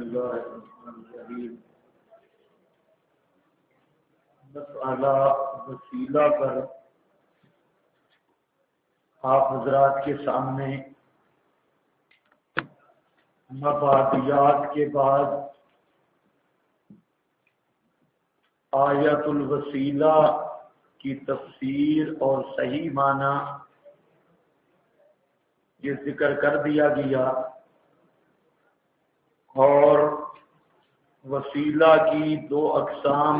बिस्मिल्लाहिर्रहमानिर्रहीम। मसअला वसीला पर आप हजरात के सामने मबादियात के बाद आयतुल वसीला की तफसीर और सही माना ये जिक्र कर दिया गया और वसीला की दो अक़साम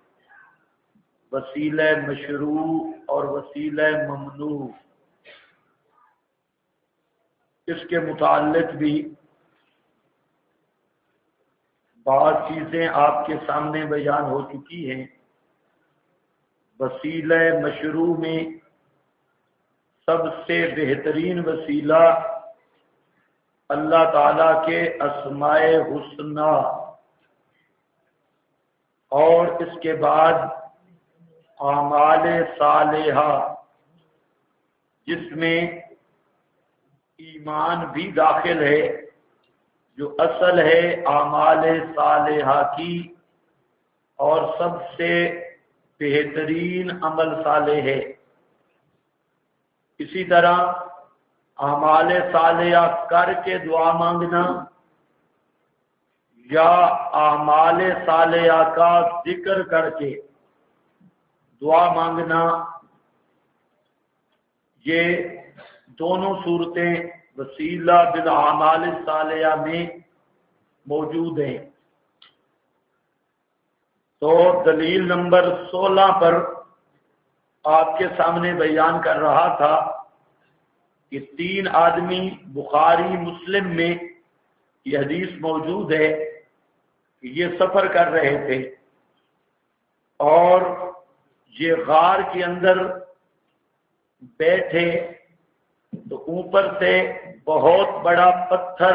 वसीला मशरू और वसीला ममनू, इसके मुताल्लिक़ भी बात चीज़ें आपके सामने बयान हो चुकी हैं। वसीला मशरू में सबसे बेहतरीन वसीला अल्लाह ताला के अस्माए हुस्ना और इसके बाद आमाले सालेहा, जिसमें ईमान भी दाखिल है, जो असल है आमाले सालेहा की और सबसे बेहतरीन अमल साले है। इसी तरह आमाले सालेहा करके दुआ मांगना या आमाले सालेहा का जिक्र करके दुआ मांगना, ये दोनों सूरतें वसीला बिल आमाल सालेहा में मौजूद हैं। तो दलील नंबर 16 पर आपके सामने बयान कर रहा था कि 3 आदमी, बुखारी मुस्लिम में ये हदीस मौजूद है कि ये सफर कर रहे थे और ये गार के अंदर बैठे तो ऊपर से बहुत बड़ा पत्थर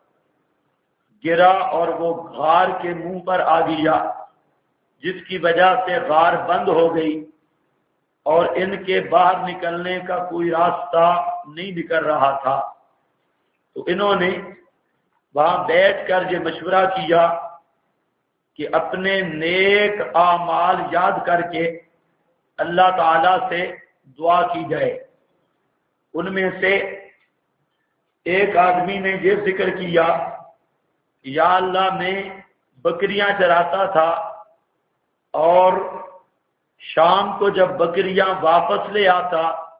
गिरा और वो गार के मुंह पर आ गया, जिसकी वजह से गार बंद हो गई और इनके बाहर निकलने का कोई रास्ता नहीं निकल रहा था। तो इन्होंने वहां बैठकर ये मशवरा किया कि अपने नेक आमाल याद करके अल्लाह ताला से दुआ की जाए। उनमें से एक आदमी ने ये जिक्र किया, या अल्लाह मैं बकरियां चराता था और शाम को जब बकरियां वापस ले आता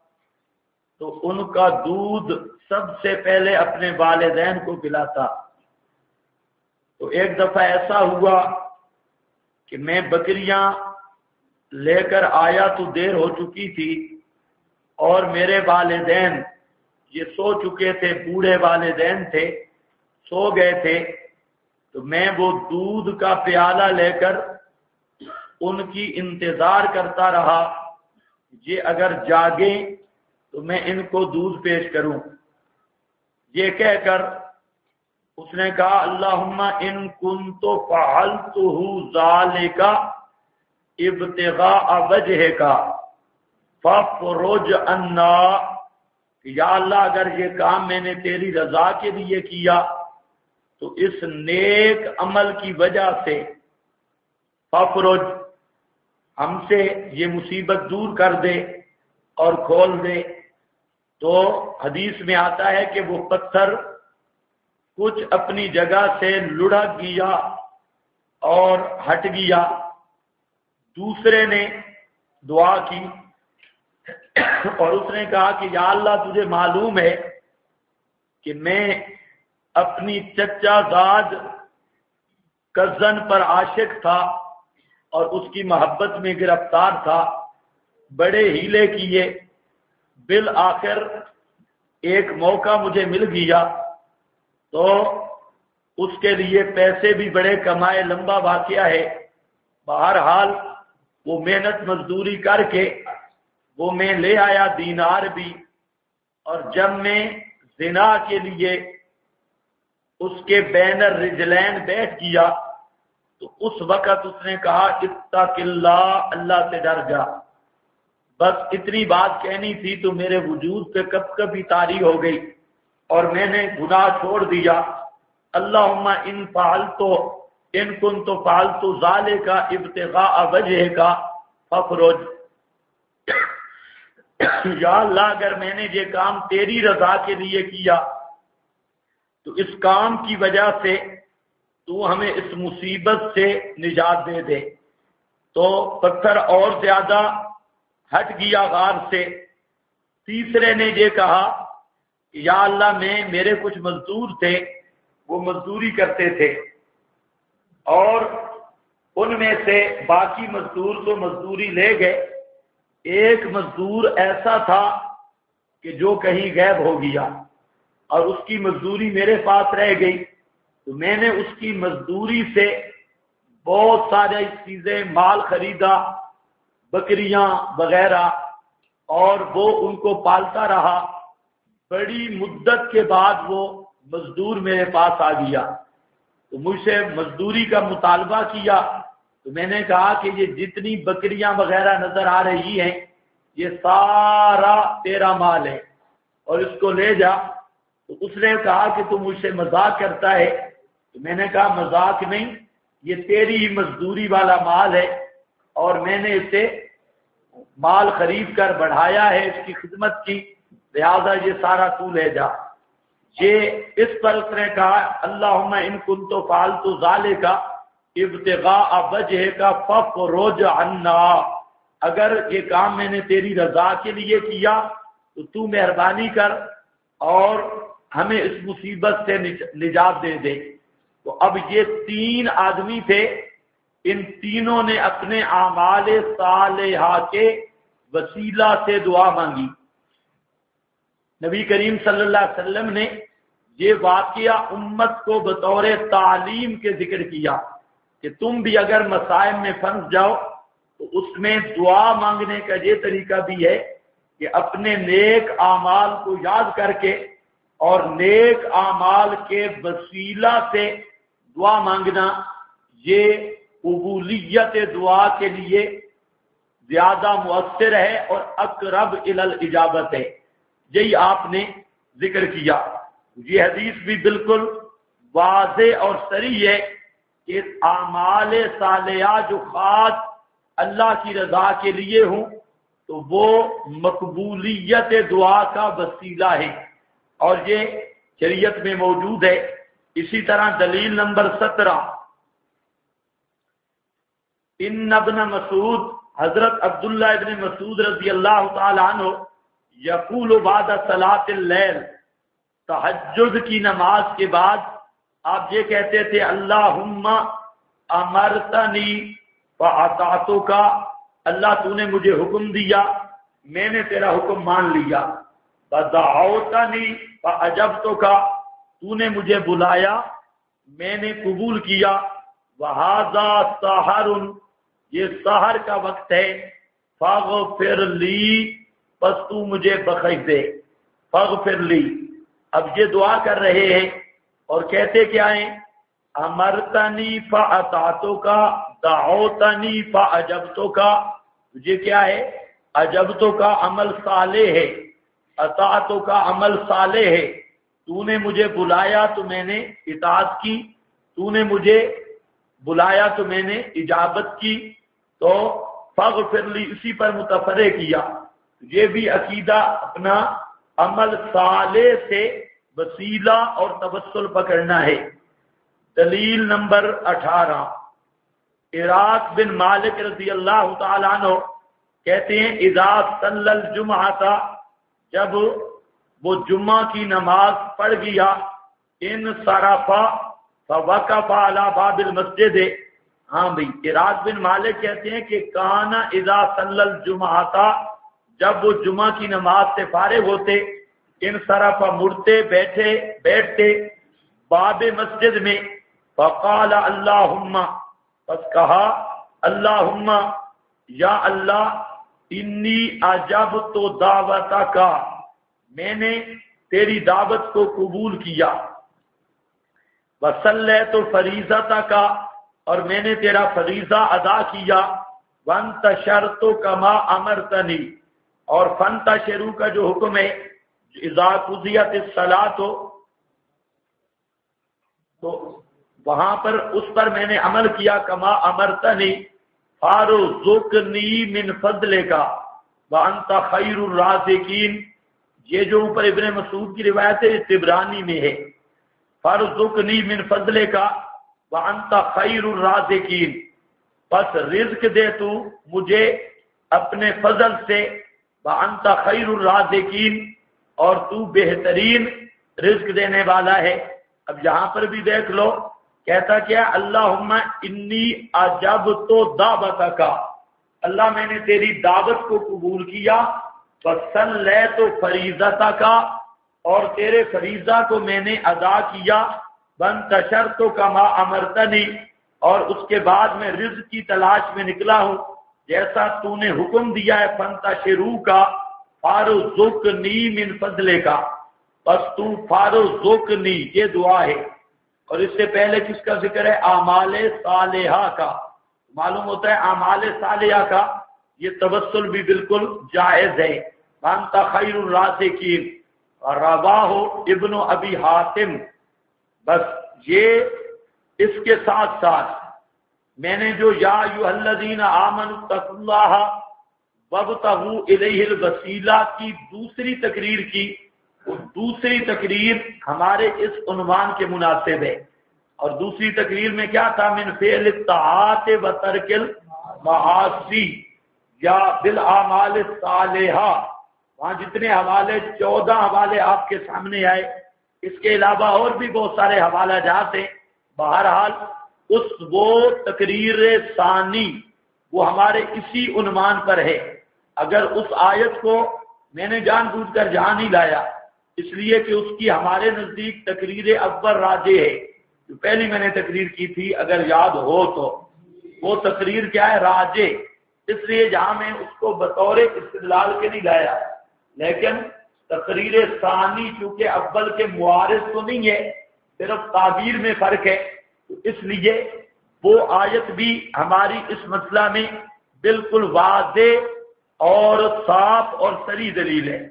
तो उनका दूध सबसे पहले अपने वालिदैन को पिलाता। तो एक दफा ऐसा हुआ कि मैं बकरियां लेकर आया तो देर हो चुकी थी और मेरे वालिदैन ये सो चुके थे, बूढ़े वालिदैन थे, सो गए थे। तो मैं वो दूध का प्याला लेकर उनकी इंतजार करता रहा, ये अगर जागे तो मैं इनको दूध पेश करूं। ये कहकर उसने कहा, अल्लाहुम्मा इन कुन्तु फ़अल्तुहु ज़ालिका इब्तिग़ाअ वजहिका फ़फ़रुज अन्ना, या अल्लाह अगर ये काम मैंने तेरी रजा के लिए किया तो इस नेक अमल की वजह से फ़फ़रुज, हमसे ये मुसीबत दूर कर दे और खोल दे। तो हदीस में आता है कि वो पत्थर कुछ अपनी जगह से लुढ़क गया और हट गया। दूसरे ने दुआ की और उसने कहा कि या अल्लाह तुझे मालूम है कि मैं अपनी चचाजाद कज़न पर आशिक था और उसकी मोहब्बत में गिरफ्तार था, बड़े हीले किए, बिल आखिर एक मौका मुझे मिल गया तो उसके लिए पैसे भी बड़े कमाए, लंबा वाकया है। बहरहाल वो मेहनत मजदूरी करके वो मैं ले आया दीनार भी, और जब मैं जिना के लिए उसके बैनर रिजलैन बैठ गया तो उस वक़्त उसने कहा इत्तक़िल्लाह, अल्लाह से डर जा। बस इतनी बात कहनी थी तो मेरे वजूद पे कब कभी तारी हो गई और मैंने गुनाह छोड़ दिया। اللہم ان فعلتو ان کنت فعلت ذالک ابتغاء وجہک فخرج، یا اللہ اگر میں نے یہ کام تیری رضا کے لیے کیا تو اس کام کی وجہ سے تو ہمیں اس مصیبت سے نجات دے دے۔ تو پتھر اور زیادہ ہٹ گیا غار سے۔ تیسرے نے یہ کہا کہ یا اللہ میرے کچھ مزدور تھے، وہ مزدوری کرتے تھے، اور ان میں سے باقی مزدور تو مزدوری لے گئے، ایک مزدور ایسا تھا کہ جو کہیں غائب ہو گیا اور اس کی مزدوری میرے پاس رہ گئی، تو میں نے اس کی مزدوری سے بہت سارے چیزیں مال خریدا، بکریاں وغیرہ، اور وہ ان کو پالتا رہا۔ بڑی مدت کے بعد وہ مزدور میرے پاس آ گیا، تو مجھ سے مزدوری کا مطالبہ کیا، تو میں نے کہا کہ یہ جتنی بکریاں وغیرہ نظر آ رہی ہیں یہ سارا تیرا مال ہے اور اس کو لے جا۔ تو اس نے کہا کہ تو مجھ سے مذاق کرتا ہے، تو میں نے کہا مذاق نہیں، یہ تیری ہی مزدوری والا مال ہے اور میں نے اسے مال خرید کر بڑھایا ہے، اس کی خدمت کی، لہذا یہ سارا تو لے جا۔ یہ اس پر اس نے کہا اللہم ان کنت فعلت ذالک ابتغاء وجہک فخرج عنا، اگر یہ کام میں نے تیری رضا کے لیے کیا تو مہربانی کر اور ہمیں اس مصیبت سے نجات دے دے۔ تو اب یہ تین آدمی تھے، ان تینوں نے اپنے اعمال صالحہ کے وسیلہ سے دعا مانگی۔ نبی کریم صلی اللہ علیہ وسلم نے یہ واقعہ امت کو بطور تعلیم کے ذکر کیا کہ تم بھی اگر مسائل میں پھنس جاؤ تو اس میں دعا مانگنے کا یہ طریقہ بھی ہے کہ اپنے نیک اعمال کو یاد کر کے اور نیک اعمال کے وسیلہ سے دعا مانگنا، یہ قبولیت دعا کے لیے زیادہ مؤثر ہے اور اقرب الی الاجابت ہے۔ یہی آپ نے ذکر کیا۔ یہ حدیث بھی بالکل واضح اور صریح ہے کہ اعمال صالحہ جو خاص اللہ کی رضا کے لیے ہوں تو وہ مقبولیت دعا کا وسیلہ ہے، اور یہ شریعت میں موجود ہے۔ اسی طرح دلیل نمبر 17، ان ابن مسعود، حضرت عبداللہ ابن مسعود رضی اللہ تعالی عنہ یقول بعد صلاۃ اللیل، تہجد کی نماز کے بعد آپ یہ کہتے تھے اللہم امرتنی فاطعتک، اللہ تو نے مجھے حکم دیا میں نے تیرا حکم مان لیا، ودعوتنی فاجبتک، تو نے مجھے بلایا میں نے قبول کیا، وہذا سحر، یہ سحر کا وقت ہے، فاغفر لی، پس تو مجھے بخش دے، فاغفر لی۔ اب یہ دعا کر رہے ہیں اور کہتے کیا ہیں؟ امرتنی فاطعتک، دعوتنی فاجبتک، یہ کیا ہے؟ اجبتک عمل صالح ہے، اطاعتک عمل صالح ہے، تو نے مجھے بلایا تو میں نے اطاعت کی، تو نے مجھے بلایا تو میں نے اجابت کی، تو فاغفر لی اسی پر متفرع کیا۔ یہ بھی عقیدہ اپنا عمل صالح سے وسیلہ اور توسل پکڑنا ہے۔ دلیل نمبر 18، عراق بن مالک رضی اللہ تعالیٰ عنہ کہتے ہیں اذا صلی الجمعۃ، جب وہ جمعہ کی نماز پڑھ گیا، انصرف فوقف علی باب المسجد، ہاں بھائی عراق بن مالک کہتے ہیں کہ کان اذا صلی الجمعۃ، جب وہ جمعہ کی نماز سے فارغ ہوتے، انصرف مڑتے بیٹھتے باب مسجد میں، فقال اللہم، پس کہا اللہم، یا اللہ انی اجبت دعوتک، میں نے تیری دعوت کو قبول کیا، وصلیت فریضتک، اور میں نے تیرا فریضہ ادا کیا، وانتشرت کما امرتنی، اور فانتشروا کا جو حکم ہے اذا قضیت الصلاۃ، تو وہاں پر اس پر میں نے عمل کیا، کما امرتنی فارزقنی من فضلک وانت خیر الرازقین. یہ جو اوپر ابن مسعود کی روایت ہے طبرانی میں ہے، فارزقنی من فضلک وانت خیر الرازقین، پس رزق دے تو مجھے اپنے فضل سے، وانت خیر الرازقین، اور تو بہترین رزق دینے والا ہے. اب یہاں پر بھی دیکھ لو، کہتا کیا، اللہم انی اجبت دعوتک، اللہ میں نے تیری دعوت کو قبول کیا، وصلیت فریضتک، اور تیرے فریضہ کو میں نے ادا کیا، وانتشرت کما امرتنی، اور اس کے بعد میں رزق کی تلاش میں نکلا ہوں جیسا تو نے حکم دیا ہے، فانتشروا کا فارزقنی من فضلک، پس تو فارزقنی، یہ دعا ہے. اور اس سے پہلے کس کا ذکر ہے؟ اعمال صالحہ کا. معلوم ہوتا ہے اعمال صالحہ کا یہ توسل بھی بالکل جائز ہے. وانت خیر الرازقین، رواہ ابن ابی حاتم. بس یہ اس کے ساتھ ساتھ میں نے جو یا ایھا الذین آمنوا اتقوا اللہ وابتغوا الیہ الوسیلہ کی دوسری تقریر کی، وہ دوسری تقریر ہمارے اس عنوان کے مناسب ہے. اور دوسری تقریر میں کیا تھا؟ من فعل الطاعات و ترک المعاصی یا بالاعمال الصالحہ. وہاں جتنے حوالے 14 حوالے آپ کے سامنے آئے، اس کے علاوہ اور بھی بہت سارے حوالہ جات ہیں. بہرحال وہ تقریر ثانی وہ ہمارے اسی عنوان پر ہے. اگر اس آیت کو میں نے جان بوجھ کر جہاں نہیں لایا، اس لیے کہ اس کی ہمارے نزدیک تقریر اول راجح ہے، جو پہلی میں نے تقریر کی تھی اگر یاد ہو تو، وہ تقریر کیا ہے؟ راجح. اس لیے جہاں میں اس کو بطور استدلال کے نہیں لایا، لیکن تقریر ثانی چونکہ اول کے معارض تو نہیں ہے، صرف تعبیر میں فرق ہے، تو اس لیے وہ آیت بھی ہماری اس مسئلہ میں بالکل واضح اور صاف اور صریح دلیل ہے.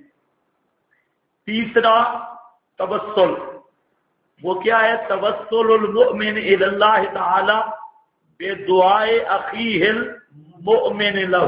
تیسرا توسل، وہ کیا ہے؟ توسل المؤمن الی اللہ تعالی بدعاء اخیہ المؤمن لہ.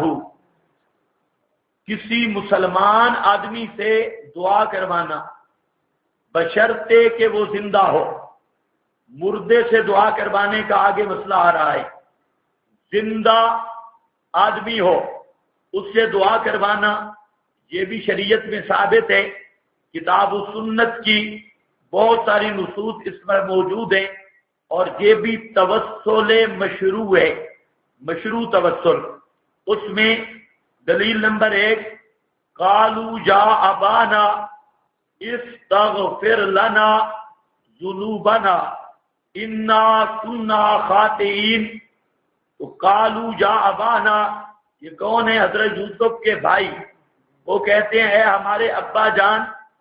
کسی مسلمان آدمی سے دعا کروانا بشرطے کہ وہ زندہ ہو. مردے سے دعا کروانے کا آگے مسئلہ آ رہا ہے. زندہ آدمی ہو اس سے دعا کروانا یہ بھی شریعت میں ثابت ہے. کتاب و سنت کی بہت ساری نصوص اس پر موجود ہیں، اور یہ بھی توسل مشروع ہے، مشروع توسل. اس میں دلیل نمبر 1، قالوا یا ابانا استغفر لنا ذنوبنا انا کنا خاطئین. تو قالوا یا ابانا، یہ کون ہے؟ حضرت یوسف کے بھائی. وہ کہتے ہیں اے ہمارے ابا جان،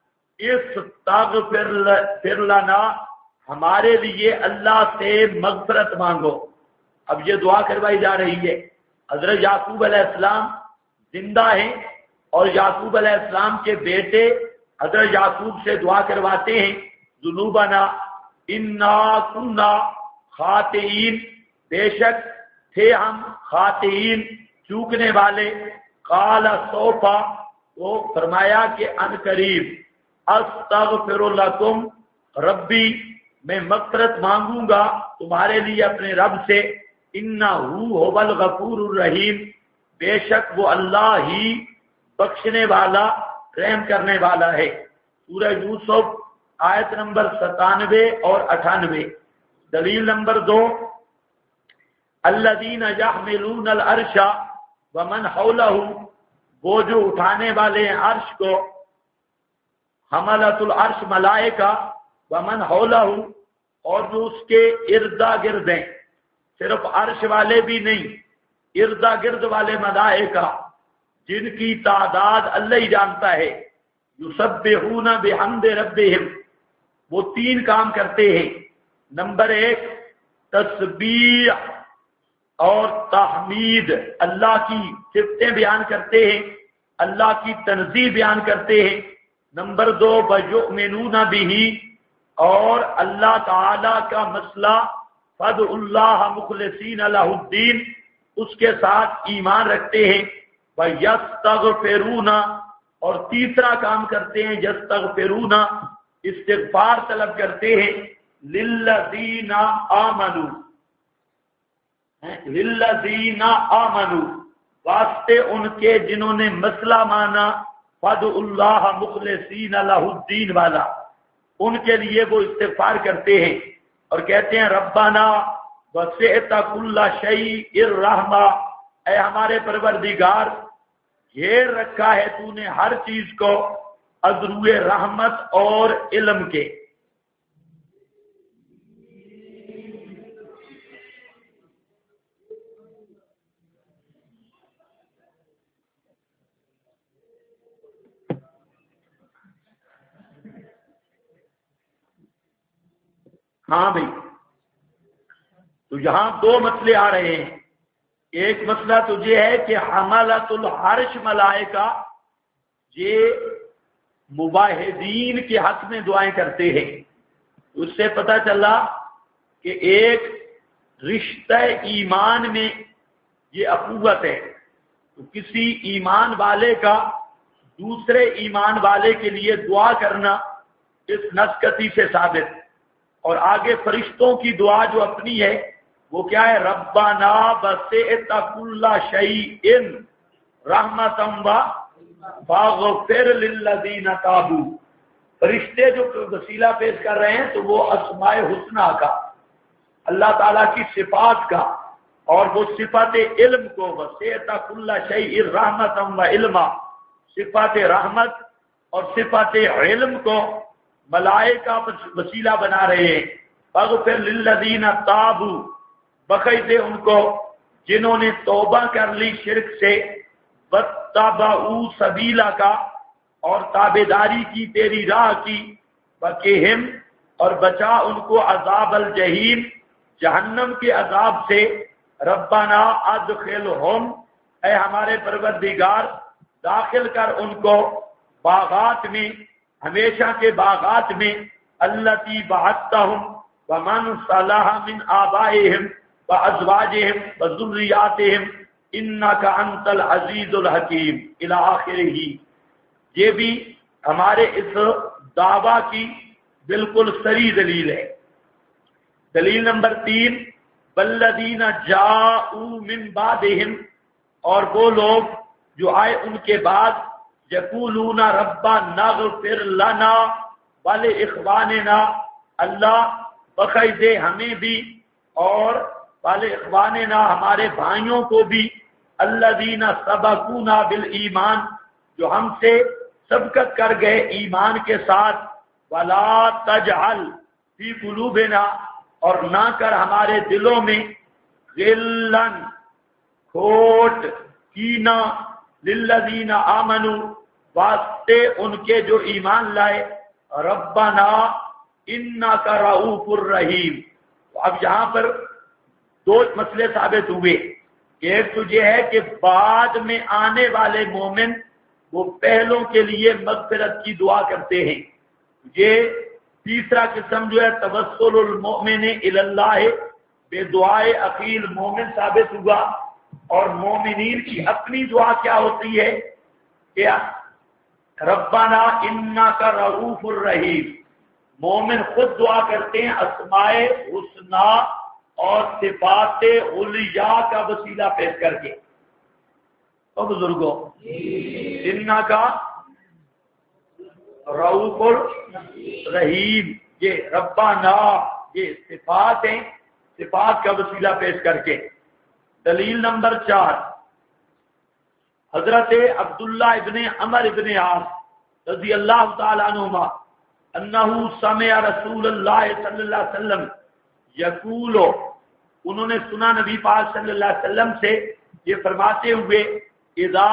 استغفر لنا، ہمارے لیے اللہ سے مغفرت مانگو. اب یہ دعا کروائی جا رہی ہے. حضرت یعقوب علیہ السلام زندہ ہیں، اور یعقوب علیہ السلام کے بیٹے حضرت یعقوب سے دعا کرواتے ہیں، ذنوبنا انا کنا خاطئین، بے شک تھے ہم خاطئین، چوکنے والے. قال سوف، وہ فرمایا کہ ان قریب، استغفر لکم ربی، میں مغفرت مانگوں گا تمہارے لیے اپنے رب سے. انہ هو الغفور الرحیم، بے شک وہ اللہ ہی بخشنے والا رحم کرنے والا ہے. سورہ یوسف آیت نمبر 97 اور 98. دلیل نمبر 2، الذین یحملون العرش ومن حولہ، وہ جو اٹھانے والے ہیں عرش کو، حملۃ العرش ملائکہ، ومن حولہ، اور جو اس کے اردا گرد ہیں. صرف عرش والے بھی نہیں، اردا گرد والے ملائکہ جن کی تعداد اللہ ہی جانتا ہے. یسبحون بحمد ربہم، وہ 3 کام کرتے ہیں. نمبر 1 تسبیح اور تحمید، اللہ کی صفتیں بیان کرتے ہیں، اللہ کی تنزیہ بیان کرتے ہیں. نمبر 2 وَيُؤْمِنُونَ بِهِ، اور اللہ تعالی کا مسئلہ فَادْعُوا اللَّهَ مُخْلِصِينَ لَهُ الدِّينَ اس کے ساتھ ایمان رکھتے ہیں، وَيَسْتَغْفِرُونَ اور تیسرا کام کرتے ہیں یستغفرون استغفار طلب کرتے ہیں، لِلَّذِينَ آمَنُوا واسطے ان کے جنہوں نے مسئلہ مانا، فَادْعُوا اللَّهَ مُخْلِصِينَ لَهُ الدِّينَ والا، ان کے لیے وہ استغفار کرتے ہیں اور کہتے ہیں ربنا وسعت کل شیء الرحمہ، اے ہمارے پروردگار گھیر رکھا ہے تو نے ہر چیز کو عذرو رحمت اور علم کے۔ ہاں بھائی، تو یہاں دو مسئلے آ رہے ہیں۔ ایک مسئلہ تو یہ ہے کہ حملۃ العرش ملائکہ یہ مباحدین کے حق میں دعائیں کرتے ہیں، اس سے پتہ چلا کہ ایک رشتہ ایمان میں یہ اخوت ہے، تو کسی ایمان والے کا دوسرے ایمان والے کے لیے دعا کرنا اس نسکتی سے ثابت۔ اور آگے فرشتوں کی دعا جو اپنی ہے وہ کیا ہے؟ ربنا وسعت کل شیء رحمۃ فاغفر للذین تابوا۔ فرشتے جو وسیلہ پیش کر رہے ہیں تو وہ اسماء الحسنی کا، اللہ تعالیٰ کی صفات کا، اور وہ صفات علم کو وسعت کل شیء رحمۃ و علما، صفات رحمت اور صفات علم کو ملائکہ وسیلہ بنا رہے ہیں۔ فاغفر للذین تابوا، بخش دے ان کو جنہوں نے توبہ کر لی شرک سے، واتبعوا سبیلک اور تابعداری کی تیری راہ کی، وقہم اور بچا ان کو عذاب الجحیم جہنم کے عذاب سے، ربنا ادخلہم اے ہمارے پروردگار داخل کر ان کو باغات میں، ہمیشہ کے باغات میں، التی بعثتہم ومن صلح من آبائہم وازواجہم وذریاتہم انک انت العزیز الحکیم الی آخرہ۔ یہ بھی ہمارے اس دعویٰ کی بالکل صریح دلیل ہے۔ دلیل نمبر 3، والذین جاءوا من بعدہم، اور وہ لوگ جو آئے ان کے بعد، یقولون ربنا اغفر لنا ولاخواننا، اللہ بخش دے ہمیں بھی اور ولاخواننا ہمارے بھائیوں کو بھی، الذین سبقونا بالایمان جو ہم سے سبقت کر گئے ایمان کے ساتھ، ولا تجعل فی قلوبنا اور نہ کر ہمارے دلوں میں، غلن کھوٹ کینہ، للذین آمنوا واسطے ان کے جو ایمان لائے، ربنا انک رؤوف الرحیم۔ اب یہاں پر دو مسئلے ثابت ہوئے، ایک تو یہ ہے کہ بعد میں آنے والے مومن وہ پہلوں کے لیے مغفرت کی دعا کرتے ہیں، یہ تیسرا قسم جو ہے توسل المؤمن الی اللہ بے دعائے اخی المومن ثابت ہوا۔ اور مومنین کی اپنی دعا کیا ہوتی ہے؟ کیا؟ ربنا انک رؤوف الرحیم۔ مومن خود دعا کرتے ہیں اسماء حسنی اور صفات علیاء کا وسیلہ پیش کر کے۔ تو بزرگوں، انک رؤوف الرحیم، یہ ربنا یہ صفات ہیں، صفات کا وسیلہ پیش کر کے۔ دلیل نمبر 4، حضرت عبداللہ ابن عمر ابن عاص رضی اللہ تعالی عنہما انہو سمع رسول اللہ صلی اللہ علیہ وسلم یقول، انہوں نے سنا نبی پاک صلی اللہ علیہ وسلم سے یہ فرماتے ہوئے، اذا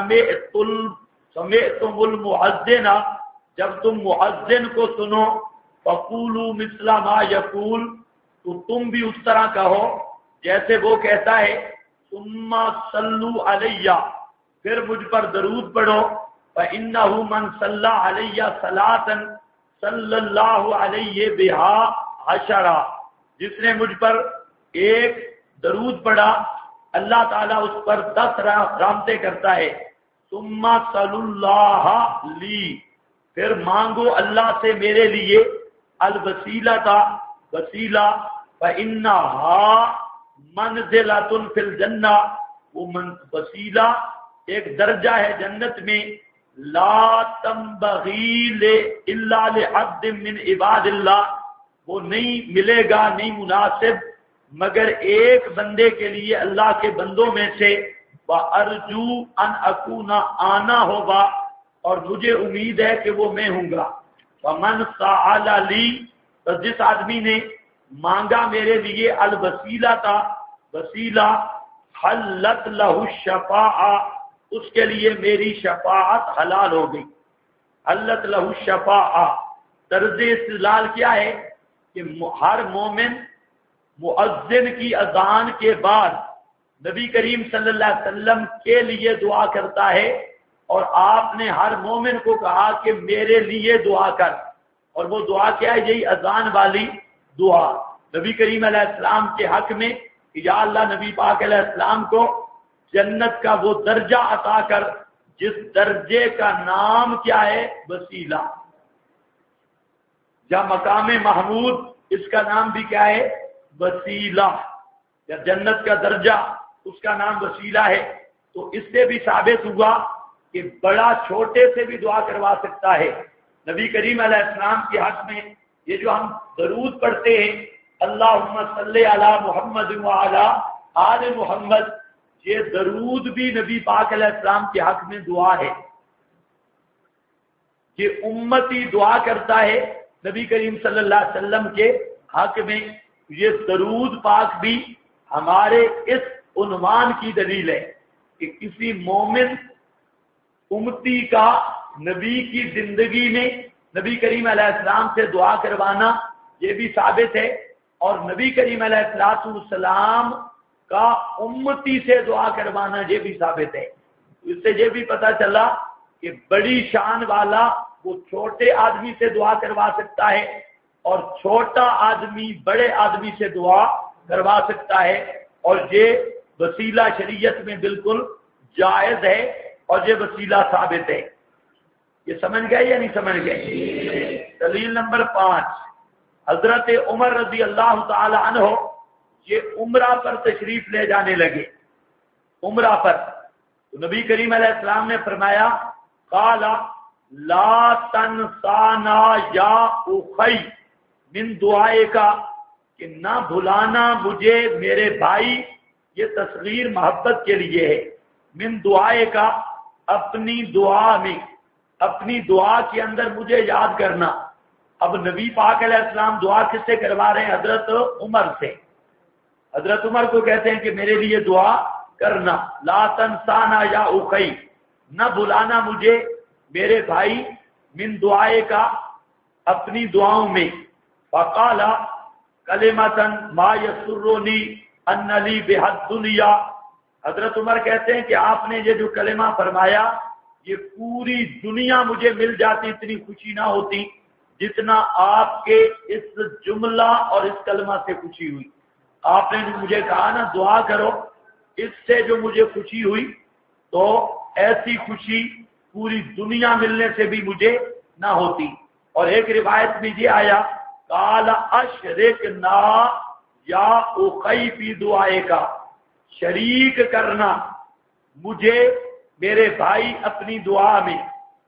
سمعتم المؤذن، جب تم مؤذن کو سنو، فقولوا مثل ما یقول، تو تم بھی اس طرح کہو جیسے وہ کہتا ہے، ثم صلوا علیہ، پھر مجھ پر درود پڑھو، فإنہ من صلی علیہ صلاۃ صلی اللہ علیہ بہا عشرہ، جس نے مجھ پر ایک درود پڑھا اللہ تعالیٰ اس پر 10 رحمتیں کرتا ہے۔ ثم صلوا اللہ لی، پھر مانگو اللہ سے میرے لیے الوسیلہ کا وسیلہ، فإنہا منزلۃ فی الجنہ، وہ وسیلہ ایک درجہ ہے جنت میں، لا تنبغی الا لعبد من عباد اللہ، وہ نہیں ملے گا، نہیں مناسب مگر ایک بندے کے لیے اللہ کے بندوں میں سے، وَأَرْجُو أَنْ أَكُونَ، آنا ہوگا اور مجھے امید ہے کہ وہ میں ہوں گا۔ وَمَنْ سَأَلَ لِي، تو جس آدمی نے مانگا میرے لیے الوسیلہ کا وسیلہ، حلت لہ الشفاعہ، اس کے لیے میری شفاعت حلال ہو گئی۔ حلت لہ الشفاعہ، طرز استدلال کیا ہے کہ ہر مومن مؤذن کی اذان کے بعد نبی کریم صلی اللہ علیہ وسلم کے لیے دعا کرتا ہے، اور آپ نے ہر مومن کو کہا کہ میرے لیے دعا کر، اور وہ دعا کیا ہے؟ یہی اذان والی دعا نبی کریم علیہ السلام کے حق میں کہ یا اللہ نبی پاک علیہ السلام کو جنت کا وہ درجہ عطا کر جس درجے کا نام کیا ہے؟ وسیلہ، یا مقام محمود، اس کا نام بھی کیا ہے؟ وسیلہ، یا جنت کا درجہ اس کا نام وسیلہ ہے۔ تو اس سے بھی ثابت ہوا کہ بڑا چھوٹے سے بھی دعا کروا سکتا ہے۔ نبی کریم علیہ السلام کے حق میں یہ جو ہم درود پڑھتے ہیں، اللہم صلی علی محمد وعلی آل محمد، یہ درود بھی نبی پاک علیہ السلام کے حق میں دعا ہے۔ یہ امتی دعا کرتا ہے نبی کریم صلی اللہ علیہ وسلم کے حق میں، یہ درود پاک بھی ہمارے اس عنوان کی دلیل ہے کہ کسی مومن امتی کا نبی کی زندگی میں نبی کریم علیہ السلام سے دعا کروانا یہ بھی ثابت ہے، اور نبی کریم علیہ السلام کا امتی سے دعا کروانا یہ بھی ثابت ہے۔ اس سے یہ بھی پتہ چلا کہ بڑی شان والا وہ چھوٹے آدمی سے دعا کروا سکتا ہے، اور چھوٹا آدمی بڑے آدمی سے دعا کروا سکتا ہے، اور یہ وسیلہ شریعت میں بالکل جائز ہے، اور یہ وسیلہ ثابت ہے۔ یہ سمجھ گئے یا نہیں سمجھ گئے؟ دلیل نمبر 5، حضرت عمر رضی اللہ تعالی عنہ یہ عمرہ پر تشریف لے جانے لگے۔ عمرہ پر تو نبی کریم علیہ السلام نے فرمایا، قال لا تنسانا یا اخی من دعائے کا، کہ نہ بھلانا مجھے میرے بھائی، یہ تصغیر محبت کے لیے ہے، من دعائے کا، اپنی دعا میں، اپنی دعا کے اندر مجھے یاد کرنا۔ اب نبی پاک علیہ السلام دعا کس سے کروا رہے ہیں؟ حضرت عمر سے۔ حضرت عمر کو کہتے ہیں کہ میرے لیے دعا کرنا، لا تنسانا یا اخی، نہ بلانا مجھے میرے بھائی، من دعائے کا، اپنی دعاؤں میں۔ فقال کلمۃ ما یسرنی ان لی بها الدنیا، حضرت عمر کہتے ہیں کہ آپ نے یہ جو کلمہ فرمایا، یہ پوری دنیا مجھے مل جاتی اتنی خوشی نہ ہوتی جتنا آپ کے اس جملہ اور اس کلمہ سے خوشی ہوئی۔ آپ نے مجھے کہا نا دعا کرو، اس سے جو مجھے خوشی ہوئی، تو ایسی خوشی پوری دنیا ملنے سے بھی مجھے نہ ہوتی۔ اور ایک روایت میں یہ آیا، قال اشرکنا یا اخی فی دعائے کا، شریک کرنا مجھے میرے بھائی اپنی دعا میں۔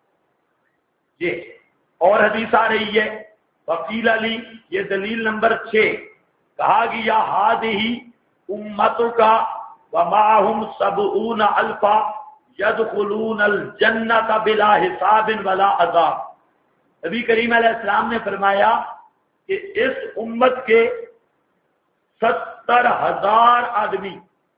یہ اور حدیث آ رہی ہے، وقیل علی، یہ دلیل نمبر 6، کہا گیا ہذہ امتک ومعہم 70 الفا یدخلون الجنۃ بلا حساب ولا عذاب۔ نبی کریم علیہ السلام نے فرمایا کہ اس امت کے 70,000 آدمی،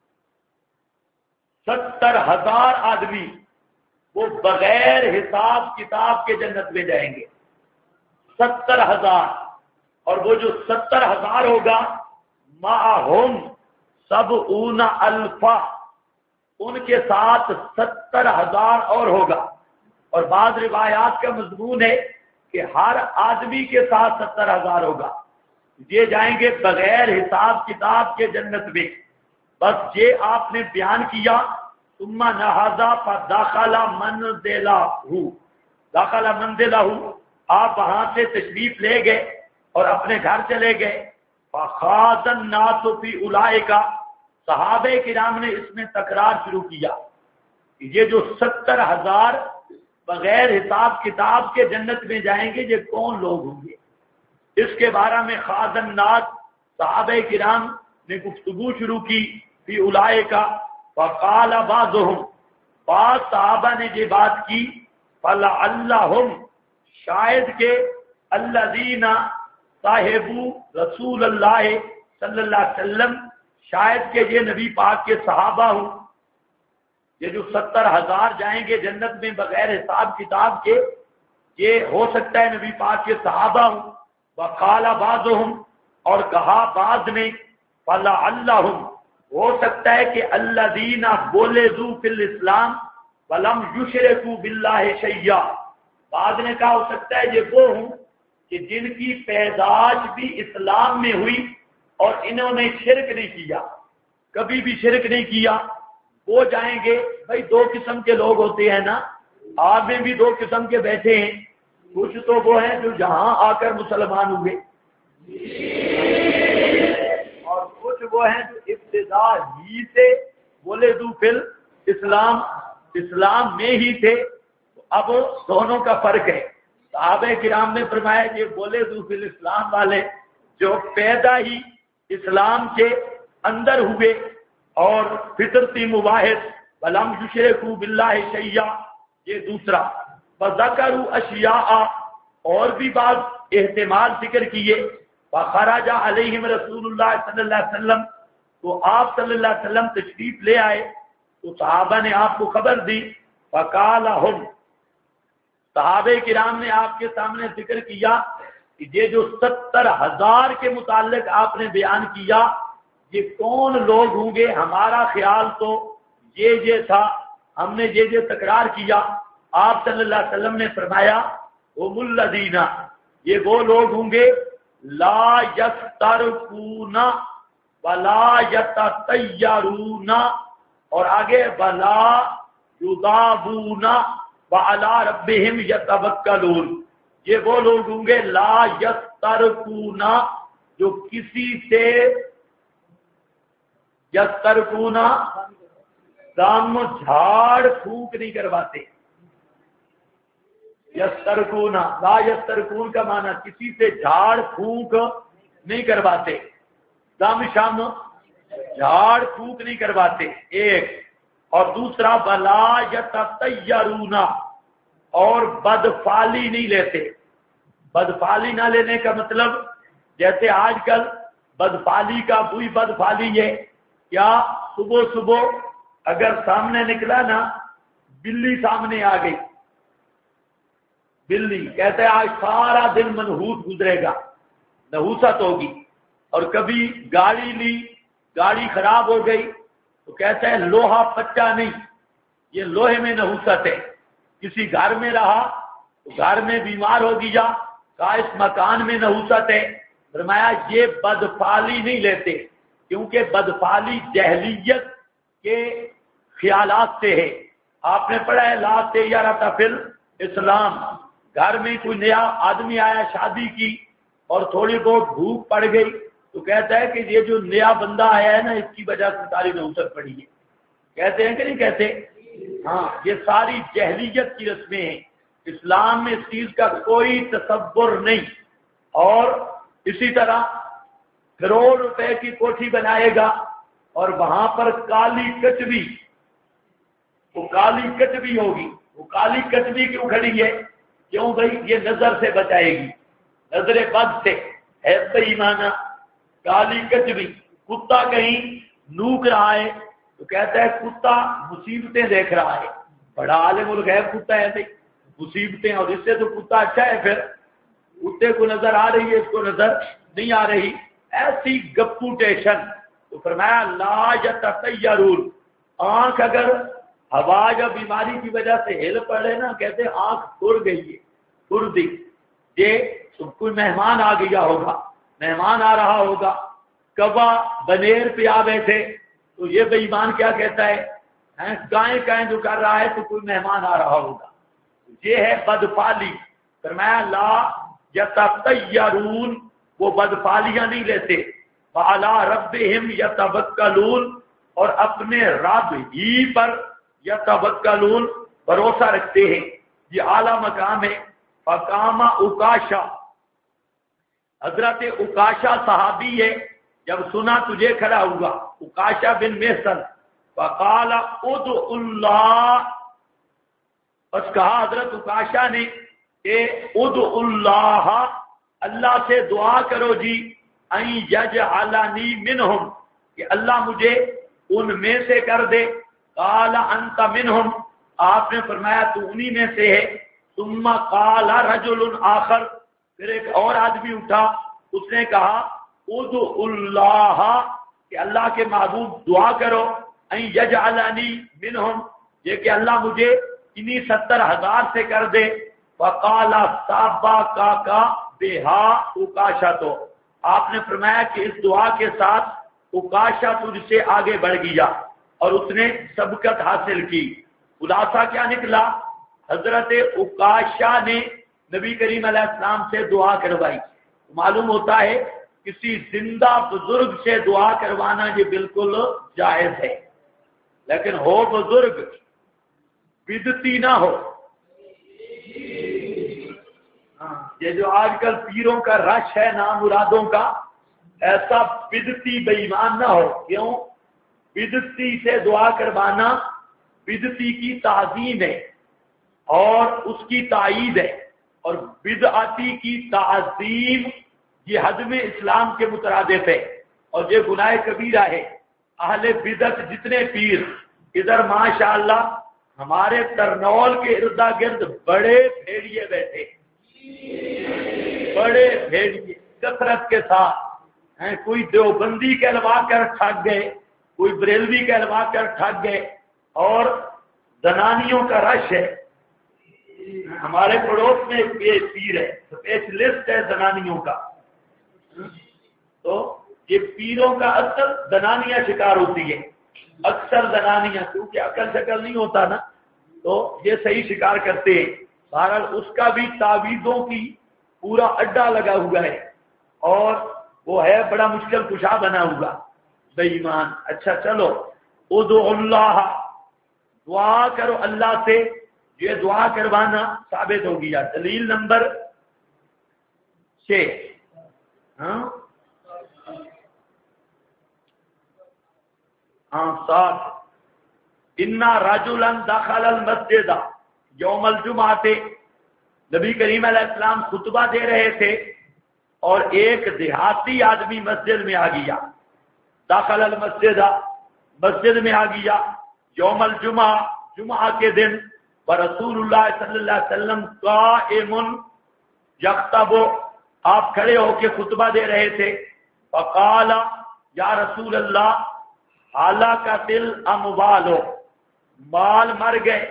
70,000 آدمی وہ بغیر حساب کتاب کے جنت میں جائیں گے۔ 70,000، اور وہ جو 70,000 ہوگا، معہم 70 الفا، ان کے ساتھ 70,000 اور ہوگا۔ اور بعض روایات کا مضمون ہے کہ ہر آدمی کے ساتھ 70,000 ہوگا، یہ جائیں گے بغیر حساب کتاب کے جنت میں۔ بس یہ آپ نے بیان کیا، ثم نہذا فدخل منزلہ، دخل منزلہ، آپ وہاں سے تشریف لے گئے اور اپنے گھر چلے گئے۔ فخاض الناس فی اولئک، صحابہ کرام نے اس میں تکرار شروع کیا کہ یہ جو 70,000 بغیر حساب کتاب کے جنت میں جائیں گے یہ کون لوگ ہوں گے؟ اس کے بارے میں خاض الناس، صحابہ کرام نے گفتگو شروع کی، فی اولئک، فقال بعضهم، بعض صحابہ نے یہ بات کی، فلعلہم، شاید کہ الذین صاحبو رسول اللہ صلی اللہ علیہ وسلم، شاید کہ یہ نبی پاک کے صحابہ ہوں، یہ جو 70,000 جائیں گے جنت میں بغیر حساب کتاب کے، یہ ہو سکتا ہے نبی پاک کے صحابہ ہوں۔ وقال بعضهم، اور کہا بعض نے، فلعلہم، ہو سکتا ہے کہ الذین ولدوا فی الاسلام ولم یشرکوا باللہ شیئا، بعض نے کہا ہو سکتا ہے یہ وہ ہوں کہ جن کی پیدائش بھی اسلام میں ہوئی اور انہوں نے شرک نہیں کیا، کبھی بھی شرک نہیں کیا، وہ جائیں گے۔ بھائی دو قسم کے لوگ ہوتے ہیں نا، آپ میں بھی دو قسم کے بیٹھے ہیں، کچھ تو وہ ہیں جو جہاں آ کر مسلمان ہوئے، اور کچھ وہ ہیں جو ابتدا ہی سے ولدوا فی الاسلام، اسلام میں ہی تھے۔ اب دونوں کا فرق ہے۔ صحابہ کرام نے فرمایا یہ ولدوا فی الاسلام والے جو پیدا ہی اسلام کے اندر ہوئے اور فطرتی مباحث ولم یشرکوا باللہ شیئا، یہ دوسرا۔ فذکروا اشیاء، اور بھی بعض احتمال ذکر کیے۔ فخرج علیہم رسول اللہ صلی اللہ علیہ وسلم، تو آپ صلی اللہ علیہ وسلم تشریف لے آئے تو صحابہ نے آپ کو خبر دی۔ فقال ہم، صحابہ کرام نے آپ کے سامنے ذکر کیا کہ یہ جو 70,000 کے متعلق آپ نے بیان کیا یہ کون لوگ ہوں گے؟ ہمارا خیال تو یہ تھا، ہم نے یہ تکرار کیا۔ آپ صلی اللہ علیہ وسلم نے فرمایا هم الذین، یہ وہ لوگ ہوں گے لا یسترقون ولا یتطیرون، اور آگے ولا یضابون وعلی ربہم یتوکلون، یہ وہ لوگ ہوں گے لا یسترقون، جو کسی سے یسترقون دم جھاڑ پھونک نہیں کرواتے۔ یسترقون، لا یسترقون کا معنی کسی سے جھاڑ پھونک نہیں کرواتے، دم شام جھاڑ پھونک نہیں کرواتے، ایک۔ اور دوسرا ولا یتطیرون، اور بدفعلی نہیں لیتے۔ بدفعلی نہ لینے کا مطلب جیسے آج کل بدفعلی کا وہی بدفعلی ہے، کیا صبح صبح اگر سامنے نکلا نا بلی سامنے آ گئی، بلی کہتے ہیں آج سارا دن منحوس گزرے گا، نحوست ہوگی۔ اور کبھی گاڑی لی، گاڑی خراب ہو گئی تو کہتے ہیں لوہا پچا نہیں، یہ لوہے میں نحوست ہے۔ کسی گھر میں رہا تو گھر میں بیمار ہو گیا، کہا اس مکان میں نحوست ہے، فرمایا یہ بدفعلی نہیں لیتے، کیونکہ بدفعلی جہلیت کے خیالات سے ہے۔ آپ نے پڑھا ہے لا تیرۃ فی الاسلام، گھر میں کوئی نیا آدمی آیا شادی کی اور تھوڑی بہت بھوک پڑ گئی تو کہتا ہے کہ یہ جو نیا بندہ آیا ہے نا اس کی وجہ سے ساری نحوست پڑی ہے، کہتے ہیں کہ نہیں کہتے؟ ہاں، یہ ساری جہلیت کی رسمیں ہیں، اسلام میں اس چیز کا کوئی تصور نہیں۔ اور اسی طرح کروڑ روپے کی کوٹھی بنائے گا اور وہاں پر کالی کچبی، وہ کالی کچبی ہوگی، وہ کالی کچبی کیوں کھڑی ہے؟ کیوں بھائی یہ نظر سے بچائے گی، نظر بد سے ہے صحیح معنی۔ کالی کچبی، کتا کہیں نوک رہا ہے تو کہتا ہے کتا مصیبتیں دیکھ رہا ہے، بڑا عالم الغیب کتا ہے بھائی، مصیبتیں، اور اس سے تو کتا اچھا ہے، پھر کتے کو نظر آ رہی ہے اس کو نظر نہیں آ رہی، ایسی گپوٹیشن۔ تو فرمایا لا یتطیرون، آنکھ اگر ہوا یا بیماری کی وجہ سے ہل پڑے نا، کہتے آنکھ ٹر گئی ہے، ٹر دی، یہ کوئی مہمان آ گیا ہوگا، مہمان آ رہا ہوگا، کبا بنیر پہ آ بیٹھے تو یہ بے ایمان کیا کہتا ہے، گائیں گائیں جو کر رہا ہے تو کوئی مہمان آ رہا ہوگا، یہ ہے بدفالی۔ فرمایا لا یتطیرون، وہ بدفالیاں نہیں لیتے، وعلی ربہم یتوکلون، اور اپنے رب ہی پر یتوکلون، بھروسہ رکھتے ہیں۔ یہ اعلیٰ مقام ہے۔ فقام اکاشا، حضرت اکاشا صحابی ہے، جب سنا تجھے کھڑا ہوا، اکاشا بن محصن، فقال ادعوا اللہ، بس کہا حضرت اکاشا نے کہ ادعوا اللہ، اللہ سے دعا کرو جی، ان یجعلنی منہم، کہ اللہ مجھے ان میں سے کر دے۔ قال انت منہم، آپ نے فرمایا تو انہی میں سے ہے۔ ثم قال رجل آخر، پھر ایک اور آدمی اٹھا، اس نے کہا ادعوا اللہ، کہ اللہ کے محبوب دعا کرو، ان یجعلنی منہم، یہ کہ اللہ مجھے انہی 70,000 سے کر دے۔ فقال سابقاک بہا اکاشا، تو آپ نے فرمایا کہ اس دعا کے ساتھ اکاشا تجھ سے آگے بڑھ گیا اور اس نے سبقت حاصل کی۔ خلاصہ کیا نکلا؟ حضرت اکاشا نے نبی کریم علیہ السلام سے دعا کروائی۔ معلوم ہوتا ہے کسی زندہ بزرگ سے دعا کروانا یہ بالکل جائز ہے، لیکن ہو بزرگ بدعتی نہ ہو۔ یہ جو آج کل پیروں کا رش ہے نامرادوں کا، ایسا بدعتی بے ایمان نہ ہو۔ کیوں؟ بدعتی سے دعا کروانا بدعتی کی تعظیم ہے اور اس کی تائید ہے، اور بدعتی کی تعظیم یہ حدم اسلام کے مترادف ہے اور یہ گناہ کبیرہ ہے۔ اہل بدعت جتنے پیر ادھر ماشاءاللہ ہمارے ترنول کے ارد گرد بڑے بھیڑیے بیٹھے، بڑے بھیڑیے کثرت کے ساتھ، کوئی دیوبندی کہلوا کر ٹھگ گئے، کوئی بریلوی کہلوا کر ٹھگ گئے، اور زنانیوں کا رش ہے۔ ہمارے پڑوس میں ایک پیر ہے، اسپیشلسٹ ہے زنانیوں کا، تو یہ پیروں کا اکثر زنانیاں شکار ہوتی ہے، اکثر زنانیاں، کیونکہ عقل شکل نہیں ہوتا نا، تو یہ صحیح شکار کرتے ہیں۔ بہرحال اس کا بھی تعویذوں کی پورا اڈا لگا ہوا ہے، اور وہ ہے بڑا مشکل کشا بنا ہوا بے ایمان۔ اچھا چلو، ادعوا اللہ، دعا کرو اللہ سے، یہ دعا کروانا ثابت ہو گیا۔ دلیل نمبر 6، ہاں 7، انا رجلا دخل المسجد یوم الجمعہ، نبی کریم علیہ السلام خطبہ دے رہے تھے اور ایک دیہاتی آدمی مسجد میں آ گیا، داخل المسجد، مسجد میں آ گیا، یوم الجمعہ، جمعہ کے دن، ورسول اللہ صلی اللہ علیہ وسلم قائم یخطب، آپ کھڑے ہو کے خطبہ دے رہے تھے۔ فقال یا رسول اللہ ہلاکت الاموال، مال مر گئے،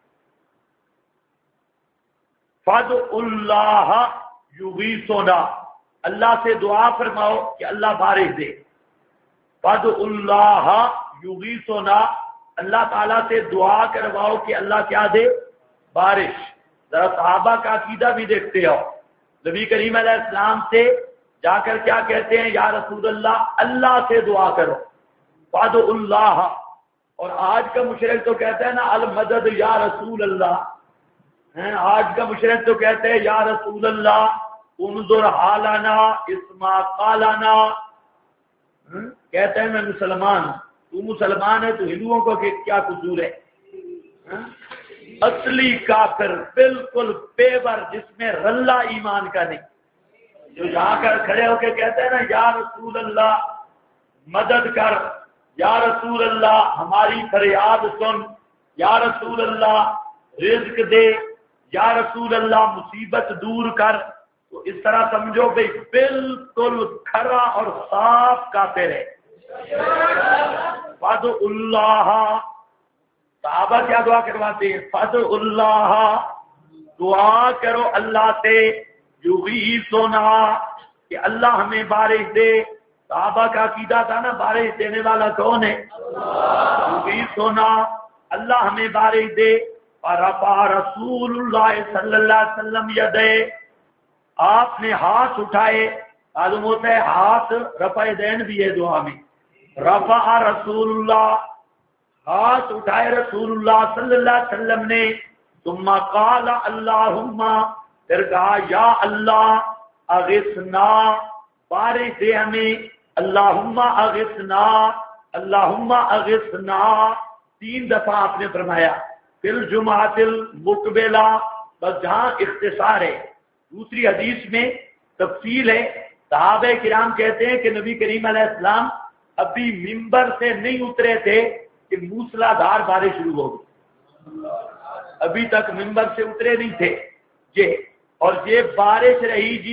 فادعوا اللہ یغیثنا، اللہ سے دعا فرماؤ کہ اللہ بارش دے۔ فادعوا اللہ یغیثنا، اللہ تعالیٰ سے دعا کرواؤ کہ اللہ کیا دے؟ بارش۔ ذرا صحابہ کا عقیدہ بھی دیکھتے ہو، نبی کریم علیہ السلام سے جا کر کیا کہتے ہیں؟ یا رسول اللہ اللہ سے دعا کرو، فادعوا اللہ۔ اور آج کا مشرک تو کہتا ہے نا المدد یا رسول اللہ، آج کا مشرک تو کہتے ہیں یا رسول اللہ انظر حالنا اسما قالنا، کہتے ہیں میں مسلمان ہوں، تو مسلمان ہے تو ہندوؤں کو کیا قصور ہے؟ اصلی کافر، بالکل پیور، جس میں رلہ ایمان کا نہیں، جو جا کر کھڑے ہو کے کہتے ہیں نا یا رسول اللہ مدد کر، یا رسول اللہ ہماری فریاد سن، یا رسول اللہ رزق دے، یا رسول اللہ مصیبت دور کر، تو اس طرح سمجھو بھائی بالکل کھرا اور صاف کافر ہے۔ فادعوا اللہ، صحابہ کیا دعا کرواتے ہیں؟ فادعوا اللہ، دعا کرو اللہ سے، یغیثنا کہ اللہ ہمیں بارش دے. صحابہ کا عقیدہ تھا نا بارش دینے والا کون ہے؟ یغیثنا اللہ ہمیں بارش دے. فرفع رسول اللہ صلی اللہ علیہ وسلم یدے آپ نے ہاتھ اٹھائے. معلوم ہوتا ہے ہاتھ رفع دین بھی ہے دعا میں. رفع رسول اللہ ہاتھ اٹھائے رسول اللہ صلی اللہ علیہ وسلم نے. ثم قال اللہم پھر کہا یا اللہ اغثنا بارش دے ہمیں. اللہم اغثنا اللہم اغثنا 3 دفعہ آپ نے فرمایا. فی الجمعۃ المقبلہ بس جہاں اختصار ہے. دوسری حدیث میں تفصیل ہے. صحابہ کرام کہتے ہیں کہ نبی کریم علیہ السلام ابھی ممبر سے نہیں اترے تھے کہ موسلا دھار بارش شروع ہو گئی. ابھی تک ممبر سے اترے نہیں تھے جی. اور یہ بارش رہی جی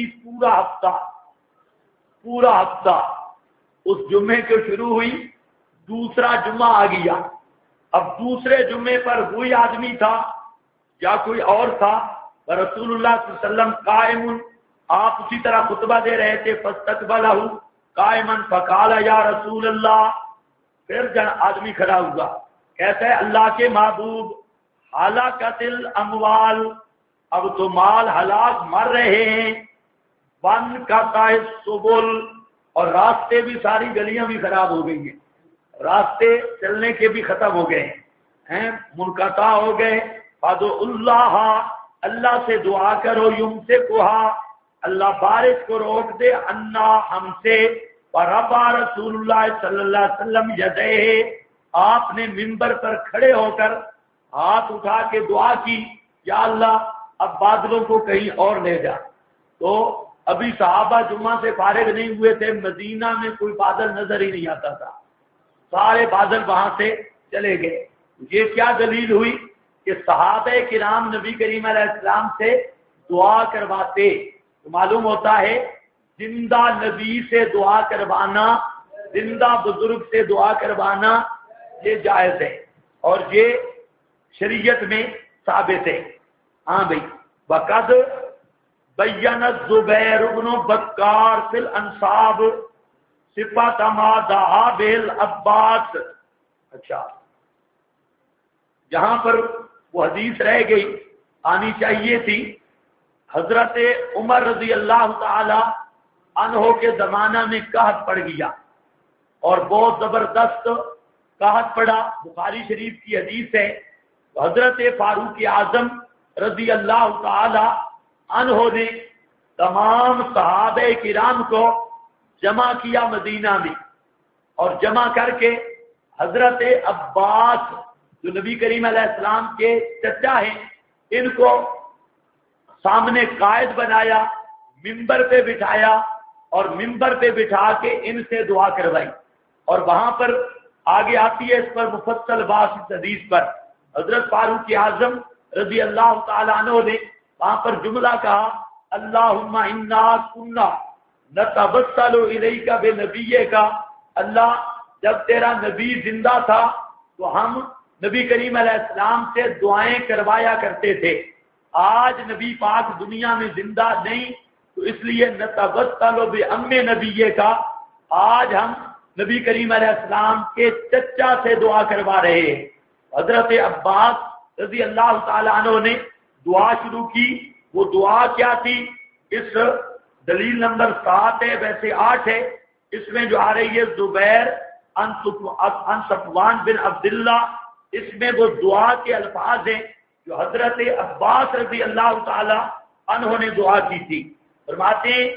پورا ہفتہ. اس جمعے کو شروع ہوئی دوسرا جمعہ آ گیا. اب دوسرے جمعے پر وہی آدمی تھا یا کوئی اور تھا. رسول اللہ صلی اللہ علیہ وسلم قائم آپ اسی طرح خطبہ دے رہے تھے. فاستقبلہ قائما فقال یا رسول اللہ. پھر آدمی کھڑا ہوا کہتا ہے اللہ کے محبوب ہلاکت الاموال اب تو مال ہلاک مر رہے ہیں. ون کا سبل اور راستے بھی ساری گلیاں بھی خراب ہو گئی ہیں. راستے چلنے کے بھی ختم ہو گئے ہیں منقطع ہو گئے. فادعوا اللہ اللہ سے دعا کرو. یمسکھا اللہ بارش کو روک دے. انا ہم سے. فرفع رسول اللہ صلی اللہ علیہ وسلم یدیہ آپ نے منبر پر کھڑے ہو کر ہاتھ اٹھا کے دعا کی یا اللہ اب بادلوں کو کہیں اور لے جا. تو ابھی صحابہ جمعہ سے فارغ نہیں ہوئے تھے. مدینہ میں کوئی بادل نظر ہی نہیں آتا تھا. سارے بادل وہاں سے چلے گئے. یہ کیا دلیل ہوئی کہ صحابہ کرام نبی کریم علیہ السلام سے دعا کرواتے. تو معلوم ہوتا ہے زندہ نبی سے دعا کروانا زندہ بزرگ سے دعا کروانا یہ جائز ہے اور یہ شریعت میں ثابت ہے. ہاں بھائی وقد بین الزبیر بن بکار فی الانصاب صفات ما دعا بہ العباس. اچھا جہاں پر وہ حدیث رہ گئی آنی چاہیے تھی. حضرت عمر رضی اللہ تعالی عنہ کے زمانہ میں قحط پڑ گیا اور بہت زبردست قحط پڑا. بخاری شریف کی حدیث ہے. حضرت فاروق اعظم رضی اللہ تعالی عنہ نے تمام صحابہ کرام کو جمع کیا مدینہ میں اور جمع کر کے حضرت عباس جو نبی کریم علیہ السلام کے چچا ہیں ان کو سامنے قائد بنایا. منبر پہ بٹھایا اور منبر پہ بٹھا کے ان سے دعا کروائی. اور وہاں پر آگے آتی ہے اس پر مفصل بحث اس حدیث پر. حضرت فاروق اعظم رضی اللہ تعالیٰ عنہ نے وہاں پر جملہ کہا اللہم انا کنا نتوسل الیک بنبیک. اللہ جب تیرا نبی زندہ تھا تو ہم نبی کریم علیہ السلام سے دعائیں کروایا کرتے تھے. آج نبی پاک دنیا میں زندہ نہیں تو اس لیے نتوسل بام نبیک آج ہم نبی کریم علیہ السلام کے چچا سے دعا کروا رہے ہیں. حضرت عباس رضی اللہ تعالی عنہ نے دعا شروع کی. وہ دعا کیا تھی؟ اس دلیل نمبر 7 ہے ویسے 8 ہے. اس میں جو آ رہی ہے زبیر ان صفوان بن عبداللہ اس میں وہ دعا کے الفاظ ہیں جو حضرت عباس رضی اللہ تعالی عنہ نے دعا کی تھی. فرماتے ہیں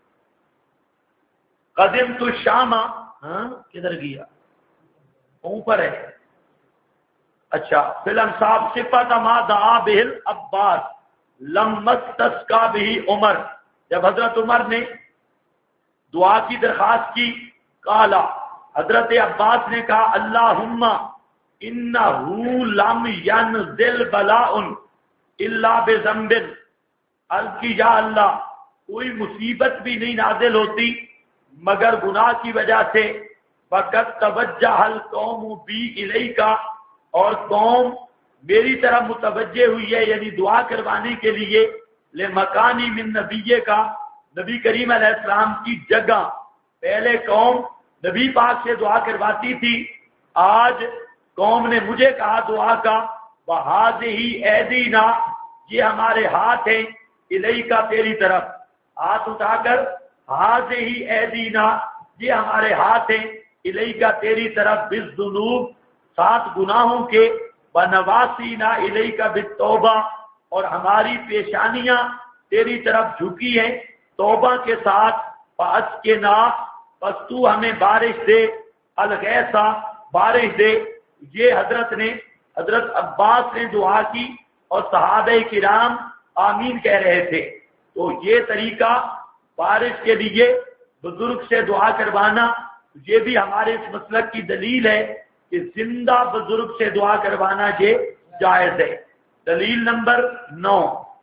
قدمت الشام. کدھر گیا؟ اوپر ہے. اچھا فلم صاحب صفت ما دعا بہ العباس لما استسقى به عمر. جب حضرت عمر نے دعا کی درخواست کی قالا حضرت عباس نے کہا اللہم انہ لم ینزل بلاء الا بذنب. عرض کی یا اللہ کوئی مصیبت بھی نہیں نازل ہوتی مگر گناہ کی وجہ سے. وقت توجہ القوم بی الیک اور قوم میری طرف متوجہ ہوئی ہے یعنی دعا کروانے کے لیے. لمکانی من نبی کا، نبی کریم علیہ السلام کی جگہ پہلے قوم نبی پاک سے دعا کرواتی تھی، آج قوم نے مجھے کہا دعا کا، وَهَٰذِهِ أَيْدِينَا، یہ ہمارے ہاتھ ہیں، الیکا تیری طرف، ہاتھ اٹھا کر هَٰذِهِ أَيْدِينَا، یہ ہمارے ہاتھ ہیں، الیکا تیری طرف، بالذنوب 7 گناہوں کے، وَنَوَاسِينَا الیکا بالتوبہ، اور ہماری پیشانیاں تیری طرف جھکی ہیں توبہ کے ساتھ، فَأَسْقِنَا، پس تو ہمیں بارش دے، الغیثا، بارش دے۔ یہ حضرت عباس نے دعا کی اور صحابہ کرام آمین کہہ رہے تھے۔ تو یہ طریقہ بارش کے لیے بزرگ سے دعا کروانا، یہ بھی ہمارے اس مسلک کی دلیل ہے کہ زندہ بزرگ سے دعا کروانا یہ جائز ہے۔ دلیل نمبر 9،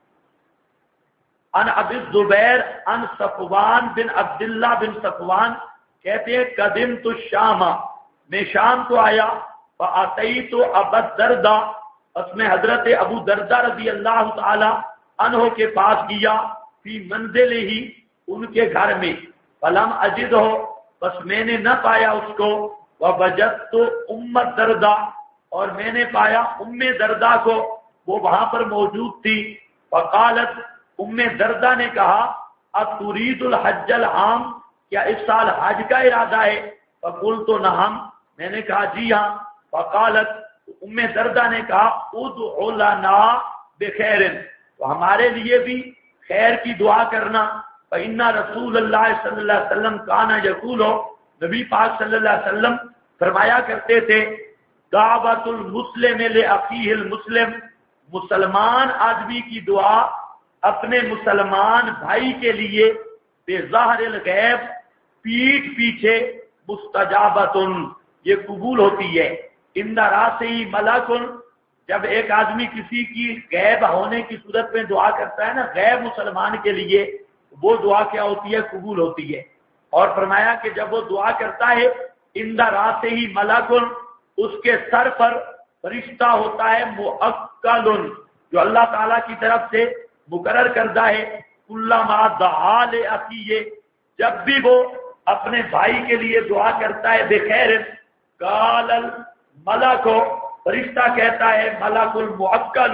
ان ابی الزبیر ان صفوان بن عبداللہ بن صفوان کہتے ہیں قدمت الشام، میں شام کو آیا، فاتیت ابا الدرداء، اس میں حضرت ابو درداء رضی اللہ تعالی عنہ کے پاس گیا، فی منزل ہی، ان کے گھر میں، فلم اجد ہو، بس میں نے نہ پایا اس کو، ووجدت ام الدرداء، اور میں نے پایا ام درداء کو، وہ وہاں پر موجود تھی، فقالت، ام درداء نے کہا، اتريد الحج العام، کیا اس سال حج کا ارادہ ہے؟ فقلت نعم، میں نے کہا جی ہاں۔ فقالت، ام درداء نے کہا، ادع لنا بخیر، تو ہمارے لیے بھی خیر کی دعا کرنا، فإن رسول اللہ صلی اللہ علیہ وسلم کانا یقول، نبی پاک صلی اللہ علیہ وسلم فرمایا کرتے تھے، دعوت المسلم لاخیہ المسلم، مسلمان آدمی کی دعا اپنے مسلمان بھائی کے لیے، بظاہر الغیب، پیٹھ پیچھے، مستجابۃ، یہ قبول ہوتی ہے، ان راسہ ملک، جب ایک آدمی کسی کی غیب ہونے کی صورت میں دعا کرتا ہے نا غیب مسلمان کے لیے، وہ دعا کیا ہوتی ہے؟ قبول ہوتی ہے۔ اور فرمایا کہ جب وہ دعا کرتا ہے، ان راسہ ملک، اس کے سر پر فرشتہ ہوتا ہے، موکل، جو اللہ تعالیٰ کی طرف سے مقرر کردہ ہے، کلما دعا لاخیہ، جب بھی وہ اپنے بھائی کے لیے دعا کرتا ہے، بخیر، قال الملک، فرشتہ کہتا ہے، ملک الموکل،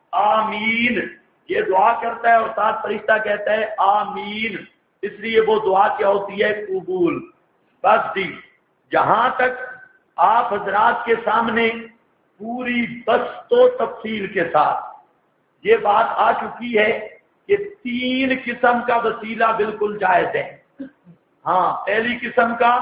آمین، یہ دعا کرتا ہے اور ساتھ فرشتہ کہتا ہے آمین، اس لیے وہ دعا کیا ہوتی ہے؟ قبول۔ بس جی، جہاں تک آپ حضرات کے سامنے پوری بسط و تفصیل کے ساتھ یہ بات آ چکی ہے کہ 3 قسم کا وسیلہ بالکل جائز ہے۔ ہاں، پہلی قسم کا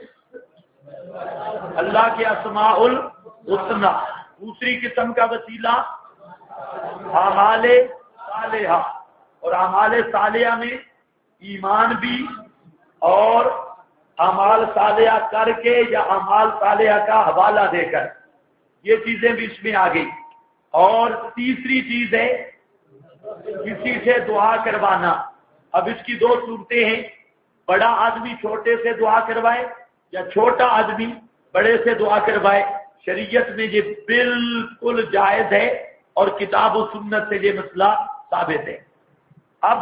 اللہ کے اسماء الحسنی، دوسری قسم کا وسیلہ اعمال صالحہ، اور اعمال صالحہ میں ایمان بھی، اور اعمال صالحہ کر کے یا اعمال صالحہ کا حوالہ دے کر، یہ چیزیں بھی اس میں آ گئی۔ اور تیسری چیز ہے کسی سے دعا کروانا۔ اب اس کی 2 صورتیں ہیں، بڑا آدمی چھوٹے سے دعا کروائے یا چھوٹا آدمی بڑے سے دعا کروائے، شریعت میں یہ بالکل جائز ہے اور کتاب و سنت سے یہ مسئلہ ثابت ہے۔ اب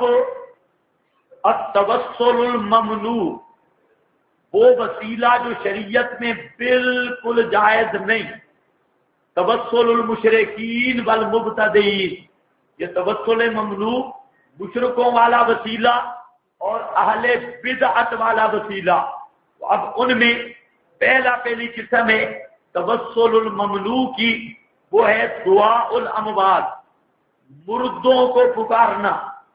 التوسل الممنوع، وہ وسیلہ جو شریعت میں بالکل جائز نہیں، توسل المشرکین والمبتدئین، یہ توسل ممنوع مشرکوں والا وسیلہ اور اہل بدعت والا وسیلہ۔ اب ان میں پہلی قسم ہے توسل الممنوع کی، وہ ہے دعاء الاموات، مردوں کو پکارنا،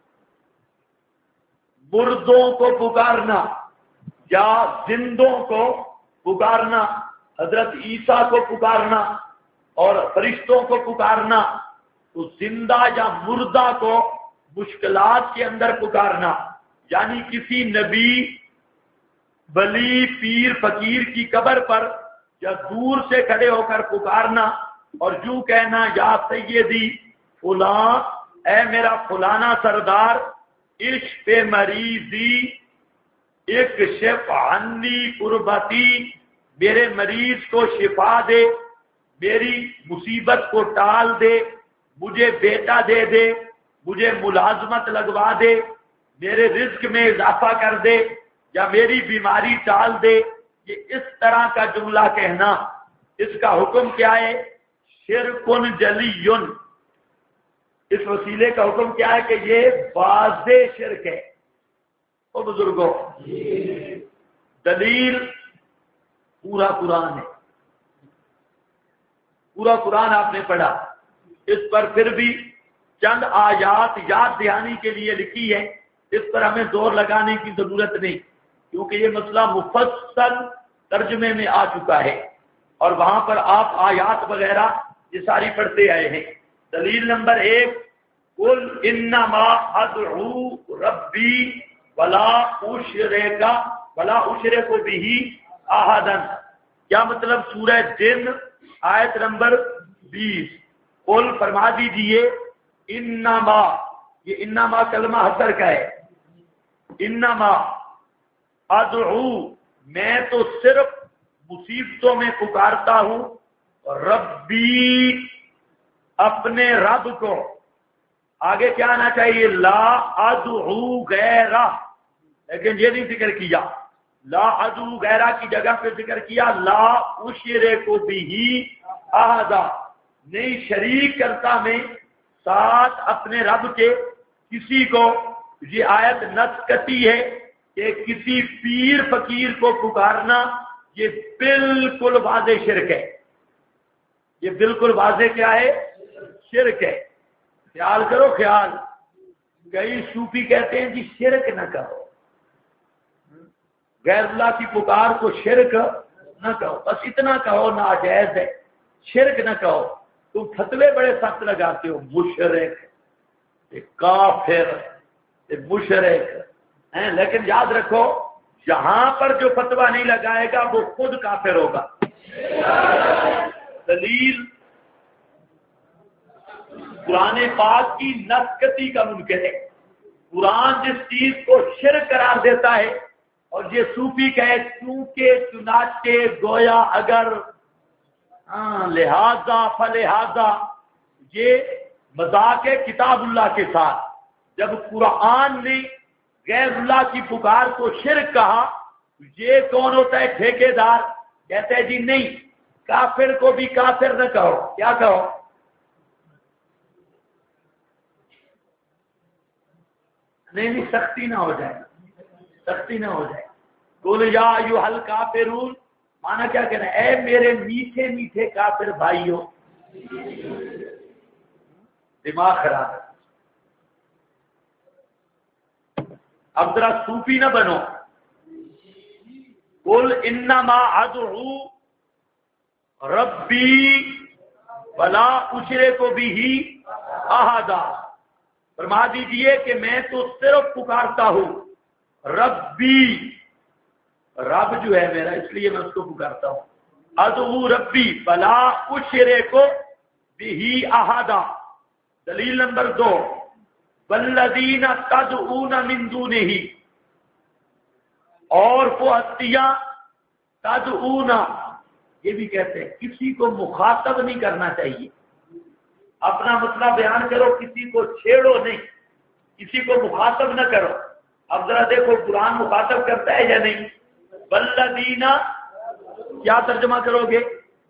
مردوں کو پکارنا یا زندوں کو پکارنا، حضرت عیسیٰ کو پکارنا اور فرشتوں کو پکارنا، تو زندہ یا مردہ کو مشکلات کے اندر پکارنا، یعنی کسی نبی، ولی، پیر، فقیر کی قبر پر یا دور سے کھڑے ہو کر پکارنا اور یوں کہنا، یا سیدی فلاں، اے میرا فلانا سردار، عشق مریضی، اکشف عنی قربتی، میرے مریض کو شفا دے، میری مصیبت کو ٹال دے، مجھے بیٹا دے دے، مجھے ملازمت لگوا دے، میرے رزق میں اضافہ کر دے، یا میری بیماری ٹال دے، یہ اس طرح کا جملہ کہنا، اس کا حکم کیا ہے؟ شرکن جلیٌ۔ اس وسیلے کا حکم کیا ہے کہ یہ واضح شرک ہے۔ او بزرگوں، دلیل پورا قرآن ہے، پورا قرآن آپ نے پڑھا، اس پر پھر بھی چند آیات یاد دہانی کے لیے لکھی ہے، اس پر ہمیں زور لگانے کی ضرورت نہیں، کیونکہ یہ مسئلہ مفصل ترجمے میں آ چکا ہے، اور وہاں پر آپ آیات وغیرہ یہ ساری پڑھتے آئے ہیں۔ دلیل نمبر 1، قل انما ادعو ربی ولا اشرک بہ احدا۔ کیا مطلب؟ سورہ جن آیت نمبر 20، قل فرما دیجئے، انما، یہ انما کلمہ حصر کا ہے، انما ادعو، میں تو صرف مصیبتوں میں پکارتا ہوں ربی، اپنے رب کو۔ آگے کیا آنا چاہیے؟ لا ادعو غیرہ، لیکن یہ نہیں ذکر کیا، لا ادعو غیرہ کی جگہ پہ ذکر کیا لا اشرک بہ احدا، نہیں شریک کرتا میں ساتھ اپنے رب کے کسی کو۔ یہ آیت نسکتی ہے کہ کسی پیر فقیر کو پکارنا یہ بالکل واضح شرک ہے، یہ بالکل واضح کیا ہے؟ شرک ہے۔ خیال کرو خیال، کئی صوفی کہتے ہیں جی شرک نہ کرو، غیر اللہ کی پکار کو شرک نہ کہو، بس اتنا کہو ناجائز ہے، شرک نہ کہو۔ تم فتوے بڑے سخت لگاتے ہو، مشرک، کافر، مشرک ہیں، لیکن یاد رکھو جہاں پر جو فتویٰ نہیں لگائے گا وہ خود کافر ہوگا۔ دلیل قرآن پاک کی نسکتی کا منکر ہے۔ قرآن جس چیز کو شرک قرار دیتا ہے، اور یہ صوفی کہے چونکہ چنانچہ گویا اگر، لہذا فلہذا، یہ مذاق ہے کتاب اللہ کے ساتھ۔ جب قرآن نے غیر اللہ کی پکار کو شرک کہا، یہ کون ہوتا ہے؟ ٹھیکیدار کہتا ہے جی نہیں، کافر کو بھی کافر نہ کہو، کیا کہو؟ نہیں سختی نہ ہو جائے، سختی نہ ہو جائے۔ قل یا ایھا الکافرون، مانا کیا کہنا ہے؟ اے میرے میٹھے میٹھے کافر بھائیوں۔ دماغ خراب ہے، اب ذرا صوفی نہ بنو۔ قل انما ادعو ربی ولا اشرک بہ احدا، فرما دیجئے کہ میں تو صرف پکارتا ہوں ربی، رب جو ہے میرا، اس لیے میں اس کو پکارتا ہوں۔ ادعو ربی ولا اشرک بہ احدا۔ دلیل نمبر 2، والذین تدعون من دونہ، اور وہ ہستیاں تدعون، یہ بھی کہتے ہیں کسی کو مخاطب نہیں کرنا چاہیے، اپنا مسئلہ بیان کرو، کسی کو چھیڑو نہیں، کسی کو مخاطب نہ کرو۔ اب ذرا دیکھو قرآن مخاطب کرتا ہے یا نہیں؟ والذین، کیا ترجمہ کرو گے؟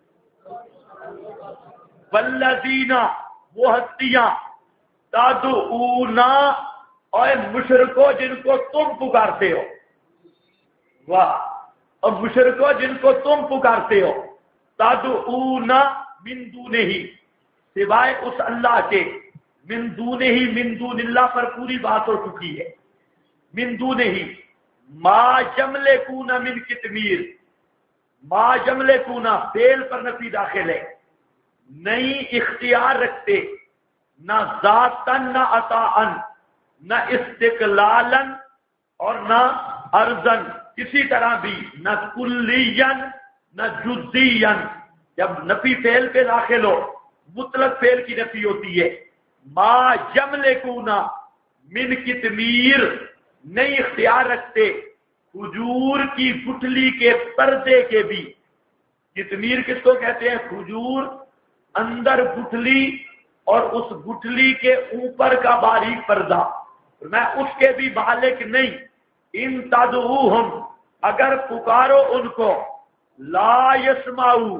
والذین، وہ ہستیاں، تدعون، اور مشرکو جن کو تم پکارتے ہو، واہ، اور مشرکو جن کو تم پکارتے ہو، تدعون من دونہ، سوائے اس اللہ کے، من دونہ، من دون اللہ پر پوری بات ہو چکی ہے، من دونہ، ما یملکون من قطمیر، ما یملکون فعل پر نفی داخل ہے، نہیں اختیار رکھتے، نہ ذاتن نہ عطاءن، نہ استقلالن اور نہ ارضن، کسی طرح بھی، نہ کلین نہ جزین۔ جب نفی فعل پہ داخل ہو، مطلق فعل کی نفی ہوتی ہے۔ ما یملکون من قطمیر، نہیں اختیار رکھتے کھجور کی گٹھلی کے پردے کے بھی۔ قطمیر کس کو کہتے ہیں؟ کھجور، اندر گٹھلی اور اس گٹھلی کے اوپر کا باریک پردہ، میں اس کے بھی بالغ نہیں۔ ان تدعوہم، اگر پکارو ان کو، لا یسمعو،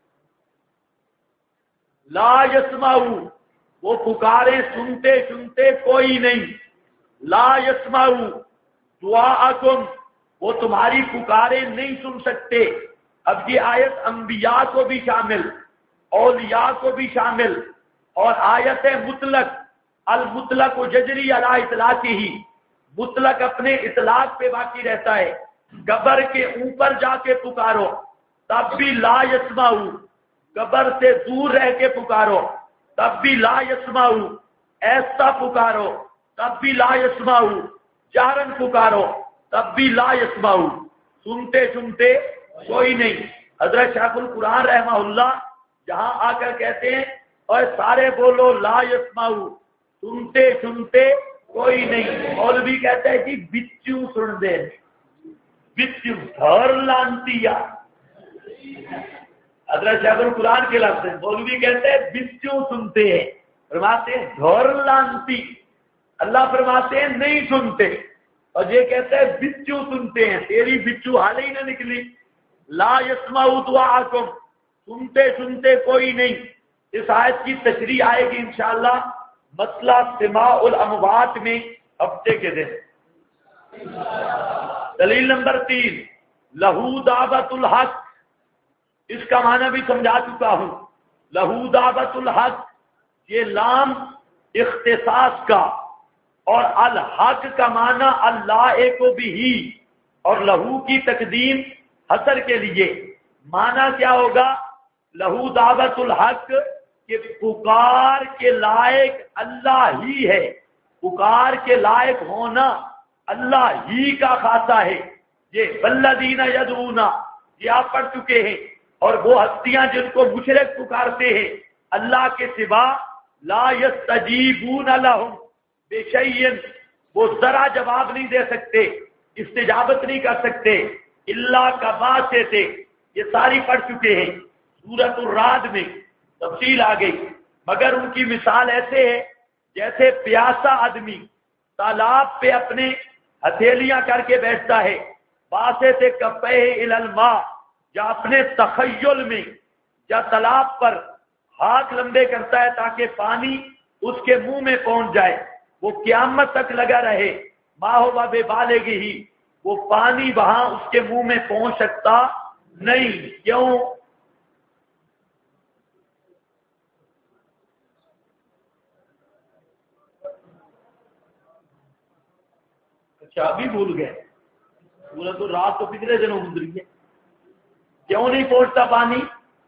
لا یسمعو، وہ پکارے سنتے سنتے کوئی نہیں، لا یسمعو دعاءکم، وہ تمہاری پکارے نہیں سن سکتے۔ اب یہ آیت انبیاء کو بھی شامل، اولیاء کو بھی شامل، اور آیت مطلق، المطلق و ججری علی اطلاقہ ہی، مطلق اپنے اطلاق پہ باقی رہتا ہے۔ قبر کے اوپر جا کے پکارو تب بھی لا یسمعو، قبر سے دور رہ کے پکارو تب بھی لا یسمعو، ایسا پکارو تب بھی لا یسمعو، جہرن پکارو تب بھی لا یسمعو، سنتے سنتے کوئی نہیں۔ حضرت شیخ القرآن رحمہ اللہ جہاں آ کر کہتے ہیں اور سارے بولو لا یسمعو، سنتے سنتے کوئی نہیں۔ مولوی کہتا ہے کہ بچو سن دے، بچو دھر لانتیا، حضرت شیخ القرآن کے لفظ ہیں، مولوی کہتے ہیں بچو سنتے ہیں، فرماتے ہیں دھر لانتی، اللہ فرماتے ہیں نہیں سنتے، اور یہ کہتے ہیں بچو سنتے ہیں، تیری بچو حال ہی نہ نکلی۔ لا یسمعو دعاءکم، سنتے سنتے کوئی نہیں۔ اس آیت کی تشریح آئے گی انشاءاللہ مسئلہ سماع الاموات میں ہفتے کے دن۔ دلیل نمبر 3، لہو دعوت الحق، اس کا معنی بھی سمجھا چکا ہوں۔ لہو دعوت الحق، یہ لام اختصاص کا، اور الحق کا معنی اللہ کو بھی، اور لہو کی تقدیم حصر کے لیے۔ معنی کیا ہوگا؟ لہو دعوت الحق، کہ پکار کے لائق اللہ ہی ہے، پکار کے لائق ہونا اللہ ہی کا خاصہ ہے۔ یہ والذین یدعون، یہ آپ پڑھ چکے ہیں، اور وہ ہستیاں جن کو مشرک پکارتے ہیں اللہ کے سوا، لا یستجیبون لہم بشیء، وہ ذرا جواب نہیں دے سکتے، استجابت نہیں کر سکتے، اللہ کا بات سے، یہ ساری پڑھ چکے ہیں۔ سورۃ الرعد میں تفصیل آ گئی، مگر ان کی مثال ایسے ہے جیسے پیاسا آدمی تالاب پہ اپنے ہتھیلیاں کر کے بیٹھتا ہے، باسے سے کفے الی الماء، یا اپنے تخیل میں یا تالاب پر ہاتھ لمبے کرتا ہے تاکہ پانی اس کے منہ میں پہنچ جائے، وہ قیامت تک لگا رہے، ما ہوا بے بالغ ہی، وہ پانی وہاں اس کے منہ میں پہنچ سکتا نہیں۔ کیوں؟ اچھا ابھی بھول گئے، سورۃ الرعد تو پچھلے دنوں گزری ہے۔ کیوں نہیں پہنچتا پانی؟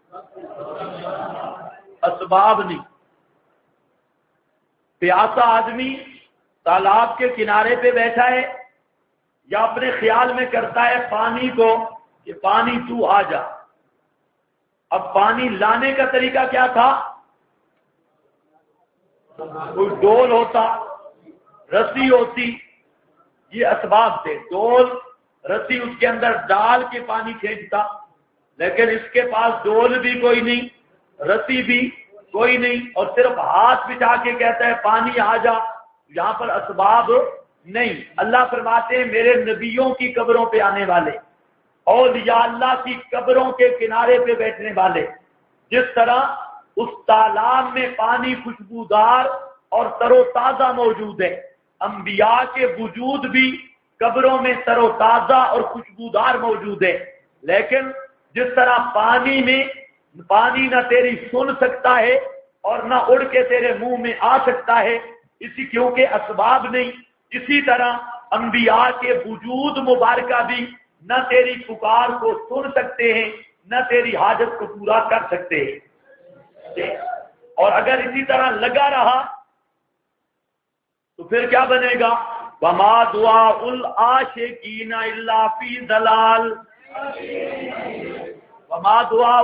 اسباب نہیں۔ پیاسا آدمی تالاب کے کنارے پہ بیٹھا ہے، یا اپنے خیال میں کرتا ہے پانی کو کہ پانی تو آ جا۔ اب پانی لانے کا طریقہ کیا تھا؟ کوئی ڈول ہوتا، رسی ہوتی، یہ اسباب تھے، ڈول رسی اس کے اندر ڈال کے پانی کھینچتا، لیکن اس کے پاس ڈول بھی کوئی نہیں، رسی بھی کوئی نہیں، اور صرف ہاتھ بچا کے کہتا ہے پانی آ جا۔ یہاں پر اسباب نہیں۔ اللہ فرماتے ہیں میرے نبیوں کی قبروں پہ آنے والے، اولیاء اللہ کی قبروں کے کنارے پہ بیٹھنے والے، جس طرح اس تالاب میں پانی خوشبودار اور تر و تازہ موجود ہے، انبیاء کے وجود بھی قبروں میں تر و تازہ اور خوشبودار موجود ہے۔ لیکن جس طرح پانی میں پانی نہ تیری سن سکتا ہے اور نہ اڑ کے تیرے منہ میں آ سکتا ہے، اسی کیونکہ اسباب نہیں، اسی طرح انبیاء کے وجود مبارکہ بھی نہ تیری پکار کو سن سکتے ہیں، نہ تیری حاجت کو پورا کر سکتے ہیں۔ اور اگر اسی طرح لگا رہا تو پھر کیا بنے گا؟ وما دعاء العاشقین الا فی ضلال، وما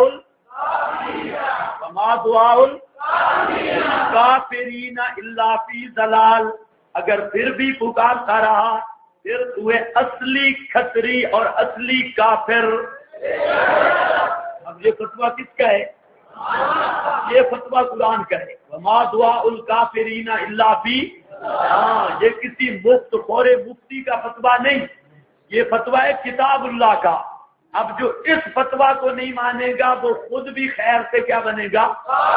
دعاء الکافرین الا فی ضلال، اگر پھر بھی پکارتا رہا پھر تو اصلی کھتری اور اصلی کافر۔ اب یہ فتویٰ کس کا ہے؟ یہ فتویٰ قرآن کا ہے۔ وما دعاء الکافرین الا فی، ہاں یہ کسی مفت خور مفتی کا فتویٰ نہیں، یہ فتویٰ ہے کتاب اللہ کا۔ اب جو اس فتویٰ کو نہیں مانے گا وہ خود بھی خیر سے کیا بنے گا؟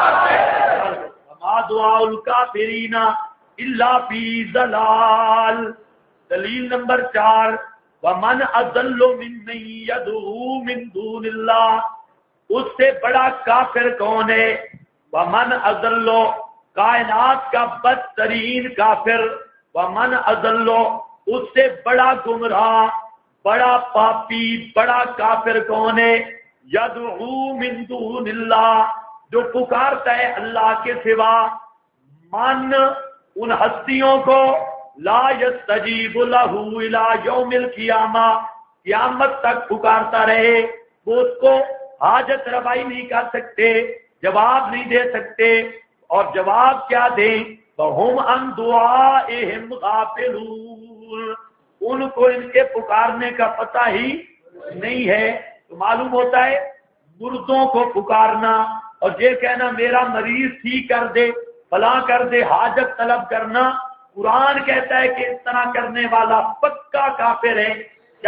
وما دعاء الکافرین الا فی ضلال۔ دلیل نمبر 4، ومن اضل ممن یدعو من دون اللہ، اس سے بڑا کافر کون ہے؟ ومن اضل، کائنات کا بدترین کافر، ومن اضل، اس سے بڑا گمراہ، بڑا پاپی، بڑا کافر کون ہے؟ یدعو من دون اللہ، جو پکارتا ہے اللہ کے سوا، من ان ہستیوں کو، لا یستجیب لہ الی یوم القیامہ، قیامت تک پکارتا رہے، وہ اس کو حاجت روائی نہیں کر سکتے، جواب نہیں دے سکتے، اور جواب کیا دیں؟ وَهُمْ عَنْ دُعَائِهِمْ غَافِلُونَ، ان کو ان کے پکارنے کا پتہ ہی نہیں ہے۔ تو معلوم ہوتا ہے مردوں کو پکارنا اور یہ کہنا میرا مریض ٹھیک کر دے، فلاں کر دے، حاجت طلب کرنا، قرآن کہتا ہے کہ اس طرح کرنے والا پکا کافر ہے،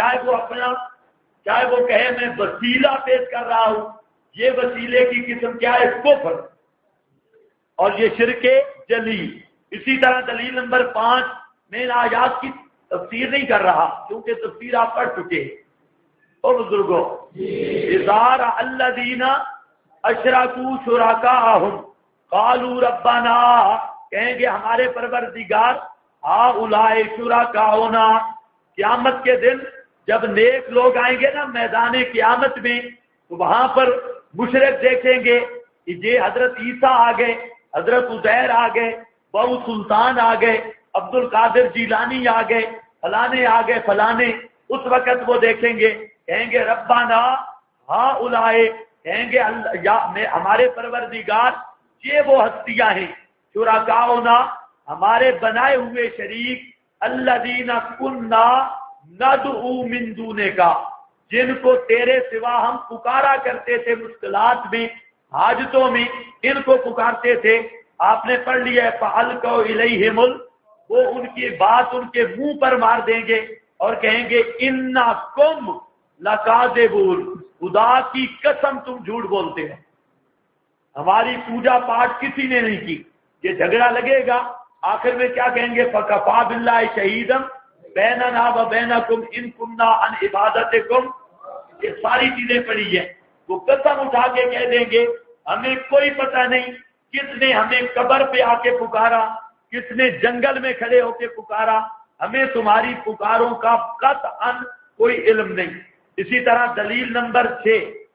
چاہے وہ کہے میں وسیلہ پیش کر رہا ہوں، یہ وسیلے کی قسم کیا ہے؟ کفر، اور یہ شرک جلی۔ اسی طرح دلیل نمبر 5، میں ان آیات کی تفسیر نہیں کر رہا کیونکہ تفسیر آپ پڑھ چکے ہیں۔ او بزرگوں، اذا الذین اشرکوا شرکاءہم قالوا ربنا، کہیں گے ہمارے پروردگار، ہؤلاء شرکاؤنا، قیامت کے دن جب نیک لوگ آئیں گے نا میدان قیامت میں، تو وہاں پر مشرک دیکھیں گے کہ یہ حضرت عیسیٰ آ گئے، حضرت عزیر آ گئے، بہو سلطان آ گئے، عبد القادر جیلانی آ گئے، فلانے آ گئے، فلانے۔ اس وقت وہ دیکھیں گے، کہیں گے ربنا ہؤلاء، کہیں گے ہمارے پروردگار یہ وہ ہستیاں ہیں، شرکاؤنا، ہمارے بنائے ہوئے شریک، الذین کنا ندعو من دونک، جن کو تیرے سوا ہم پکارا کرتے تھے مشکلات میں، حاجتوں میں، ان کو پکارتے تھے۔ آپ نے پڑھ لیا ہے فَأَلْقَوْا إِلَيْهِمُ وہ ان کی بات ان کے منہ پر مار دیں گے اور کہیں گے اِنَّكُمْ لَكَاذِبُونَ، خدا کی قسم تم جھوٹ بولتے ہو، ہماری پوجا پاٹ کسی نے نہیں کی۔ یہ جھگڑا لگے گا، آخر میں کیا کہیں گے؟ فَكَفَىٰ بِاللَّهِ شَهِيدًا بَيْنَنَا وَبَيْنَكُمْ إِن كُنَّا عَنْ عِبَادَتِكُمْ، یہ ساری چیزیں پڑھی ہیں۔ وہ قسم اٹھا کے کہہ دیں گے ہمیں کوئی پتہ نہیں کس نے ہمیں قبر پہ آ کے پکارا، کس نے جنگل میں کھڑے ہو کے پکارا، ہمیں تمہاری پکاروں کا قطعاً کوئی علم نہیں۔ اسی طرح دلیل نمبر 6،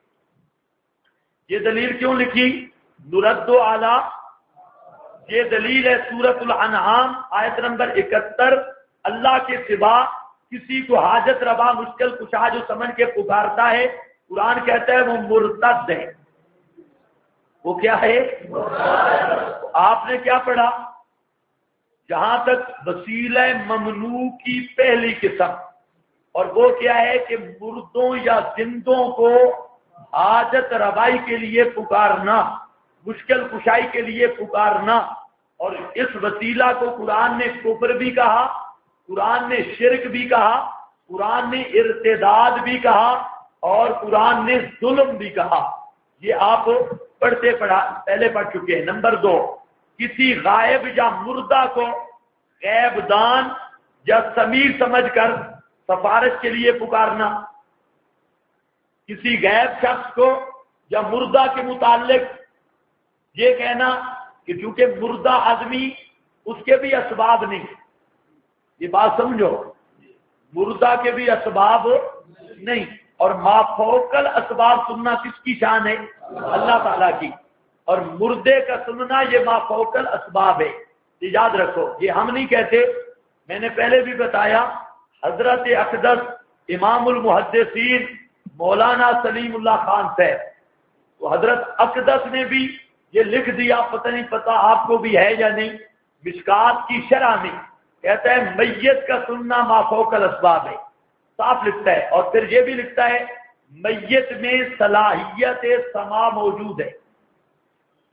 یہ دلیل کیوں لکھی؟ نرد علی، یہ دلیل ہے سورۃ الانعام آیت نمبر 71، اللہ کے سوا کسی کو حاجت روا مشکل کشا جو سمجھ کے پکارتا ہے، قرآن کہتا ہے وہ مرتد ہے۔ وہ کیا ہے؟ آپ نے کیا پڑھا؟ جہاں تک وسیلہ ممنوع کی پہلی قسم، اور وہ کیا ہے کہ مردوں یا زندوں کو حاجت روائی کے لیے پکارنا، مشکل کشائی کے لیے پکارنا، اور اس وسیلہ کو قرآن نے کفر بھی کہا، قرآن نے شرک بھی کہا، قرآن نے ارتداد بھی کہا، اور قرآن نے ظلم بھی کہا۔ یہ آپ پہلے پڑھ چکے ہیں۔ نمبر 2، کسی غائب یا مردہ کو غیب دان یا سمیع سمجھ کر سفارش کے لیے پکارنا، کسی غیب شخص کو یا مردہ کے متعلق یہ کہنا کہ چونکہ مردہ آدمی اس کے بھی اسباب نہیں، یہ بات سمجھو، مردہ کے بھی اسباب نہیں، اور مافوقل اسباب سننا کس کی شان ہے؟ اللہ تعالیٰ کی، اور مردے کا سننا یہ مافوقل اسباب ہے۔ یاد رکھو، یہ ہم نہیں کہتے، میں نے پہلے بھی بتایا، حضرت اقدس امام المحدثین مولانا سلیم اللہ خان صاحب، تو حضرت اقدس نے بھی یہ لکھ دیا، پتہ نہیں پتہ آپ کو بھی ہے یا نہیں، مشکات کی شرح میں کہتا ہے میت کا سننا مافوق الاسباب ہے، صاف لکھتا ہے، اور پھر یہ بھی لکھتا ہے میت میں صلاحیت سماع موجود ہے،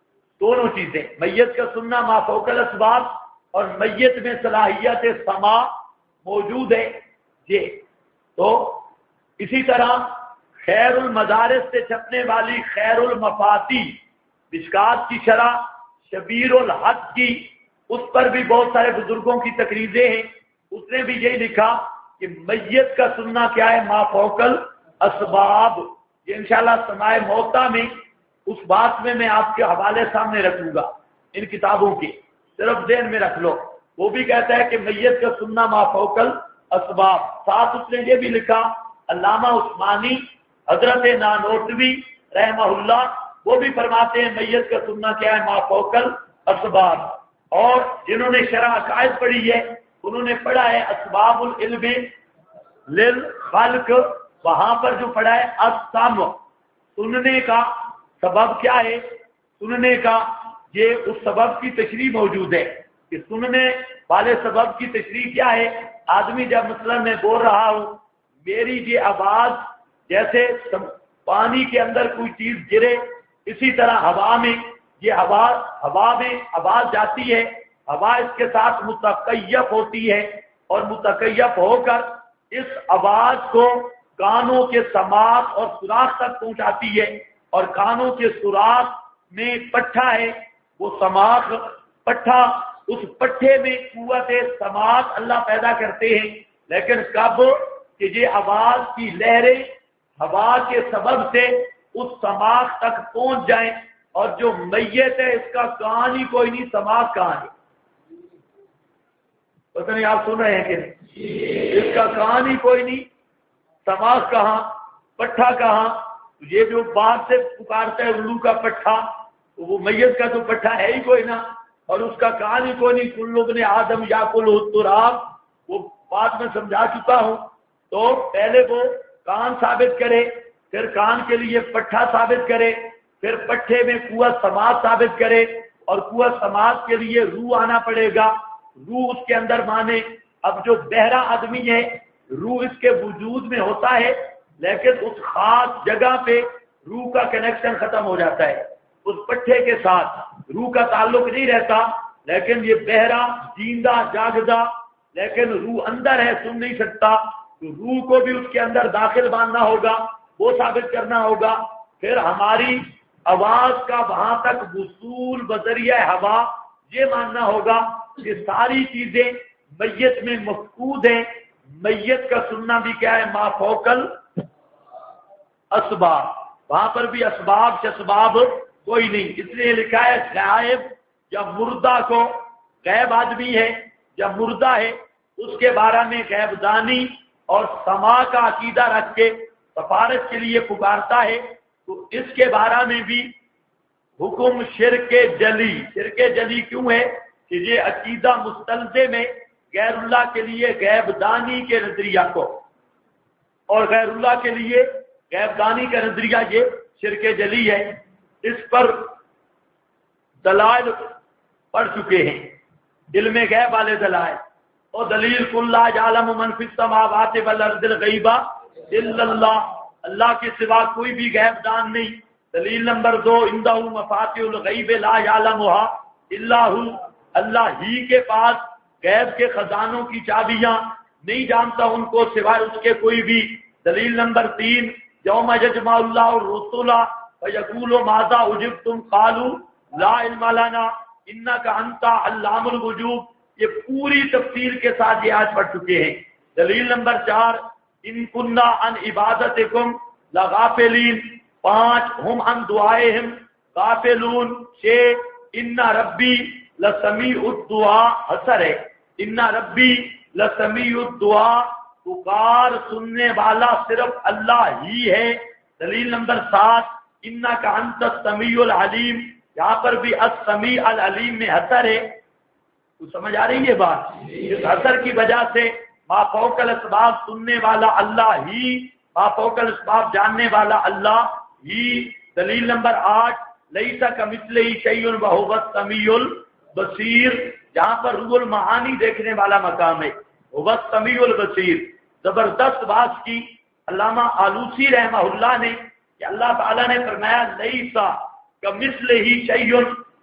دونوں چیزیں، میت کا سننا ما فوق الاسباب اور میت میں صلاحیت سماع موجود ہے یہ. تو اسی طرح خیر المدارس سے چھپنے والی خیر المفاتی مشکات کی شرح شبیر الحق کی، اس پر بھی بہت سارے بزرگوں کی تقریریں ہیں. اس نے بھی یہی لکھا کہ میت کا سننا کیا ہے، ما فوق الاسباب. یہ انشاءاللہ سماع موتا میں اس بات میں آپ کے حوالے سامنے رکھوں گا ان کتابوں کے، صرف ذہن میں رکھ لو. وہ بھی کہتا ہے کہ میت کا سننا ما فوق الاسباب. ساتھ اس نے یہ بھی لکھا علامہ عثمانی حضرت نانوتوی رحمہ اللہ، وہ بھی فرماتے ہیں میت کا سننا کیا ہے، ما فوق الاسباب. اور جنہوں نے شرح عقائد پڑھی ہے انہوں نے پڑھا ہے اسباب العلم للخلق، وہاں پر جو پڑھا ہے السمع، سننے کا سبب کیا ہے، سننے کا یہ اس سبب کی تشریح موجود ہے کہ سننے والے سبب کی تشریح کیا ہے. آدمی جب مثلا میں بول رہا ہوں، میری یہ آواز جیسے پانی کے اندر کوئی چیز گرے، اسی طرح ہوا میں یہ ہوا میں آواز جاتی ہے، ہوا اس کے ساتھ متکیف ہوتی ہے اور متکیف ہو کر اس آواز کو کانوں کے سماعت اور سوراخ تک پہنچاتی ہے، اور کانوں کے سوراخ میں پٹھا ہے، وہ سماعت پٹھا، اس پٹھے میں قوت سماعت اللہ پیدا کرتے ہیں. لیکن کب کہ یہ آواز کی لہریں ہوا کے سبب سے اس سماعت تک پہنچ جائیں، اور جو میت ہے اس کا کان ہی کوئی نہیں، سماعت کہاں ہے؟ پتہ نہیں آپ سن رہے ہیں کہ نہیں؟ اس کا کان ہی کوئی نہیں، سماعت کہاں، پٹھا کہاں؟ یہ جو باہر سے پکارتا ہے الو کا پٹھا، وہ میت کا تو پٹھا ہے ہی کوئی نہ، اور اس کا کان ہی کوئی نہیں. کل ابن آدم یاکل التراب، وہ بات میں سمجھا چکا ہوں. تو پہلے وہ کان ثابت کرے، پھر کان کے لیے پٹھا ثابت کرے، پھر پٹھے میں قوت سماعت ثابت کرے، اور قوت سماعت کے لیے روح آنا پڑے گا، روح اس کے اندر مانے. اب جو بہرا آدمی ہے، روح اس کے وجود میں ہوتا ہے، لیکن اس خاص جگہ پہ روح کا کنیکشن ختم ہو جاتا ہے، اس پٹھے کے ساتھ روح کا تعلق نہیں رہتا. لیکن یہ بہرا جیندہ جاگدہ، لیکن روح اندر ہے، سن نہیں سکتا، تو روح کو بھی اس کے اندر داخل باندھنا ہوگا، وہ ثابت کرنا ہوگا. پھر ہماری آواز کا وہاں تک وصول بذریعہ ہوا یہ ماننا ہوگا کہ ساری چیزیں میت میں مفقود ہیں. میت کا سننا بھی کیا ہے، ما فوق الاسباب. وہاں پر بھی اسباب سے اسباب کوئی نہیں. اس لیے لکھا ہے غائب یا مردہ کو، غیب آدمی ہے یا مردہ ہے، اس کے بارے میں غیب دانی اور سما کا عقیدہ رکھ کے سفارش کے لیے پکارتا ہے، تو اس کے بارے میں بھی حکم شرک جلی. شرک جلی کیوں ہے کہ یہ عقیدہ مستلزم ہے غیر اللہ کے لیے غیب دانی کے نظریہ کو، اور غیر اللہ کے لیے غیب دانی کا نظریہ یہ شرک جلی ہے. اس پر دلائل پڑھ چکے ہیں، علم غیب والے دلائل. اور دلیل کل لا یعلم من فی السماوات والارض الغیب الا اللہ، اللہ کے سوا کوئی بھی غیب دان نہیں. دلیل نمبر 2 عنده مفاتیح الغیب لا یعلمها الا هو، اللہ ہی کے پاس غیب کے خزانوں کی چابیاں، نہیں جانتا ان کو سوائے اس کے کوئی بھی. دلیل نمبر 3 یوم یجمع اللہ الرسل فیقول ماذا اجبتم قالوا لا علم لنا انک انت علام الغیوب. یہ پوری تفصیل کے ساتھ یہ آج پڑھ چکے ہیں. دلیل نمبر 4 ان کننا عن عبادتکم لغافلین. 5 ہم عن دعائہم غافلون. 6 ان ربی لسمیع الدعاء. حسر ہے ان ربی لسمیع الدعاء، پکار سننے والا صرف اللہ ہی ہے. دلیل نمبر 7 انک انت السمیع العلیم. یہاں پر بھی السمیع العلیم میں حسر ہے. تو سمجھ آ رہی ہے بات؟ اس حسر کی وجہ سے ما فوق الاسباب سننے والا اللہ ہی، ما فوق الاسباب جاننے والا اللہ ہی. دلیل نمبر 8 لیس کمثلہ شیء وہو السمیع البصیر. جہاں پر روح المعانی دیکھنے والا مقام ہے، وہ السمیع البصیر. زبردست بات کی علامہ آلوسی رحمہ اللہ نے کہ اللہ تعالیٰ نے فرمایا لیس کمثلہ شیء،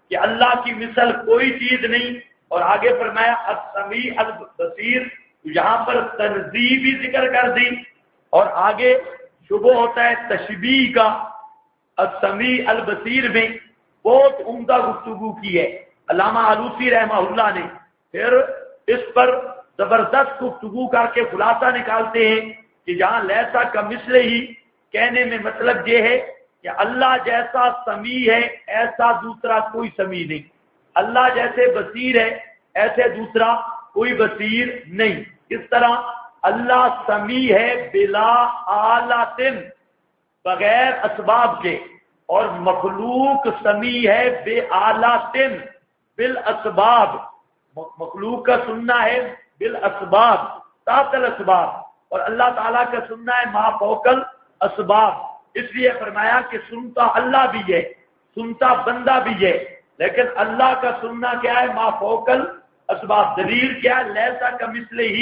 کہ اللہ کی مثل کوئی چیز نہیں، اور آگے فرمایا السمیع البصیر، یہاں پر تنزیہ بھی ذکر کر دی، اور آگے شبہ ہوتا ہے تشبیہ کا السمیع البصیر میں۔ بہت عمدہ گفتگو کی ہے علامہ آلوسی رحمہ اللہ نے، پھر اس پر زبردست گفتگو کر کے خلاصہ نکالتے ہیں کہ جہاں لیسا کمثلہ ہی کہنے میں مطلب یہ ہے کہ اللہ جیسا سمیع ہے ایسا دوسرا کوئی سمیع نہیں، اللہ جیسے بصیر ہے ایسے دوسرا کوئی بصیر نہیں۔ اس طرح اللہ سمیع ہے بلا آلات، بغیر اسباب کے، اور مخلوق سمیع ہے بے آلات بالاسباب، مخلوق کا سننا ہے بالاسباب تحت الاسباب، اور اللہ تعالیٰ کا سننا ہے ما فوق الاسباب۔ اس لیے فرمایا کہ سنتا اللہ بھی ہے، سنتا بندہ بھی ہے، لیکن اللہ کا سننا کیا ہے؟ ما فوق الاسباب۔ دلیل کیا ہے؟ لیسا کمثلہ ہی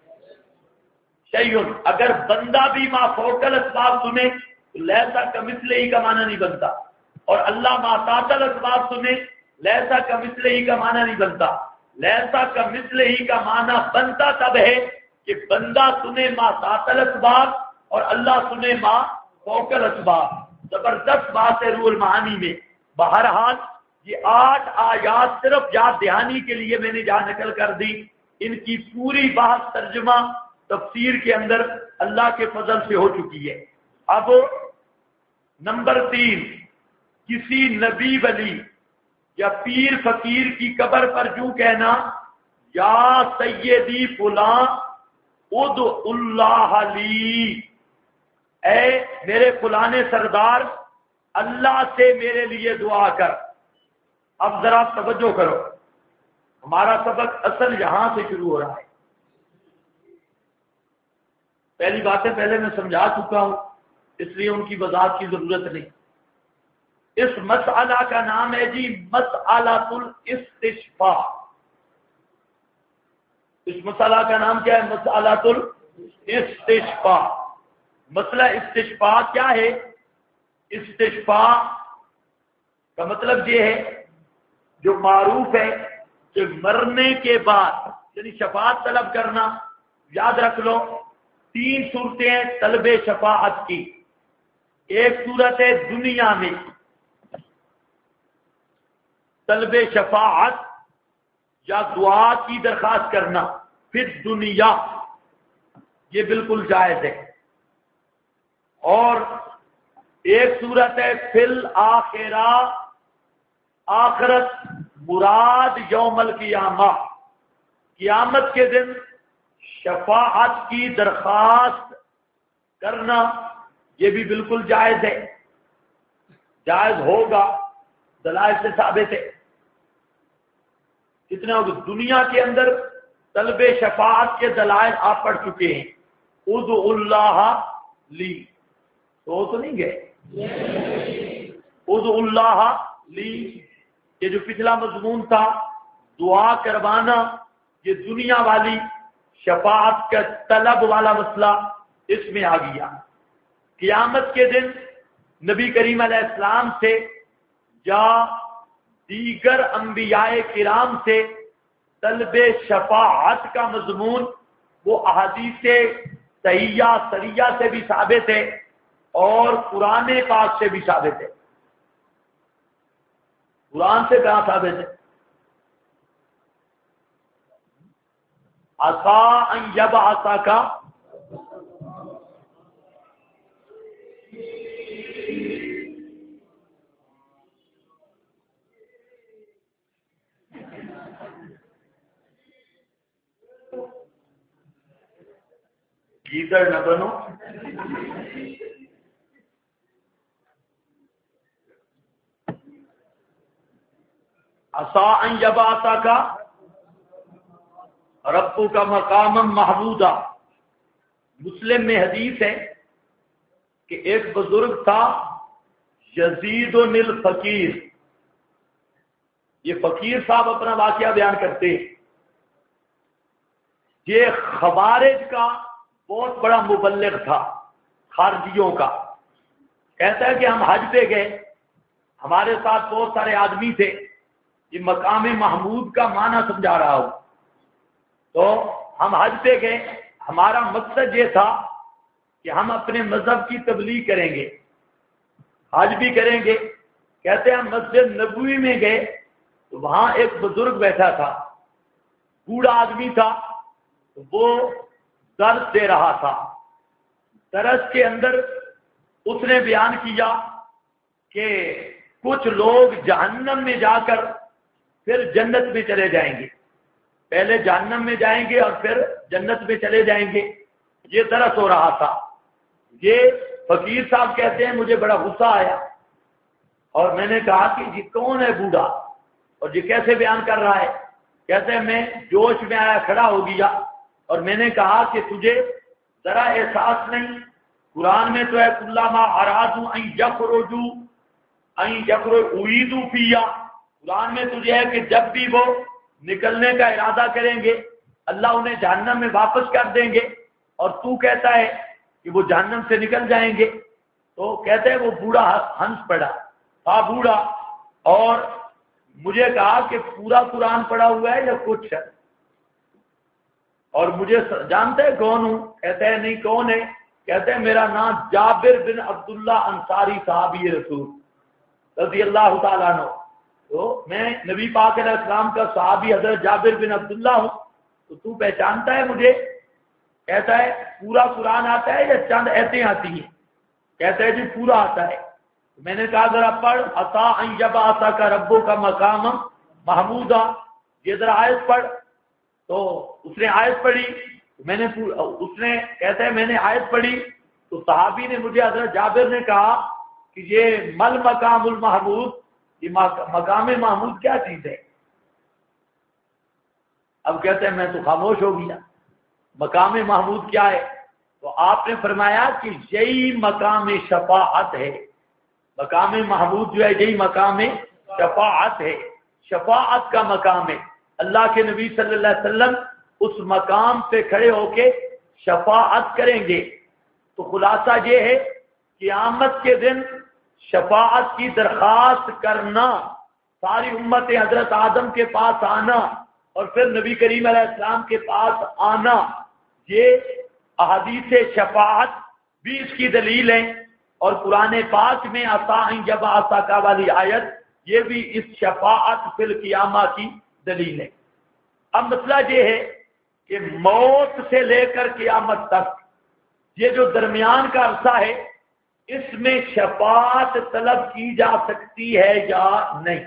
شیء۔ اگر بندہ بھی ما فوق الاسباب سنے تو لیسا کمثلہ ہی کا معنی نہیں بنتا، اور اللہ ما تحت الاسباب سنے لیسا کمثلہ ہی کا معنی نہیں بنتا۔ لیسا کمثلہ ہی کا معنی بنتا تب ہے کہ بندہ سنے ما تحت الاسباب اور اللہ سنے ما فوق الاسباب۔ زبردست بات ہے روح المعانی میں۔ بہرحال یہ 8 آیات صرف یاد دہانی کے لیے میں نے جہاں نقل کر دی، ان کی پوری بات ترجمہ تفسیر کے اندر اللہ کے فضل سے ہو چکی ہے۔ اب نمبر 3، کسی نبی ولی یا پیر فقیر کی قبر پر جو کہنا یا سیدی فلاں ادع اللہ لی، اے میرے فلانے سردار اللہ سے میرے لیے دعا کر۔ اب ذرا توجہ کرو، ہمارا سبق اصل یہاں سے شروع ہو رہا ہے۔ پہلی باتیں پہلے میں سمجھا چکا ہوں، اس لیے ان کی وضاحت کی ضرورت نہیں۔ اس مسئلہ کا نام ہے جی مسئلۃ الاستشفاء۔ اس مسئلہ کا نام کیا ہے؟ مسئلۃ الاستشفاء۔ مسئلہ استشفاء کیا ہے؟ استشفاء کا مطلب یہ ہے، جو معروف ہے کہ مرنے کے بعد یعنی شفاعت طلب کرنا۔ یاد رکھ لو 3 صورتیں ہیں طلب شفاعت کی۔ ایک صورت ہے دنیا میں طلب شفاعت یا دعا کی درخواست کرنا، پھر دنیا یہ بالکل جائز ہے، اور ایک صورت ہے فی الآخرہ، آخرت مراد یوم القیامہ، قیامت کے دن شفاعت کی درخواست کرنا، یہ بھی بالکل جائز ہے، جائز ہوگا، دلائل سے ثابت ہے۔ کتنے ہوگا؟ دنیا کے اندر طلب شفاعت کے دلائل آپ پڑھ چکے ہیں۔ ادع اللہ لی، تو نہیں گئے؟ ادع اللہ لی، یہ جو پچھلا مضمون تھا دعا کروانا، یہ دنیا والی شفاعت کا طلب والا مسئلہ اس میں آ گیا۔ قیامت کے دن نبی کریم علیہ السلام سے یا دیگر انبیاء کرام سے طلب شفاعت کا مضمون وہ احادیث صحیحہ سریہ سے بھی ثابت ہے اور قرآن پاک سے بھی ثابت ہے۔ قرآن سے کہاں ثابت ہے؟ عسیٰ ان یبعثک، گیزر نہ بنو، عسیٰ ان یبعثک ربک مقاما محمودا۔ مسلم میں حدیث ہے کہ ایک بزرگ تھا یزید الفقیر، یہ فقیر صاحب اپنا واقعہ بیان کرتے ہیں۔ یہ خوارج کا بہت بڑا مبلغ تھا، خارجیوں کا۔ کہتا ہے کہ ہم حج پہ گئے، ہمارے ساتھ بہت سارے آدمی تھے، یہ مقام محمود کا معنی سمجھا رہا ہوں۔ تو ہم حج پہ گئے، ہمارا مقصد یہ تھا کہ ہم اپنے مذہب کی تبلیغ کریں گے، حج بھی کریں گے۔ کہتے ہیں ہم مسجد نبوی میں گئے تو وہاں ایک بزرگ بیٹھا تھا، بوڑھا آدمی تھا، وہ درس دے رہا تھا۔ درس کے اندر اس نے بیان کیا کہ کچھ لوگ جہنم میں جا کر پھر جنت میں چلے جائیں گے، پہلے جہنم میں جائیں گے اور پھر جنت میں چلے جائیں گے۔ یہ درس ہو رہا تھا۔ یہ فقیر صاحب کہتے ہیں مجھے بڑا غصہ آیا اور میں نے کہا کہ یہ کون ہے بوڑھا اور یہ کیسے بیان کر رہا ہے؟ کہتے ہیں میں جوش میں آیا، کھڑا ہو گیا اور میں نے کہا کہ تجھے ذرا احساس نہیں، قرآن میں تو ہے کلما ارادوا ان یخرجوا ان اعیدوا فیہا، قرآن میں تجھے ہے کہ جب بھی وہ نکلنے کا ارادہ کریں گے اللہ انہیں جہنم میں واپس کر دیں گے، اور تو کہتا ہے کہ وہ جہنم سے نکل جائیں گے۔ تو کہتے ہیں وہ بوڑھا ہنس پڑا، ہاں بوڑھا، اور مجھے کہا کہ پورا قرآن پڑھا ہوا ہے یا کچھ ہے، اور مجھے جانتے ہیں کون ہوں؟ کہتے ہیں نہیں، کون ہے؟ کہتے ہیں میرا نام جابر بن عبداللہ انصاری صحابی رسول رضی اللہ تعالیٰ عنہ۔ تو میں نبی پاک علیہ السلام کا صحابی حضرت جابر بن عبداللہ ہوں، تو پہچانتا ہے مجھے؟ کہتا ہے پورا قرآن آتا ہے یا چند ایتیں آتی ہیں؟ کہتا ہے جی پورا آتا ہے۔ میں نے کہا ذرا پڑھ عسیٰ ان یبعثک ربک مقاما محمودا، یہ ذرا آیت پڑھ۔ تو اس نے آیت پڑھی، کہتا ہے میں نے آیت پڑھی تو صحابی نے مجھے، حضرت جابر نے کہا کہ یہ مل مقام المحمود، یہ مقام محمود کیا چیز ہے؟ اب کہتے ہیں میں تو خاموش ہو گیا، مقام محمود کیا ہے؟ تو آپ نے فرمایا کہ یہی مقام شفاعت ہے۔ مقام محمود جو ہے یہی مقام شفاعت ہے، شفاعت کا مقام ہے۔ اللہ کے نبی صلی اللہ علیہ وسلم اس مقام پہ کھڑے ہو کے شفاعت کریں گے۔ تو خلاصہ یہ ہے قیامت کے دن شفاعت کی درخواست کرنا، ساری امت حضرت آدم کے پاس آنا اور پھر نبی کریم علیہ السلام کے پاس آنا، یہ احادیث شفاعت بھی اس کی دلیل ہے، اور قرآن پاک میں عسیٰ ان یبعثک والی آیت یہ بھی اس شفاعت فی القیامہ کی دلیل ہے۔ اب مسئلہ یہ ہے کہ موت سے لے کر قیامت تک یہ جو درمیان کا عرصہ ہے، اس میں شفاعت طلب کی جا سکتی ہے یا نہیں؟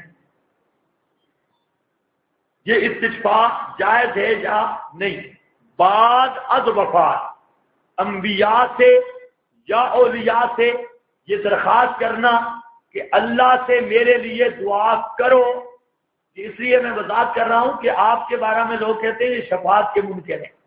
یہ استشفاء جائز ہے یا نہیں؟ بعد از وفات انبیاء سے یا اولیاء سے یہ درخواست کرنا کہ اللہ سے میرے لیے دعا کرو، اس لیے میں وضاحت کر رہا ہوں کہ آپ کے بارے میں لوگ کہتے ہیں یہ شفاعت کے منکر ہیں،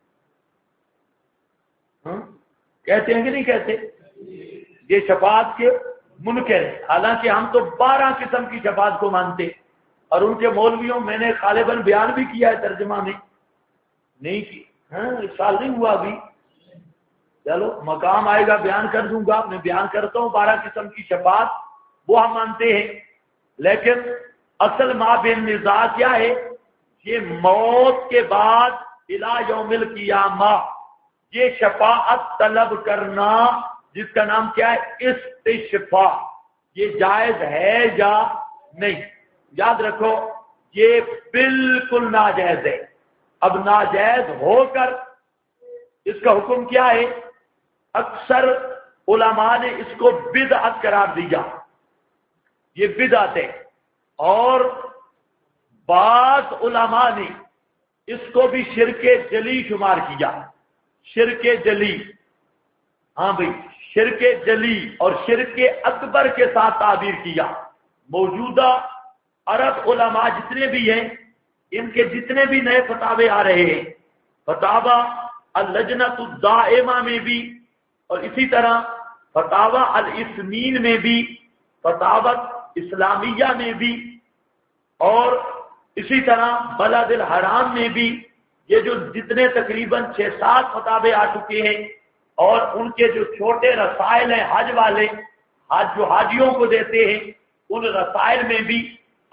کہتے ہیں کہ نہیں کہتے؟ یہ شفاعت کے منکر ہیں، حالانکہ ہم تو 12 قسم کی شفاعت کو مانتے، اور ان کے مولویوں میں نے غالباً بیان بھی کیا ہے ترجمہ میں، نہیں کی، اس سال نہیں ہوا ابھی، چلو مقام آئے گا بیان کر دوں گا، میں بیان کرتا ہوں 12 قسم کی شفاعت، وہ ہم مانتے ہیں۔ لیکن اصل مابین نزاع کیا ہے؟ یہ موت کے بعد الی یوم القیامہ یہ شفاعت طلب کرنا، جس کا نام کیا ہے؟ استشفاء، یہ جائز ہے یا نہیں؟ یاد رکھو یہ بالکل ناجائز ہے۔ اب ناجائز ہو کر اس کا حکم کیا ہے؟ اکثر علماء نے اس کو بدعت قرار دیا، یہ بدعت ہے، اور بعض علماء نے اس کو بھی شرک جلی شمار کیا، شرک جلی، ہاں بھائی شرک جلی اور شرک اکبر کے ساتھ تعبیر کیا۔ موجودہ عرب علماء جتنے بھی ہیں، ان کے جتنے بھی نئے فتاوے آ رہے ہیں، فتاوی اللجنۃ الدائمہ میں بھی، اور اسی طرح فتاوی الاثمین میں بھی، فتاوی اسلامیہ میں بھی، اور اسی طرح بلد الحرام میں بھی، یہ جو جتنے تقریباً 6-7 فتاوے آ چکے ہیں، اور ان کے جو چھوٹے رسائل ہیں حج والے، حج جو حاجیوں کو دیتے ہیں، ان رسائل میں بھی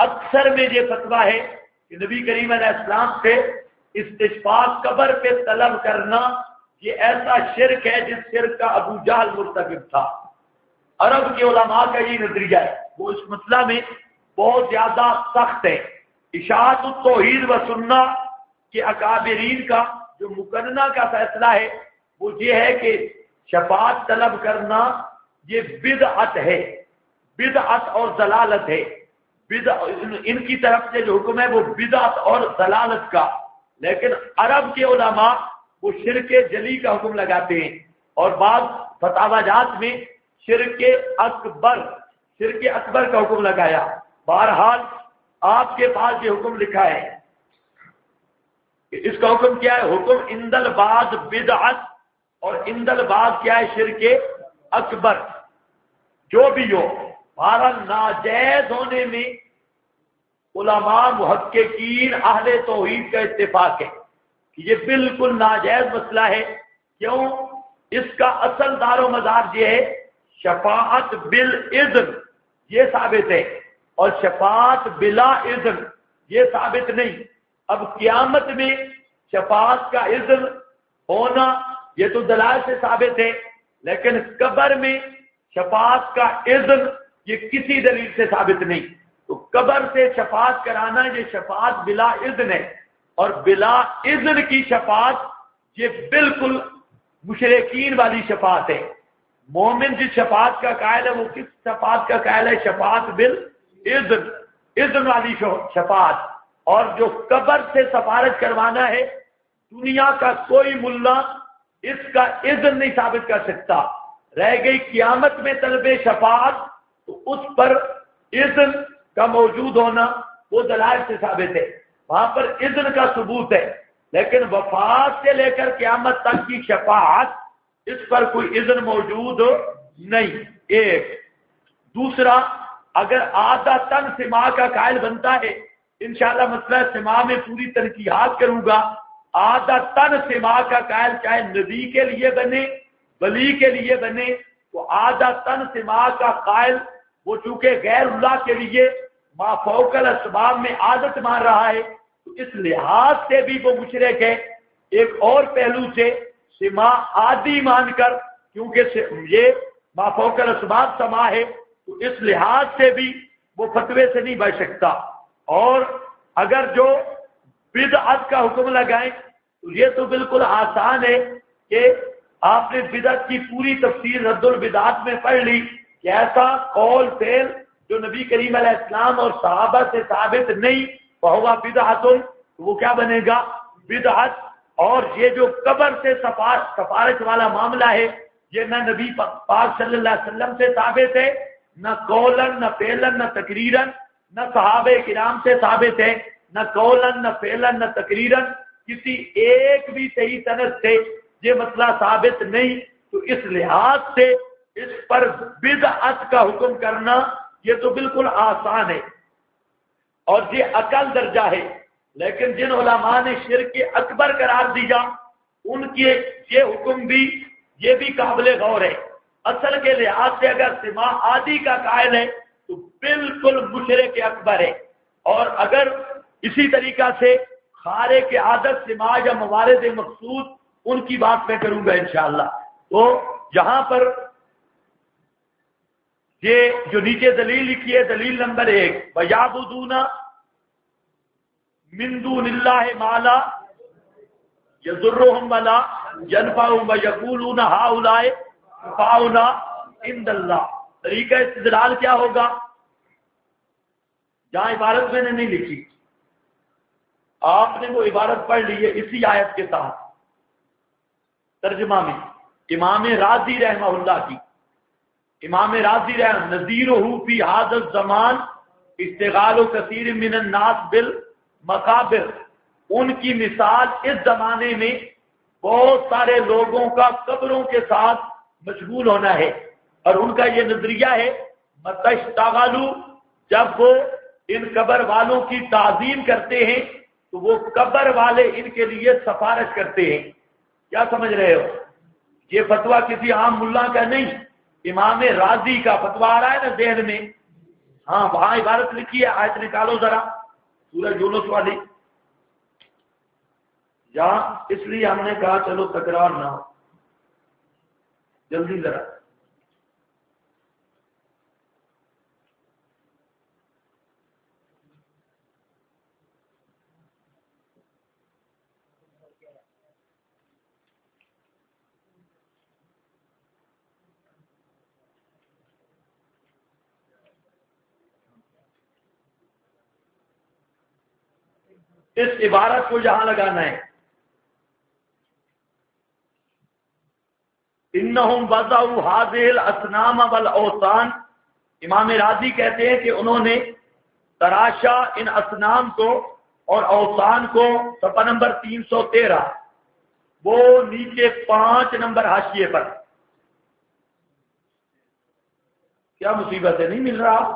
اکثر میں یہ فتویٰ ہے کہ نبی کریم علیہ السلام سے استشفاء قبر پہ طلب کرنا یہ ایسا شرک ہے جس شرک کا ابو جہل مرتکب تھا۔ عرب کے علماء کا یہ نظریہ ہے، وہ اس مسئلہ میں بہت زیادہ سخت ہے۔ اشاعت التوحید و سنہ کے اکابرین کا جو مقننہ کا فیصلہ ہے وہ یہ ہے کہ شفاعت طلب کرنا یہ بدعت ہے، بدعت اور ضلالت ہے۔ ان کی طرف سے جو حکم ہے وہ بدعت اور ضلالت کا، لیکن عرب کے علماء وہ شرک جلی کا حکم لگاتے ہیں، اور بعض فتاوی جات میں شرک اکبر کا حکم لگایا۔ بہرحال آپ کے پاس یہ حکم لکھا ہے، اس کا حکم کیا ہے؟ حکم عند البعض بدعت اور عند البعض کیا ہے؟ شرک اکبر۔ جو بھی ہو، بہرحال ناجائز ہونے میں علماء محققین اہل توحید کا اتفاق ہے کہ یہ بالکل ناجائز مسئلہ ہے۔ کیوں؟ اس کا اصل دار و مدار یہ ہے شفاعت بالاذن، یہ ثابت ہے، اور شفاعت بلا اذن یہ ثابت نہیں۔ اب قیامت میں شفاعت کا اذن ہونا یہ تو دلائل سے ثابت ہے، لیکن قبر میں شفاعت کا اذن یہ کسی دلیل سے ثابت نہیں۔ تو قبر سے شفاعت کرانا یہ شفاعت بلا اذن ہے، اور بلا اذن کی شفاعت یہ بالکل مشرکین والی شفاعت ہے۔ مومن جس شفاعت کا قائل ہے وہ کس شفاعت کا قائل ہے؟ شفاعت بالاذن، اذن والی شفاعت۔ اور جو قبر سے سفارش کروانا ہے، دنیا کا کوئی ملا اس کا اذن نہیں ثابت کر سکتا۔ رہ گئی قیامت میں طلب شفاعت، تو اس پر اذن کا موجود ہونا وہ دلائل سے ثابت ہے، وہاں پر اذن کا ثبوت ہے، لیکن وفات سے لے کر قیامت تک کی شفاعت اس پر کوئی اذن موجود نہیں۔ ایک دوسرا، اگر آدھا تن سماع کا قائل بنتا ہے، انشاءاللہ مسئلہ سماع میں پوری تنقیحات کروں گا، آدھا تن سماع کا قائل چاہے نبی کے لیے بنے ولی کے لیے بنے، تو آدھا تن سماع کا قائل وہ چونکہ غیر اللہ کے لیے ما فوق الاسباب میں عادت مان رہا ہے، تو اس لحاظ سے بھی وہ مشرک ہے۔ ایک اور پہلو سے سماع عادی مان کر، کیونکہ یہ ما فوق الاسباب سماع ہے، تو اس لحاظ سے بھی وہ فتوے سے نہیں بچ سکتا۔ اور اگر جو بدعت کا حکم لگائیں تو یہ تو بالکل آسان ہے کہ آپ نے بدعت کی پوری تفسیر رد البدعات میں پڑھ لی کہ ایسا قول فعل جو نبی کریم علیہ السلام اور صحابہ سے ثابت نہیں، فہو بدعت، وہ کیا بنے گا؟ بدعت۔ اور یہ جو قبر سے سفارش والا معاملہ ہے، یہ نہ نبی پاک صلی اللہ علیہ وسلم سے ثابت ہے، نہ قولن، نہ فعلن، نہ تقریرن، نہ صحابہ کرام سے ثابت ہے، نہ قولن، نہ فعلن، نہ تقریرن، کسی ایک بھی صحیح سند سے یہ مسئلہ ثابت نہیں۔ تو اس لحاظ سے اس پر بدعت کا حکم کرنا یہ تو بالکل آسان ہے، اور یہ اقل درجہ ہے۔ لیکن جن علماء نے شرک اکبر قرار دیا، ان کے یہ حکم بھی یہ بھی قابل غور ہے۔ اصل کے لحاظ سے اگر سماع عادی کا قائل ہے تو بالکل مشرک اکبر ہے، اور اگر اسی طریقہ سے خارق عادت سماع یا موارد مقصود، ان کی بات میں کروں گا انشاءاللہ۔ تو یہاں پر یہ جو نیچے دلیل لکھی ہے، دلیل نمبر 1، وَيَعْبُدُونَ مِن دُونِ اللَّهِ مَا لَا يَضُرُّهُمْ وَلَا يَنفَعُهُمْ وَيَقُولُونَ هَؤُلَاءِ شُفَعَاؤُنَا عِندَ اللَّهِ۔ طریقہ استدلال کیا ہوگا؟ جہاں عبارت میں نے نہیں لکھی، آپ نے وہ عبارت پڑھ لی ہے اسی آیت کے ساتھ ترجمہ میں امام رازی رحمہ اللہ کی۔ امام رازی رحمہ نذیرہ فی ھذا الزمان اشتغال کثیر من الناس بالمقابر، ان کی مثال اس زمانے میں بہت سارے لوگوں کا قبروں کے ساتھ مشغول ہونا ہے، اور ان کا یہ نظریہ ہے متشتغلوا، جب وہ ان قبر والوں کی تعظیم کرتے ہیں تو وہ قبر والے ان کے لیے سفارش کرتے ہیں۔ کیا سمجھ رہے ہو؟ یہ فتویٰ کسی عام ملا کا نہیں، امام رازی کا فتویٰ آ رہا ہے نا ذہن میں، ہاں وہاں عبارت لکھی ہے، آیت نکالو ذرا سورہ یونس والی. یہاں اس لیے ہم نے کہا چلو تکرار نہ ہو، جلدی ذرا. اس عبارت کو یہاں لگانا ہے. انہم وضعوا هذه الاصنام والاوثان. امام راضی کہتے ہیں کہ انہوں نے تراشا ان اصنام کو اور اوثان کو. صفحہ نمبر 313 وہ نیچے 5 نمبر حاشیے پر. کیا مصیبت ہے، نہیں مل رہا؟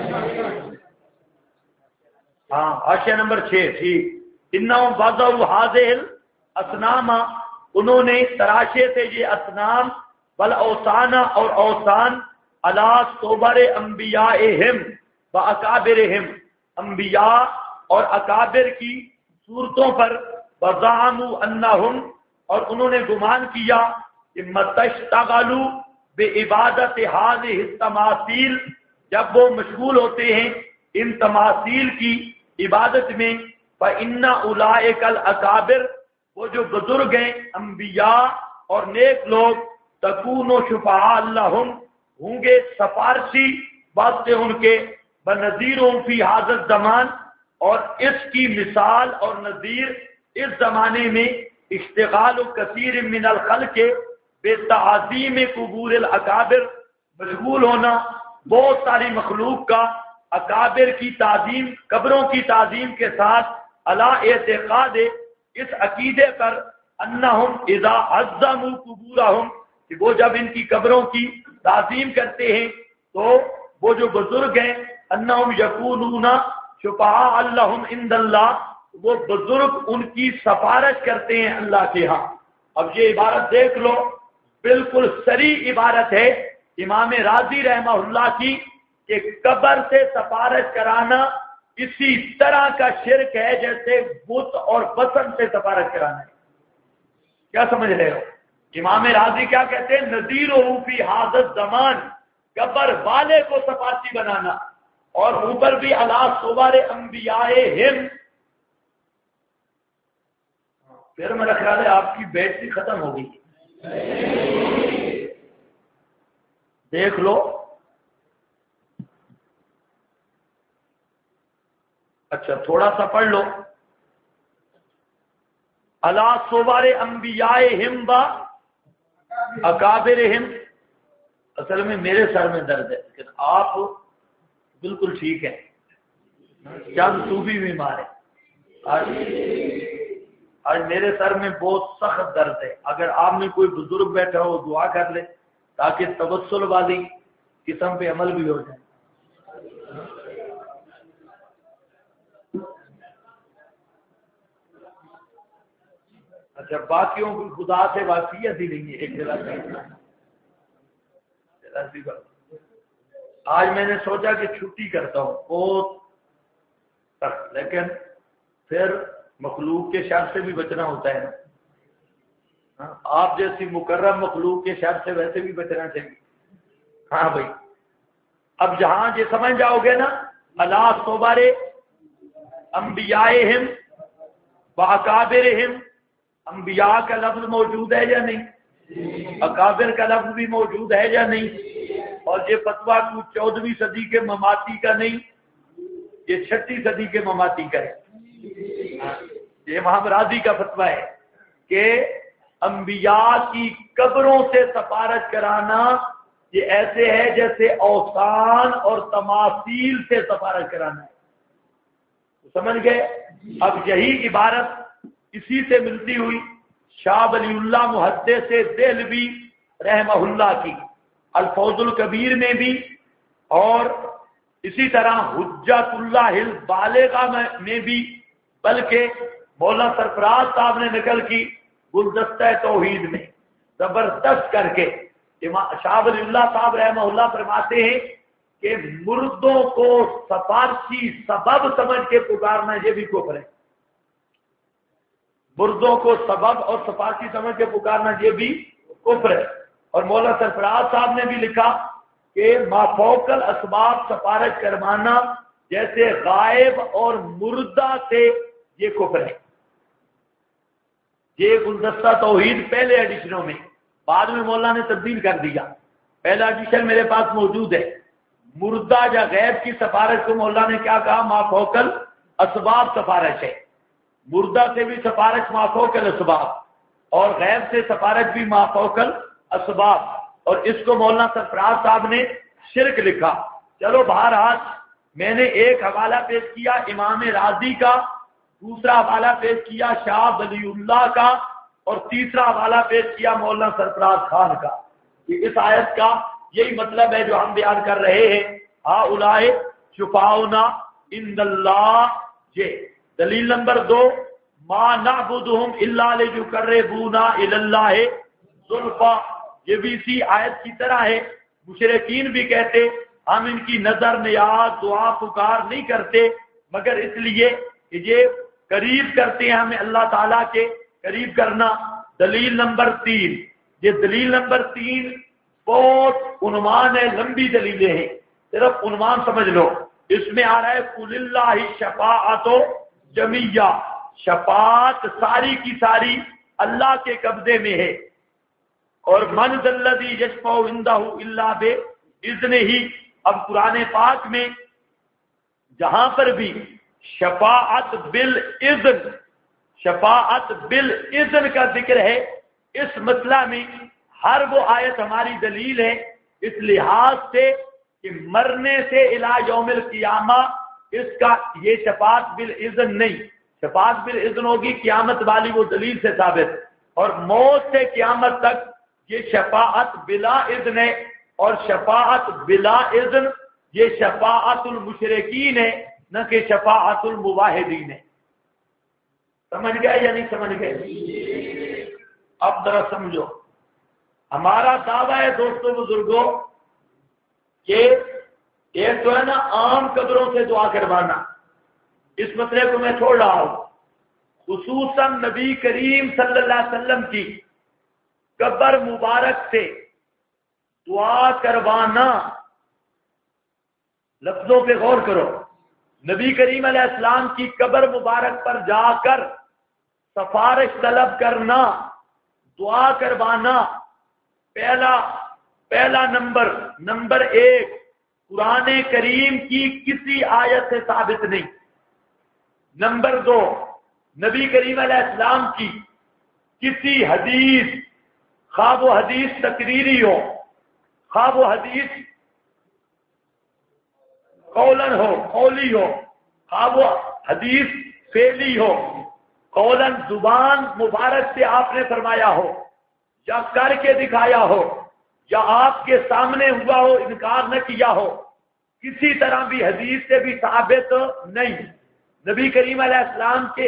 ہاں حاشیہ نمبر 6 ٹھیک. انہم وضعوا هذه الاصنام، انہوں نے تراشے تھے یہ اصنام، والاوثان اور اوثان، علی صور انبیائہم و اکابرہم، انبیاء اور اکابر کی صورتوں پر. وزعموا انہم، اور انہوں نے گمان کیا کہ متشتغلوا بعبادت هذه التماثیل، جب وہ مشغول ہوتے ہیں ان تماثیل کی عبادت میں. فإن أولئك الأكابر، وہ جو بزرگ ہیں انبیاء اور نیک لوگ، تکون شفعاء لہم، ہوں گے سفارشی واسطے ان کے. بنظیرهم فی هذا الزمان، اور اس کی مثال اور نظیر اس زمانے میں اشتغال کثیر من الخلق بے تعظیم قبور الاکابر، مشغول ہونا بہت ساری مخلوق کا اکابر کی تعظیم، قبروں کی تعظیم کے ساتھ، علی اعتقاد، اس عقیدے پر، انہم اذا عظموا قبورہم، کہ وہ جب ان کی قبروں کی تعظیم کرتے ہیں تو وہ جو بزرگ ہیں، انہم یکونون شفعاء لہم عند اللہ، وہ بزرگ ان کی سفارش کرتے ہیں اللہ کے ہاں. اب یہ عبارت دیکھ لو، بالکل صریح عبارت ہے امام راضی رحمہ اللہ کی کہ قبر سے سفارش کرانا اسی طرح کا شرک ہے جیسے بت اور وثن سے سفارش کرانا ہے. کیا سمجھ رہے ہو؟ امام راضی کیا کہتے ہیں؟ نذیرہ فی ھذا الزمان، قبر والے کو سفارشی بنانا، اور اوپر بھی علی صور انبیائہم. پھر میرا خیال ہے آپ کی بیٹری ختم ہو گئی. دیکھ لو، اچھا تھوڑا سا پڑھ لو. علی صور انبیائہم و اکابرہم. اصل میں میرے سر میں درد ہے لیکن آپ بالکل ٹھیک ہیں. چند تو بھی بیمار ہے. آج میرے سر میں بہت سخت درد ہے. اگر آپ میں کوئی بزرگ بیٹھا ہو دعا کر لے تاکہ توسل والی قسم پہ عمل بھی ہو جائے. اچھا باقیوں کی خدا سے واقعیت ہی نہیں ہے. ایک جگہ آج میں نے سوچا کہ چھٹی کرتا ہوں بہت سخت، لیکن پھر مخلوق کے شر سے بھی بچنا ہوتا ہے نا. آپ جیسی مکرم مخلوق کے شر سے ویسے بھی بچنا چاہیے. ہاں بھائی، اب جہاں یہ سمجھ جاؤ گے نا علی صور انبیائہم و اکابرہم، انبیاء کا لفظ موجود ہے یا نہیں؟ اکابر کا لفظ بھی موجود ہے یا نہیں؟ اور یہ فتویٰ 14ویں صدی کے مماتی کا نہیں، یہ 6 صدی کے مماتی کا ہے. یہ امام راضی کا فتویٰ ہے کہ انبیاء کی قبروں سے سفارش کرانا یہ ایسے ہے جیسے اوثان اور تماثیل سے سفارش کرانا ہے. سمجھ گئے؟ اب یہی عبارت اسی سے ملتی ہوئی شاہ ولی اللہ محدث دہلوی رحمہ اللہ کی الفوز الکبیر میں بھی، اور اسی طرح حجت اللہ البالغہ میں بھی، بلکہ مولانا سرفراز صاحب نے نقل کی گلدستہ توحید میں زبردست کر کے. شاہ ولی اللہ صاحب رحمہ اللہ فرماتے ہیں کہ مردوں کو سفارشی سبب سمجھ کے پکارنا یہ بھی کفر ہے. مردوں کو سبب اور سفارشی سمجھ کے پکارنا یہ بھی کفر ہے. اور مولانا سرفراز صاحب نے بھی لکھا کہ مافوق الاسباب سفارش کروانا جیسے غائب اور مردہ سے یہ کفر ہے. یہ گلدستہ توحید پہلے ایڈیشنوں میں، بعد میں مولانا نے تبدیل کر دیا. پہلا ایڈیشن میرے پاس موجود ہے. مردہ یا غیب کی سفارش کو مولانا نے کیا کہا؟ مافوق الاسباب سفارش ہے. مردہ سے بھی سفارش مافوق الاسباب اور غیب سے سفارش بھی مافوق الاسباب. اور اس کو مولانا سرفراز صاحب نے شرک لکھا. چلو بہرحال میں نے ایک حوالہ پیش کیا امام راضی کا، دوسرا حوالہ پیش کیا شاہ ولی اللہ کا، اور تیسرا حوالہ پیش کیا مولانا سرفراز خان کا. کہ اس آیت کا یہی مطلب ہے جو ہم بیان کر رہے ہیں. ہؤلاء شفاؤنا عند اللہ. یہ دلیل نمبر 2، ما نعبدهم الا لیقربونا الی اللہ زلفی. یہ بھی اسی آیت کی طرح ہے. مشرکین بھی کہتے ہم ان کی نظر نیاز دعا پکار نہیں کرتے مگر اس لیے کہ یہ قریب کرتے ہیں ہمیں اللہ تعالیٰ کے قریب کرنا. دلیل نمبر 3، یہ دلیل نمبر 3 بہت عنوان ہے، لمبی دلیلیں ہیں، صرف عنوان سمجھ لو. اس میں آ رہا ہے قل اللہ شفاعت جمیع، شفاعت ساری کی ساری اللہ کے قبضے میں ہے. اور من ذا الذی یشفع عندہ الا باذنہ. اب قرآن پاک میں جہاں پر بھی شفاعت بالاذن، شفاعت بالاذن کا ذکر ہے، اس مسئلہ میں ہر وہ آیت ہماری دلیل ہے اس لحاظ سے کہ مرنے سے الی یوم القیامہ اس کا یہ شفاعت بالاذن نہیں. شفاعت بالاذن ہوگی قیامت والی وہ دلیل سے ثابت، اور موت سے قیامت تک یہ شفاعت بلا اذن ہے. اور شفاعت بلا اذن یہ شفاعت المشرکین ہے، نہ کہ شفاعت الموحدین ہے. سمجھ گئے یا نہیں سمجھ گئے؟ اب ذرا سمجھو. ہمارا دعویٰ ہے دوستوں بزرگوں کہ ایک تو ہے نا عام قبروں سے دعا کروانا، اس مسئلے کو میں چھوڑ رہا ہوں. خصوصاً نبی کریم صلی اللہ علیہ وسلم کی قبر مبارک سے دعا کروانا. لفظوں پہ غور کرو. نبی کریم علیہ السلام کی قبر مبارک پر جا کر سفارش طلب کرنا، دعا کروانا، پہلا نمبر 1 قرآن کریم کی کسی آیت سے ثابت نہیں. نمبر 2 نبی کریم علیہ السلام کی کسی حدیث، خواہ وہ حدیث تقریری ہو، خواہ وہ حدیث قولن ہو، قولی ہو، خواہ وہ حدیث فعلی ہو، قولن زبان مبارک سے آپ نے فرمایا ہو یا کر کے دکھایا ہو یا آپ کے سامنے ہوا ہو انکار نہ کیا ہو، کسی طرح بھی حدیث سے بھی ثابت نہیں. نبی کریم علیہ السلام کے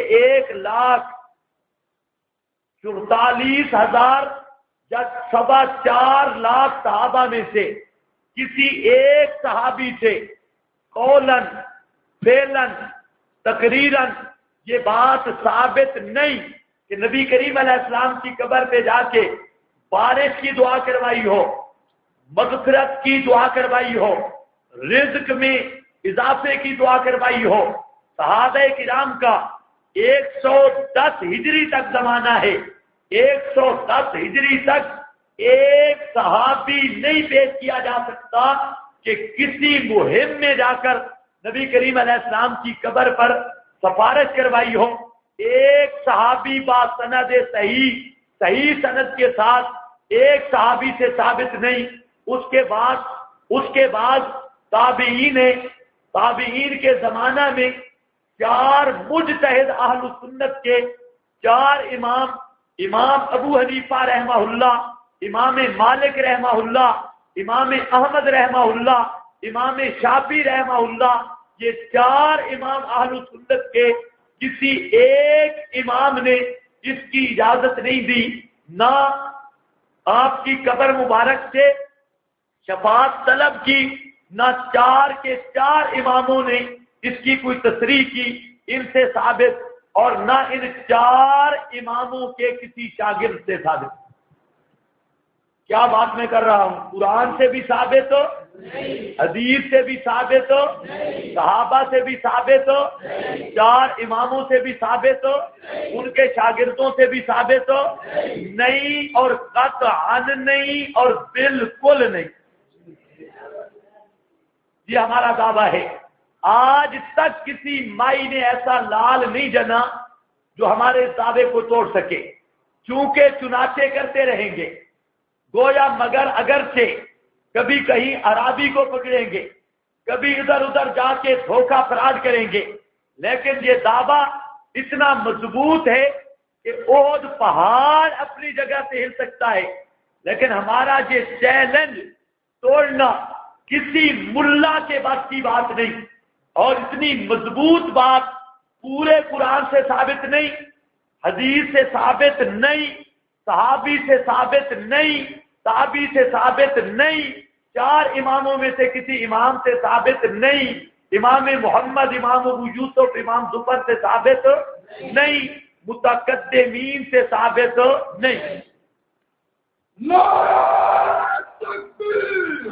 1,44,000 یا 4.25 لاکھ صحابہ میں سے کسی ایک صحابی سے قولن فعلن تقریرن یہ بات ثابت نہیں کہ نبی کریم علیہ السلام کی قبر پہ جا کے بارش کی دعا کروائی ہو، مغفرت کی دعا کروائی ہو، رزق میں اضافے کی دعا کروائی ہو. صحابہ کرام کا 110 ہجری تک زمانہ ہے، 110 ہجری تک ایک صحابی نہیں پیش کیا جا سکتا کہ کسی مہم میں جا کر نبی کریم علیہ السلام کی قبر پر سفارش کروائی ہو. ایک صحابی با سند صحیح سند کے ساتھ ایک صحابی سے ثابت نہیں. اس کے بعد تابعین کے زمانہ میں 4 مجتہد اہل سنت کے 4 امام ابو حنیفہ رحمہ اللہ، امام مالک رحمہ اللہ، امام احمد رحمہ اللہ، امام شافعی رحمہ اللہ، یہ 4 امام اہل سنت کے کسی ایک امام نے اس کی اجازت نہیں دی نہ آپ کی قبر مبارک سے شفاعت طلب کی، نہ 4 کے 4 اماموں نے اس کی کوئی تصریح کی ان سے ثابت، اور نہ ان 4 اماموں کے کسی شاگرد سے ثابت۔ کیا بات میں کر رہا ہوں؟ قرآن سے بھی ثابت ہو، حدیث سے بھی ثابت ہو، صحابہ سے بھی ثابت ہو، 4 اماموں سے بھی ثابت ہو، ان کے شاگردوں سے بھی ثابت ہو، نہیں اور قطعاً نہیں اور بالکل نہیں۔ یہ ہمارا دعویٰ ہے۔ آج تک کسی مائی نے ایسا لال نہیں جنا جو ہمارے اس دعوے کو توڑ سکے، چونکہ چنانچہ کرتے رہیں گے، گویا مگر اگرچہ کبھی کہیں عرابی کو پکڑیں گے، کبھی ادھر ادھر جا کے دھوکہ فراڈ کریں گے، لیکن یہ دعویٰ اتنا مضبوط ہے کہ احد پہاڑ اپنی جگہ سے ہل سکتا ہے، لیکن ہمارا یہ چیلنج توڑنا کسی ملا کے بات کی بات نہیں، اور اتنی مضبوط بات پورے قرآن سے ثابت نہیں، حدیث سے ثابت نہیں، صحابی سے ثابت نہیں، تابعی سے ثابت نہیں، 4 اماموں میں سے کسی امام سے ثابت نہیں، امام محمد، امام ابو یوسف، امام ظفر سے ثابت نہیں، متقدمین سے ثابت نہیں۔ نعرہ تکبیر!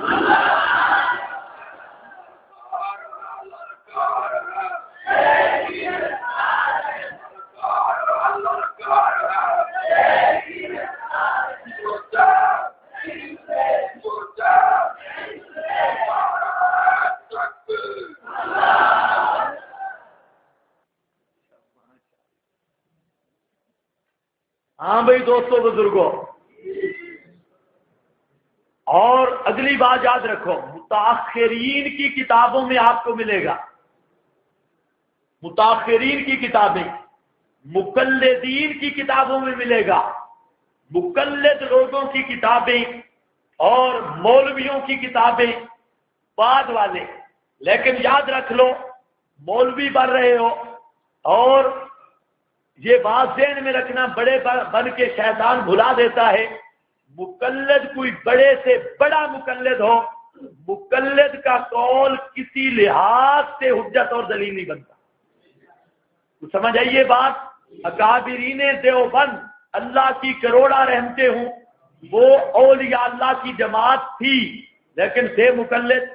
ہاں بھائی دوستو بزرگوں، اور اگلی بات یاد رکھو، متاخرین کی کتابوں میں آپ کو ملے گا، متاخرین کی کتابیں، مقلدین کی کتابوں میں ملے گا، مقلد لوگوں کی کتابیں اور مولویوں کی کتابیں بعد والے، لیکن یاد رکھ لو مولوی بن رہے ہو، اور یہ بات ذہن میں رکھنا، بڑے بن کے شیطان بھلا دیتا ہے، مقلد کوئی بڑے سے بڑا مقلد ہو، مقلد کا قول کسی لحاظ سے حجت اور دلیل نہیں بنتا۔ تو سمجھ آئیے بات، اکابرین دیوبند اللہ کی کروڑا رحمتیں ہوں، وہ اولیاء اللہ کی جماعت تھی لیکن تھے مقلد،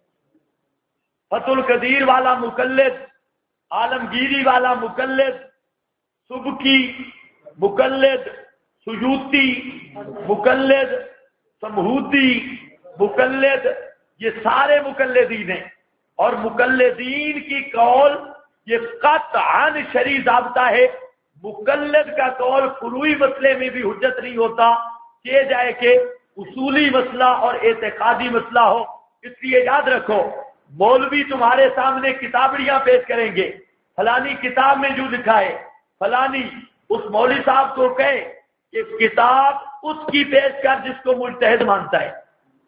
فتح القدیر والا مقلد، عالمگیری والا مقلد، سبکی مقلد، سیوطی مقلد، سمہودی مقلد، یہ سارے مقلدین ہیں، اور مقلدین کی قول یہ قطعاً شرعی ضابطہ ہے، مقلد کا قول فروعی مسئلے میں بھی حجت نہیں ہوتا، کہ جائے کہ اصولی مسئلہ اور اعتقادی مسئلہ ہو۔ اس لیے یاد رکھو، مولوی تمہارے سامنے کتابڑیاں پیش کریں گے، فلانی کتاب میں جو لکھا ہے، فلانی، اس مولوی صاحب کو کہے کہ کتاب اس کی پیش کر جس کو مجتہد مانتا ہے،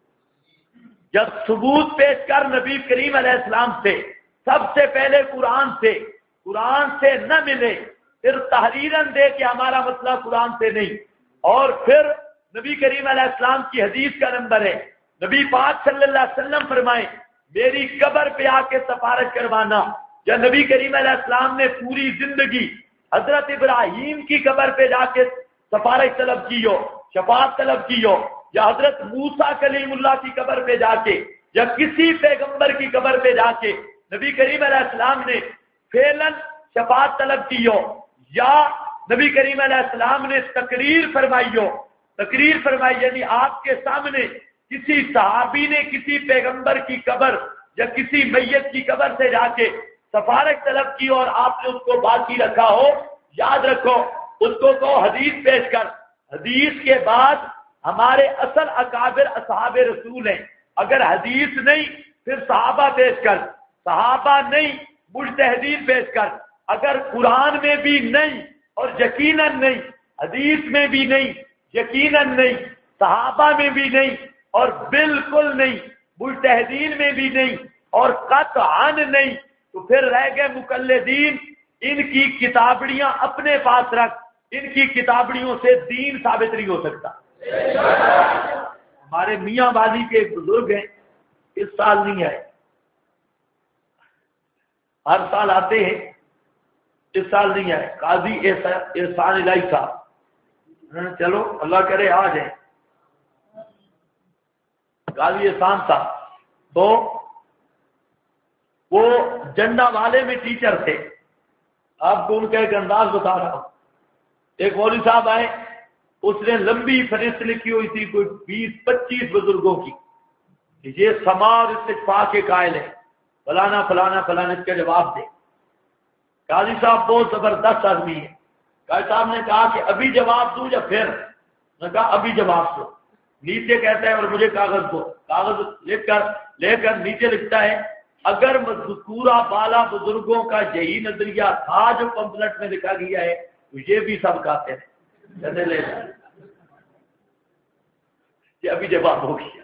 جب ثبوت پیش کر نبی کریم علیہ السلام سے، سب سے پہلے قرآن سے نہ ملے، پھر تحریراً دے کہ ہمارا مسئلہ قرآن سے نہیں، اور پھر نبی کریم علیہ السلام کی حدیث کا نمبر ہے، نبی پاک صلی اللہ علیہ وسلم فرمائیں میری قبر پہ آ کے سفارش کروانا، یا نبی کریم علیہ السلام نے پوری زندگی حضرت ابراہیم کی قبر پہ جا کے سفارش طلب کی ہو، شفاعت طلب کی ہو، یا حضرت موسیٰ کلیم اللہ کی قبر پہ جا کے، یا کسی پیغمبر کی قبر پہ جا کے نبی کریم علیہ السلام نے فعلاً شفاعت طلب کی ہو، یا نبی کریم علیہ السلام نے تقریر فرمائی ہو، تقریر فرمائی یعنی آپ کے سامنے کسی صحابی نے کسی پیغمبر کی قبر یا کسی میت کی قبر سے جا کے سفارش طلب کی اور آپ نے اس کو باقی رکھا ہو، یاد رکھو اس کو حدیث پیش کر، حدیث کے بعد ہمارے اصل اکابر اصحاب رسول ہیں، اگر حدیث نہیں پھر صحابہ پیش کر، صحابہ نہیں مجتہدین پیش کر، اگر قرآن میں بھی نہیں اور یقیناً نہیں، حدیث میں بھی نہیں یقیناً نہیں، صحابہ میں بھی نہیں اور بالکل نہیں، مجتہدین میں بھی نہیں اور قطعاً نہیں، تو پھر رہ گئے مقلدین، ان کی کتابڑیاں اپنے پاس رکھ، ان کی کتابڑیوں سے دین ثابت نہیں ہو سکتا۔ ہمارے میاں والی کے ایک بزرگ ہیں، اس سال نہیں آئے، ہر سال آتے ہیں، اس سال نہیں آئے۔ قاضی احسان الہی صاحب، چلو اللہ کرے آ جائیں، قاضی احسان صاحب تو وہ جنڈا والے میں ٹیچر تھے۔ آپ کو ان کا ایک انداز بتا رہا ہوں۔ ایک مولوی صاحب آئے، اس نے لمبی فہرست لکھی ہوئی تھی کوئی 20-25 بزرگوں کی، یہ سما اور استغفار کے قائل ہیں، فلانا فلانا فلانا، اس کا جواب دے۔ قاضی صاحب بہت زبردست آدمی ہے، قاضی صاحب نے کہا کہ ابھی جواب دوں یا پھر؟ نے کہا ابھی جواب دو۔ نیچے کہتا ہے اور مجھے کاغذ دو، کاغذ لے کر نیچے لکھتا ہے اگر مذکورہ بالا بزرگوں کا یہی نظریہ تھا جو پمفلٹ میں لکھا گیا ہے تو یہ بھی سب کہتے ہیں، کہتے لے یہ ابھی جواب ہو گیا۔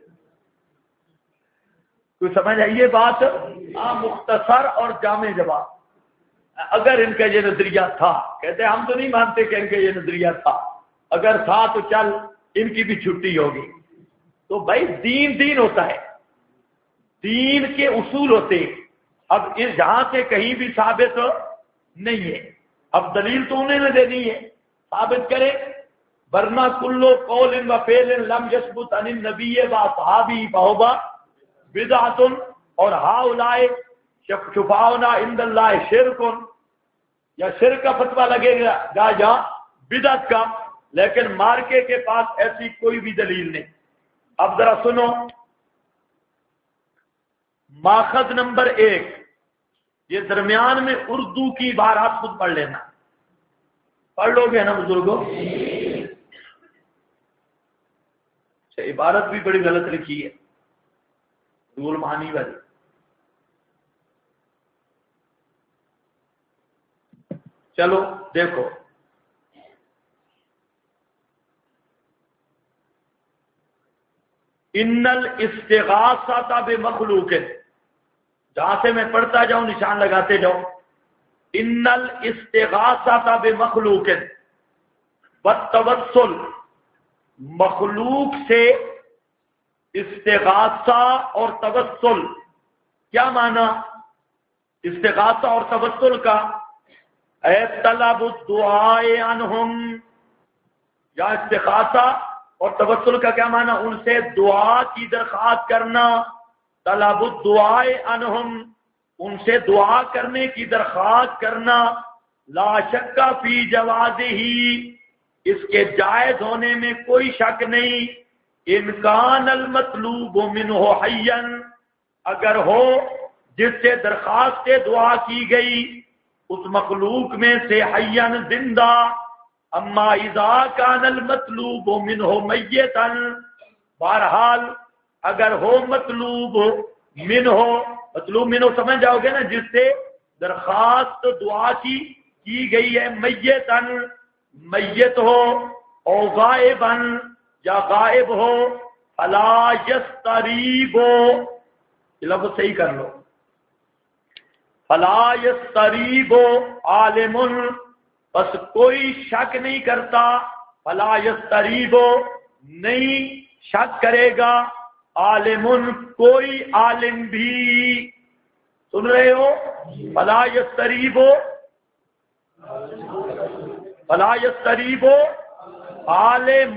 کوئی سمجھ آئیے بات؟ مختصر اور جامع جواب۔ اگر ان کا یہ نظریہ تھا، کہتے ہیں ہم تو نہیں مانتے کہ ان کا یہ نظریہ تھا، اگر تھا تو چل ان کی بھی چھٹی ہوگی۔ تو بھائی دین ہوتا ہے، دین کے اصول ہوتے ہیں۔ اب جہاں سے کہیں بھی ثابت نہیں ہے، اب دلیل تو انہیں نے دینی ہے، ثابت کرے، ورنہ کلو قول و فعل لم یثبت عن النبی و اصحابہ فہو بدعۃ اور ہؤلاء شفعاؤنا عند اللہ شرک، یا شرک کا فتویٰ لگے گا یا بدعت کا، لیکن مارکے کے پاس ایسی کوئی بھی دلیل نہیں۔ اب ذرا سنو، ماخذ نمبر 1، یہ درمیان میں اردو کی عبارات خود پڑھ لینا، پڑھ لو گے نا بزرگوں؟ عبارت بھی بڑی غلط لکھی ہے، رول معنی والی۔ چلو دیکھو، ان الاستغاثۃ بمخلوق، جہاں سے میں پڑھتا جاؤں نشان لگاتے جاؤ، ان الاستغاثۃ بمخلوق والتوسل، مخلوق سے استغاثہ اور توسل، کیا معنی استغاثہ اور توسل کا؟ اے طلب الدعاء عنہم، یا استغاثہ اور توسل کا کیا معنی؟ ان سے دعا کی درخواست کرنا، طلب الدعاء عنہم، ان سے دعا کرنے کی درخواست کرنا، لا شک فی جوازہ، اس کے جائز ہونے میں کوئی شک نہیں، امکان المطلوب منہ حیا، اگر ہو جس سے درخواست دعا کی گئی اس مخلوق میں سے حیا زندہ، اما اذا کان المطلوب منہ میتا، بہرحال اگر ہو مطلوب منہ سمجھ جاؤ گے نا، جس سے درخواست دعا کی گئی ہے، میتن، میت ہو، او غائبن، یا غائب ہو، فلا یستریب، یہ لفظ صحیح کر لو، فلا یستریب عالم، بس کوئی شک نہیں کرتا، فلا یستریب، نہیں شک کرے گا، عالم، کوئی عالم بھی، سن رہے ہو؟ فلا یستریب، فلا یستریب عالم،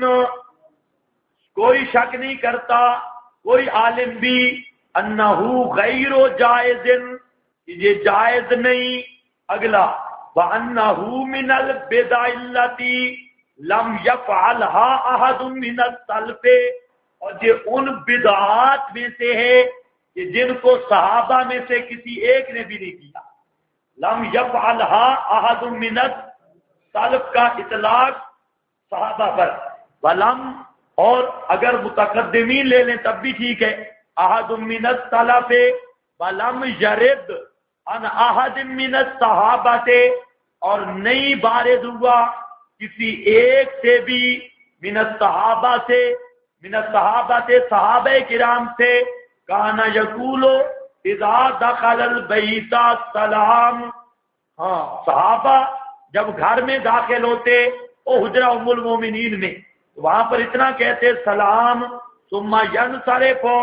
کوئی شک نہیں کرتا، کوئی عالم بھی، انہو غیر جائز، یہ جائز نہیں۔ اگلا، وَأَنَّهُ مِنَ الْبِدْعِ الَّتِي لَمْ يَفْعَلْهَا أَحَدٌ مِنَ السَّلَفِ، اور یہ ان بدعات میں سے ہے کہ جن کو صحابہ میں سے کسی ایک نے بھی نہیں کیا۔ لم يفعلها أحد من السلف کا اطلاق صحابہ پر، ولم، اور اگر متقدمین لے لیں تب بھی ٹھیک ہے، احد من السلف ولم يرد عن احد من الصحابہ، اور نہیں وارد ہوا کسی ایک سے بھی من الصحابہ سے، من الصحابہ سے صحابہ کرام سے، کانا یقولو اذا دخل البیت السلام، ہاں صحابہ جب گھر میں داخل ہوتے او حجرہ ام المومنین میں، وہاں پر اتنا کہتے سلام، ثم ینصرف،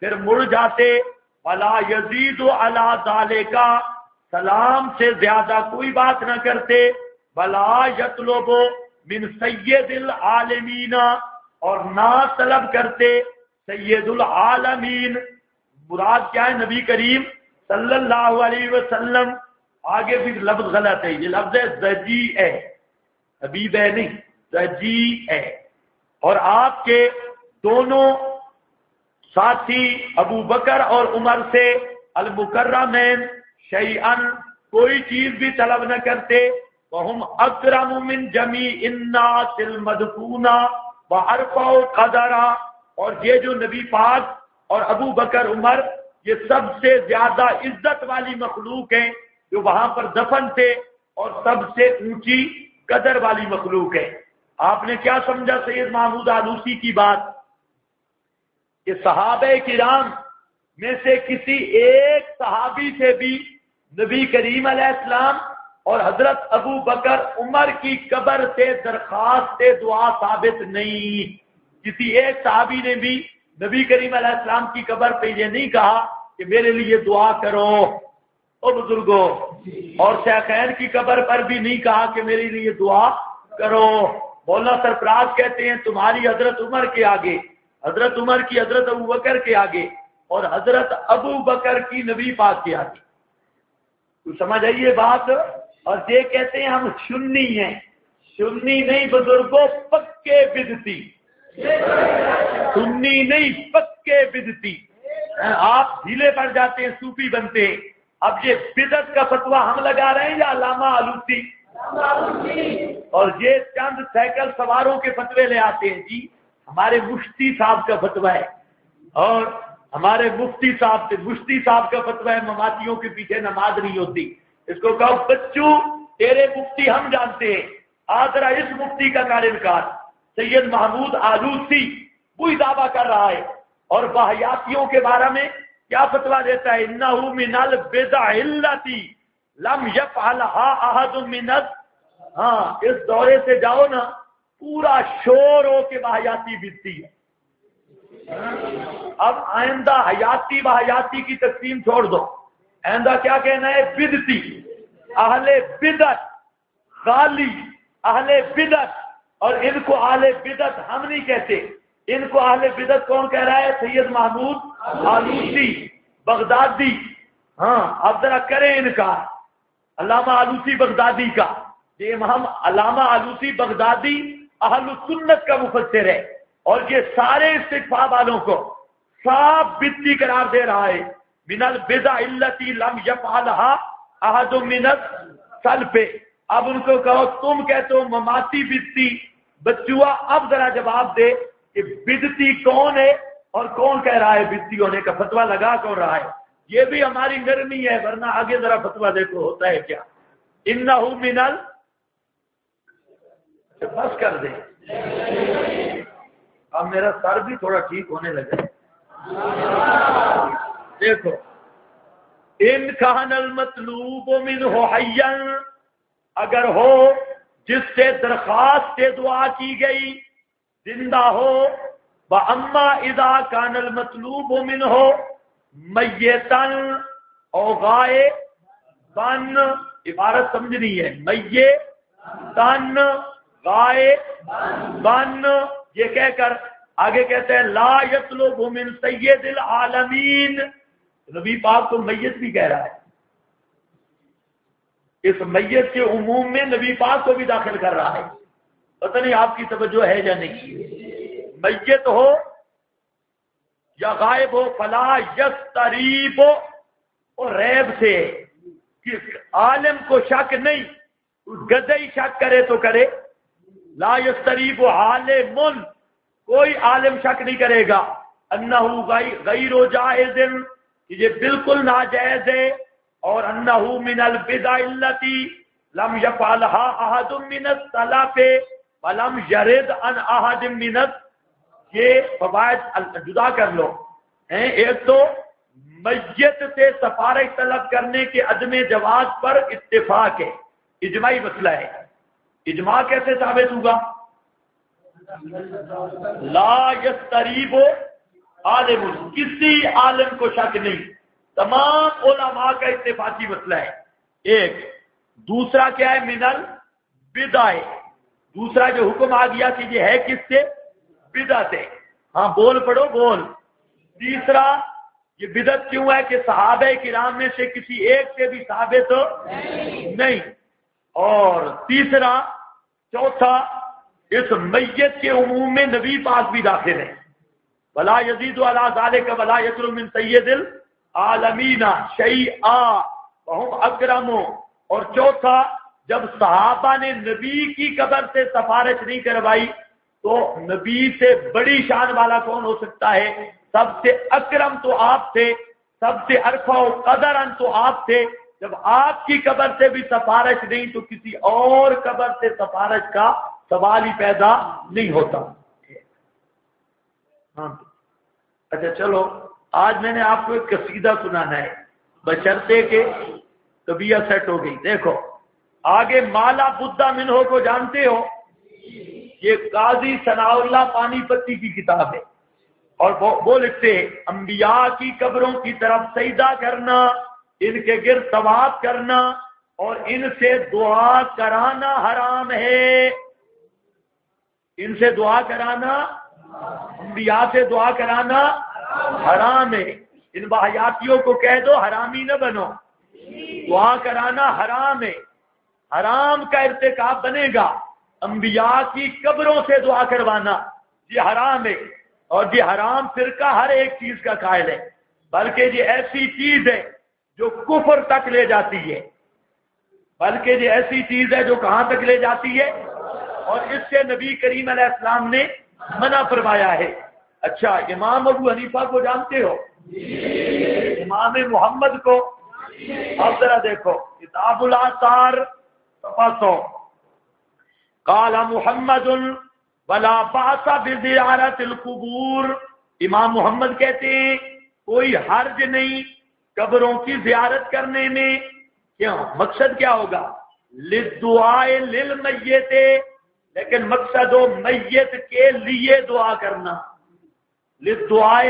پھر مڑ جاتے، ولا یزید علی ذالک، سلام سے زیادہ کوئی بات نہ کرتے، ولا یطلب من سید العالمین، اور نہ طلب کرتے سید العالمین، مراد کیا ہے نبی کریم صلی اللہ علیہ وسلم۔ آگے بھی لفظ غلط ہے، یہ لفظ ہے زجی ہے، حبیب ہے نہیں، زجی ہے۔ اور آپ کے دونوں ساتھی ابو بکر اور عمر سے المکرمین شیئن، کوئی چیز بھی طلب نہ کرتے، وہم اکرم من جمیع الناس المدفونہ وارفع قدرا، اور یہ جو نبی پاک اور ابو بکر عمر یہ سب سے زیادہ عزت والی مخلوق ہیں جو وہاں پر دفن تھے، اور سب سے اونچی قدر والی مخلوق ہے۔ آپ نے کیا سمجھا سید محمود آلوسی کی بات کہ صحابہ کرام میں سے کسی ایک صحابی سے بھی نبی کریم علیہ السلام اور حضرت ابو بکر عمر کی قبر سے درخواست دعا ثابت نہیں۔ کسی ایک صحابی نے بھی نبی کریم علیہ السلام کی قبر پہ یہ نہیں کہا کہ میرے لیے دعا کرو او بزرگوں، اور شیخین کی قبر پر بھی نہیں کہا کہ میرے لیے دعا کرو۔ مولانا سرفراز کہتے ہیں تمہاری حضرت عمر کے آگے، حضرت عمر کی حضرت ابو بکر کے آگے، اور حضرت ابو بکر کی نبی پاک کے آگے۔ تو سمجھ آئیے بات۔ اور یہ کہتے ہیں ہم سنی ہیں، سنی نہیں بزرگوں، پکے بدعتی، سنی نہیں پکے بدعتی۔ آپ ڈھیلے پڑ جاتے ہیں، صوفی بنتے ہیں۔ اب یہ بدعت کا فتویٰ ہم لگا رہے ہیں یا علامہ آلوسی؟ اور یہ چند سائیکل سواروں کے فتوے لے آتے ہیں، جی ہمارے مفتی صاحب کا فتویٰ ہے، اور ہمارے مفتی صاحب کا فتویٰ ہے مماتیوں کے پیچھے نماز نہیں ہوتی۔ اس کو کہو بچوں تیرے مفتی ہم جانتے ہیں، آدرا اس مفتی کا کار انکار۔ سید محمود آلوسی وہی دعویٰ کر رہا ہے، اور واہیاتیوں کے بارے میں کیا فتویٰ دیتا ہے؟ انہ من البدع التی لم یفعلها احد من، ہاں اس دورے سے جاؤ نا، پورا شور ہو کے واہیاتی بدتی ہے۔ اب آئندہ حیاتی و حیاتی کی تقسیم چھوڑ دو، آئندہ کیا کہنا ہے؟ بدتی، اہل بدعت، غالی اہل بدعت، اور ان کو اہل بدعت ہم نہیں کہتے، ان کو اہل بدعت کون کہہ رہا ہے؟ سید محمود آلوسی بغدادی۔ ہاں اب ذرا کریں انکار علامہ آلوسی بغدادی کا۔ یہ امام علامہ آلوسی بغدادی اہل سنت کا مفسر ہے، اور یہ سارے استغفار والوں کو صاف بدعتی قرار دے رہا ہے۔ من البدع التی لم یفعلها احد من السلف۔ اب ان کو کہو تم کہتے ہو مماتی بدعتی، بچوا اب ذرا جواب دے کہ بدعتی کون ہے اور کون کہہ رہا ہے بدعتی ہونے کا فتویٰ لگا کون رہا ہے؟ یہ بھی ہماری نرمی ہے، ورنہ آگے ذرا فتویٰ دیکھو ہوتا ہے کیا۔ انہ من بس کر دیں، اب میرا سر بھی تھوڑا ٹھیک ہونے لگا ہے۔ دیکھو ان کان المطلوب منہ حیا، اگر ہو جس سے درخواست دعا کی گئی زندہ ہو، واما اذا کان المطلوب منہ میتا او غائبا، عبارت سمجھنی ہے، میتا غائبا، یہ کہہ کر آگے کہتے ہیں لا یطلب من سید العالمین، نبی پاک کو میت بھی کہہ رہا ہے، اس میت کے عموم میں نبی پاک کو بھی داخل کر رہا ہے۔ پتہ نہیں آپ کی توجہ ہے یا نہیں؟ میت ہو یا غائب ہو، فلا یستریب، اور ریب سے کہ عالم کو شک نہیں، گدئی شک کرے تو کرے، لا یستریب عالم، کوئی عالم شک نہیں کرے گا، انہ غیر جائز، یہ بالکل ناجائز ہے، اور انہ من البدع التی لم یفعلها احد من السلف ولم یرد عن احد من، یہ فوائد جدا کر لو۔ ایک تو میت سے سفارش طلب کرنے کے عدم جواز پر اتفاق ہے، اجماعی مسئلہ ہے۔ اجماع کیسے ثابت ہوگا؟ لا یستریب عالم، کسی عالم کو شک نہیں، تمام علماء کا اتفاقی مسئلہ ہے۔ ایک دوسرا کیا ہے؟ من البدع، دوسرا جو حکم آ گیا کہ یہ ہے کس سے؟ بدعت ہے۔ ہاں بول پڑو بول۔ تیسرا یہ بدعت کیوں ہے کہ صحابہ کرام میں سے کسی ایک سے بھی ثابت نہیں۔ اور تیسرا چوتھا اس میت کے عموم میں نبی پاک بھی داخل ہے، ولا یزید علی ذلک ولا یکرم من سید العالمین شیئا وہم اکرم۔ اور چوتھا جب صحابہ نے نبی کی قبر سے سفارش نہیں کروائی تو نبی سے بڑی شان والا کون ہو سکتا ہے؟ سب سے اکرم تو آپ تھے، سب سے ارفع و قدرن تو آپ تھے۔ جب آپ کی قبر سے بھی سفارش نہیں تو کسی اور قبر سے سفارش کا سوال ہی پیدا نہیں ہوتا۔ ہاں اچھا چلو، آج میں نے آپ کو ایک قصیدہ سنانا ہے، بشرطے کہ طبیعت سیٹ ہو گئی۔ دیکھو آگے مالا بدھا منہو کو جانتے ہو؟ یہ قاضی ثناء اللہ پانی پتی کی کتاب ہے، اور وہ لکھتے ہیں انبیاء کی قبروں کی طرف سجدہ کرنا، ان کے گرد طواف کرنا اور ان سے دعا کرانا حرام ہے۔ ان سے دعا کرانا، انبیاء سے دعا کرانا حرام ہے۔ ان باحیاتیوں کو کہہ دو حرامی نہ بنو، دعا کرانا حرام ہے، حرام کا ارتکاب بنے گا۔ انبیاء کی قبروں سے دعا کروانا یہ حرام ہے، اور یہ حرام فرقہ ہر ایک چیز کا قائل ہے، بلکہ یہ ایسی چیز ہے جو کفر تک لے جاتی ہے، بلکہ یہ ایسی چیز ہے جو کہاں تک لے جاتی ہے، اور اس سے نبی کریم علیہ السلام نے منع فرمایا ہے۔ اچھا امام ابو حنیفہ کو جانتے ہو؟ امام محمد کو؟ اب ذرا دیکھو کتاب الآثار صفحہ 100، قال محمد ولا باس بزیارت القبور۔ امام محمد کہتے ہیں کوئی حرج نہیں قبروں کی زیارت کرنے میں۔ کیوں؟ مقصد کیا ہوگا؟ للدعاء للمیت، لیکن مقصد ہو میت کے لیے دعا کرنا۔ للدعاء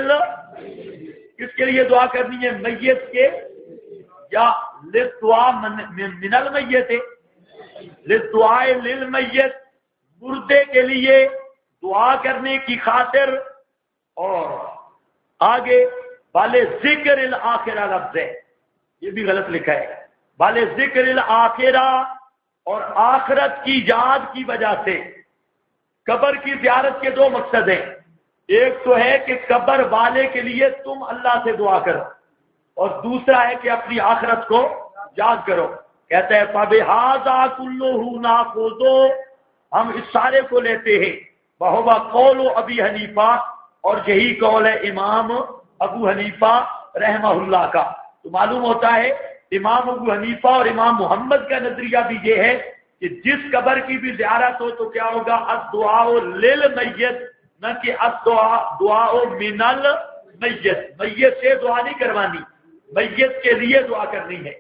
کس کے لیے دعا کرنی ہے؟ میت کے، یا للدعاء من المیت؟ للدعاء للمیت، مردے کے لیے دعا کرنے کی خاطر۔ اور آگے والے ذکر الآخرہ لفظ ہے، یہ بھی غلط لکھا ہے، والے ذکر الآخرہ، اور آخرت کی یاد کی وجہ سے قبر کی زیارت کے دو مقصد ہیں۔ ایک تو ہے کہ قبر والے کے لیے تم اللہ سے دعا کرو، اور دوسرا ہے کہ اپنی آخرت کو یاد کرو۔ کہتا ہے فَبِهَذَا كُلُّهُ نَأْخُذُ، ہم اس سارے کو لیتے ہیں، وَهُوَ قَوْلُ أَبِي حنیفہ، اور یہی قول ہے امام ابو حنیفہ رحمہ اللہ کا۔ تو معلوم ہوتا ہے امام ابو حنیفہ اور امام محمد کا نظریہ بھی یہ ہے کہ جس قبر کی بھی زیارت ہو تو کیا ہوگا؟ الدعاء للمیت، نہ کہ الدعاء من المیت۔ میت سے دعا نہیں کروانی، میت کے لیے دعا کرنی ہے۔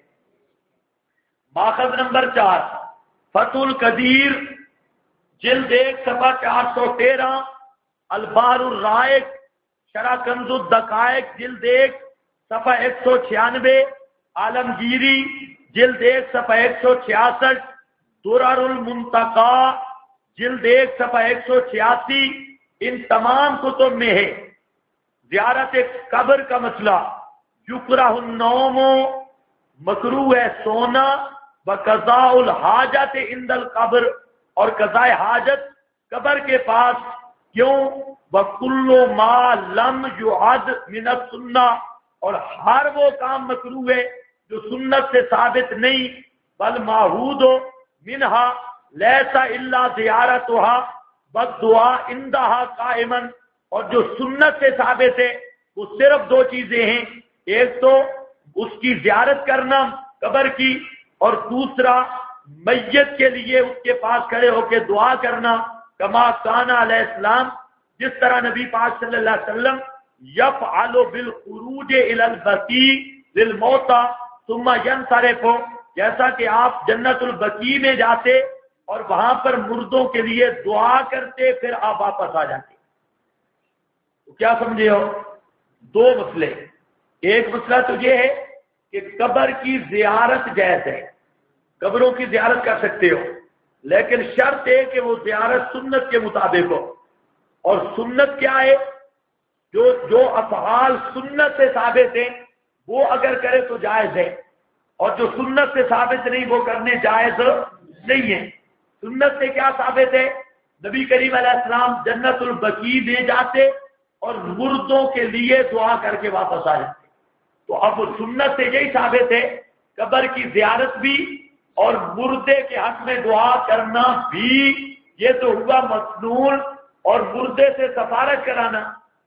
ماخذ نمبر 4 فتح القدیر جلد 1 صفحہ 413، البحر الرائق شرح کنز الدقائق جلد 1 صفحہ 196، عالمگیری جلد 1 صفحہ 166، درر المنتقی جلد 1 صفحہ 186، ان تمام کتب میں ہے زیارت قبر کا مسئلہ۔ یکرہ النوم، مکروہ ہے سونا، وقضاء الحاجت عند القبر، اور قضاء حاجت قبر کے پاس۔ کیوں؟ وَكُلُّ مَا لَمْ يُعَدْ مِنَ السُنَّةِ، اور ہر وہ کام مکروہ ہے جو سنت سے ثابت نہیں، بل معہود منہا لیسا الا زیارتها والدعاء عندها قائما، اور جو سنت سے ثابت ہے وہ صرف دو چیزیں ہیں، ایک تو اس کی زیارت کرنا قبر کی، اور دوسرا میت کے لیے اس کے پاس کھڑے ہو کے دعا کرنا، کما کان علیہ السلام، جس طرح نبی پاک صلی اللہ علیہ وسلم یفعل بالخروج الی البقیع للموتى ثم ينصرف، جیسا کہ آپ جنت البقیع میں جاتے اور وہاں پر مردوں کے لیے دعا کرتے پھر آپ واپس آ جاتے۔ تو کیا سمجھے ہو؟ دو مسئلے. ایک مسئلہ تو یہ ہے کہ قبر کی زیارت جائز ہے، قبروں کی زیارت کر سکتے ہو، لیکن شرط ہے کہ وہ زیارت سنت کے مطابق ہو. اور سنت کیا ہے؟ جو افعال سنت سے ثابت ہیں وہ اگر کرے تو جائز ہے، اور جو سنت سے ثابت نہیں وہ کرنے جائز نہیں ہے. سنت سے کیا ثابت ہے؟ نبی کریم علیہ السلام جنت البقیع لے جاتے اور مردوں کے لیے دعا کر کے واپس آ جاتے. تو اب سنت سے یہی ثابت ہے قبر کی زیارت بھی اور مردے کے حق میں دعا کرنا بھی. یہ تو ہوا مسنون. اور مردے سے سفارش کرانا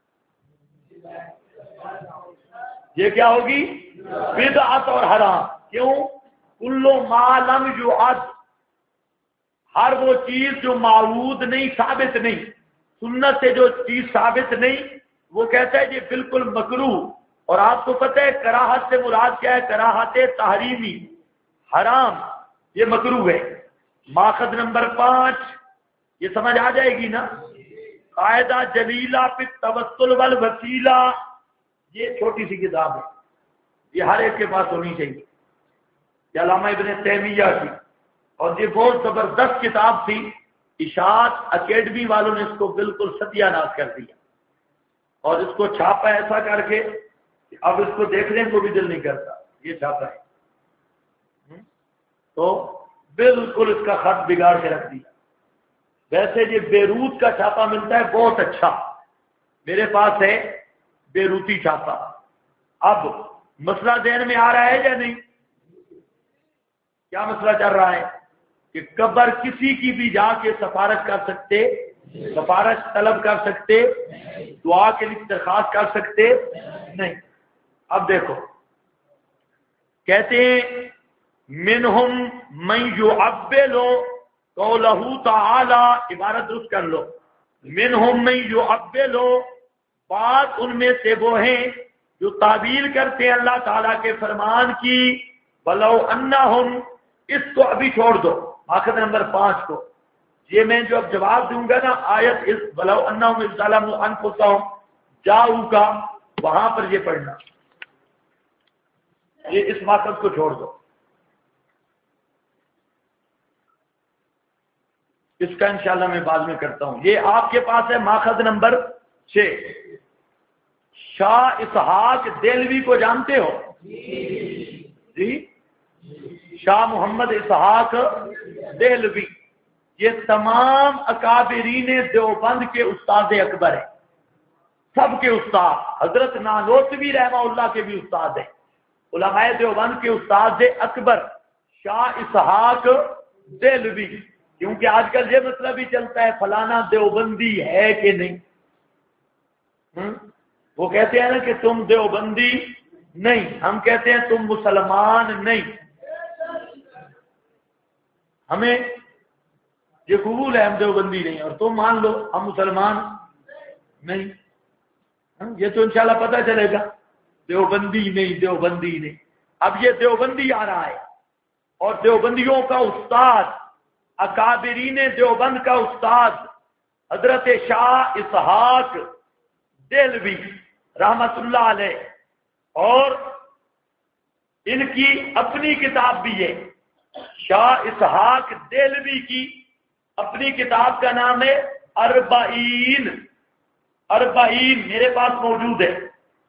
یہ کیا ہوگی؟ بدعت اور حرام. کیوں؟ کلو ما لم یعد، ہر وہ چیز جو معود نہیں، ثابت نہیں، سنت سے جو چیز ثابت نہیں وہ کہتا ہے یہ بالکل مکروہ. اور آپ کو پتہ ہے کراہت سے مراد کیا ہے؟ کراہت تحریمی، حرام، یہ مکروہ ہے. ماخذ نمبر 5 یہ سمجھ آ جائے گی نا؟ قاعدہ جلیلہ فی التوسل والوسیلہ، یہ چھوٹی سی کتاب ہے، یہ ہر ایک کے پاس ہونی چاہیے. یہ علامہ ابن تیمیہ کی، اور یہ بہت زبردست کتاب تھی. اشاعت اکیڈمی والوں نے اس کو بالکل ستیہ ناش کر دیا اور اس کو چھاپا ایسا کر کے اب اس کو دیکھنے کو بھی دل نہیں کرتا. یہ چھاپا ہے تو بالکل اس کا خط بگاڑ کے رکھ دیا. ویسے یہ بیروت کا چھاپا ملتا ہے بہت اچھا، میرے پاس ہے بیروتی چھاپا. اب مسئلہ ذہن میں آ رہا ہے یا نہیں؟ کیا مسئلہ چل رہا ہے؟ کہ قبر کسی کی بھی جا کے سفارش کر سکتے، سفارش طلب کر سکتے، دعا کے لیے درخواست کر سکتے نہیں. اب دیکھو کہتے ہیں منہم من یعبل قولہ تعالی، عبارت درست کر لو. منہم من یعبل، بعض ان میں سے وہ ہیں جو تعبیر کرتے ہیں اللہ تعالیٰ کے فرمان کی. بلو انہم، اس کو ابھی چھوڑ دو، آخر نمبر 5 کو. یہ میں جو اب جواب دوں گا نا آیت اس بلو انہم اذ ظلموا انفسہم جاؤ کا، وہاں پر یہ پڑھنا، یہ اس ماخذ کو چھوڑ دو. اس کا انشاءاللہ میں بعد میں کرتا ہوں. یہ آپ کے پاس ہے ماخذ نمبر 6. شاہ اسحاق دہلوی کو جانتے ہو؟ جی، شاہ محمد اسحاق دہلوی، یہ تمام اکابرین دیوبند کے استاد اکبر ہیں، سب کے استاد. حضرت نانوتوی رحمہ اللہ کے بھی استاد ہیں. علماء دیوبند کے استاد اکبر شاہ اسحاق دہلوی. کیونکہ آج کل یہ مسئلہ بھی چلتا ہے فلانا دیوبندی ہے کہ نہیں. وہ کہتے ہیں نا کہ تم دیوبندی نہیں، ہم کہتے ہیں تم مسلمان نہیں. ہمیں یہ قبول ہے ہم دیوبندی نہیں، اور تم مان لو ہم مسلمان نہیں. یہ تو انشاءاللہ پتہ چلے گا دیوبندی نہیں، دیوبندی نہیں. اب یہ دیوبندی آ رہا ہے اور دیوبندیوں کا استاد، اکابرین دیوبند کا استاد حضرت شاہ اسحاق دہلوی رحمت اللہ علیہ، اور ان کی اپنی کتاب بھی ہے. شاہ اسحاق دہلوی کی اپنی کتاب کا نام ہے اربعین. اربعین میرے پاس موجود ہے.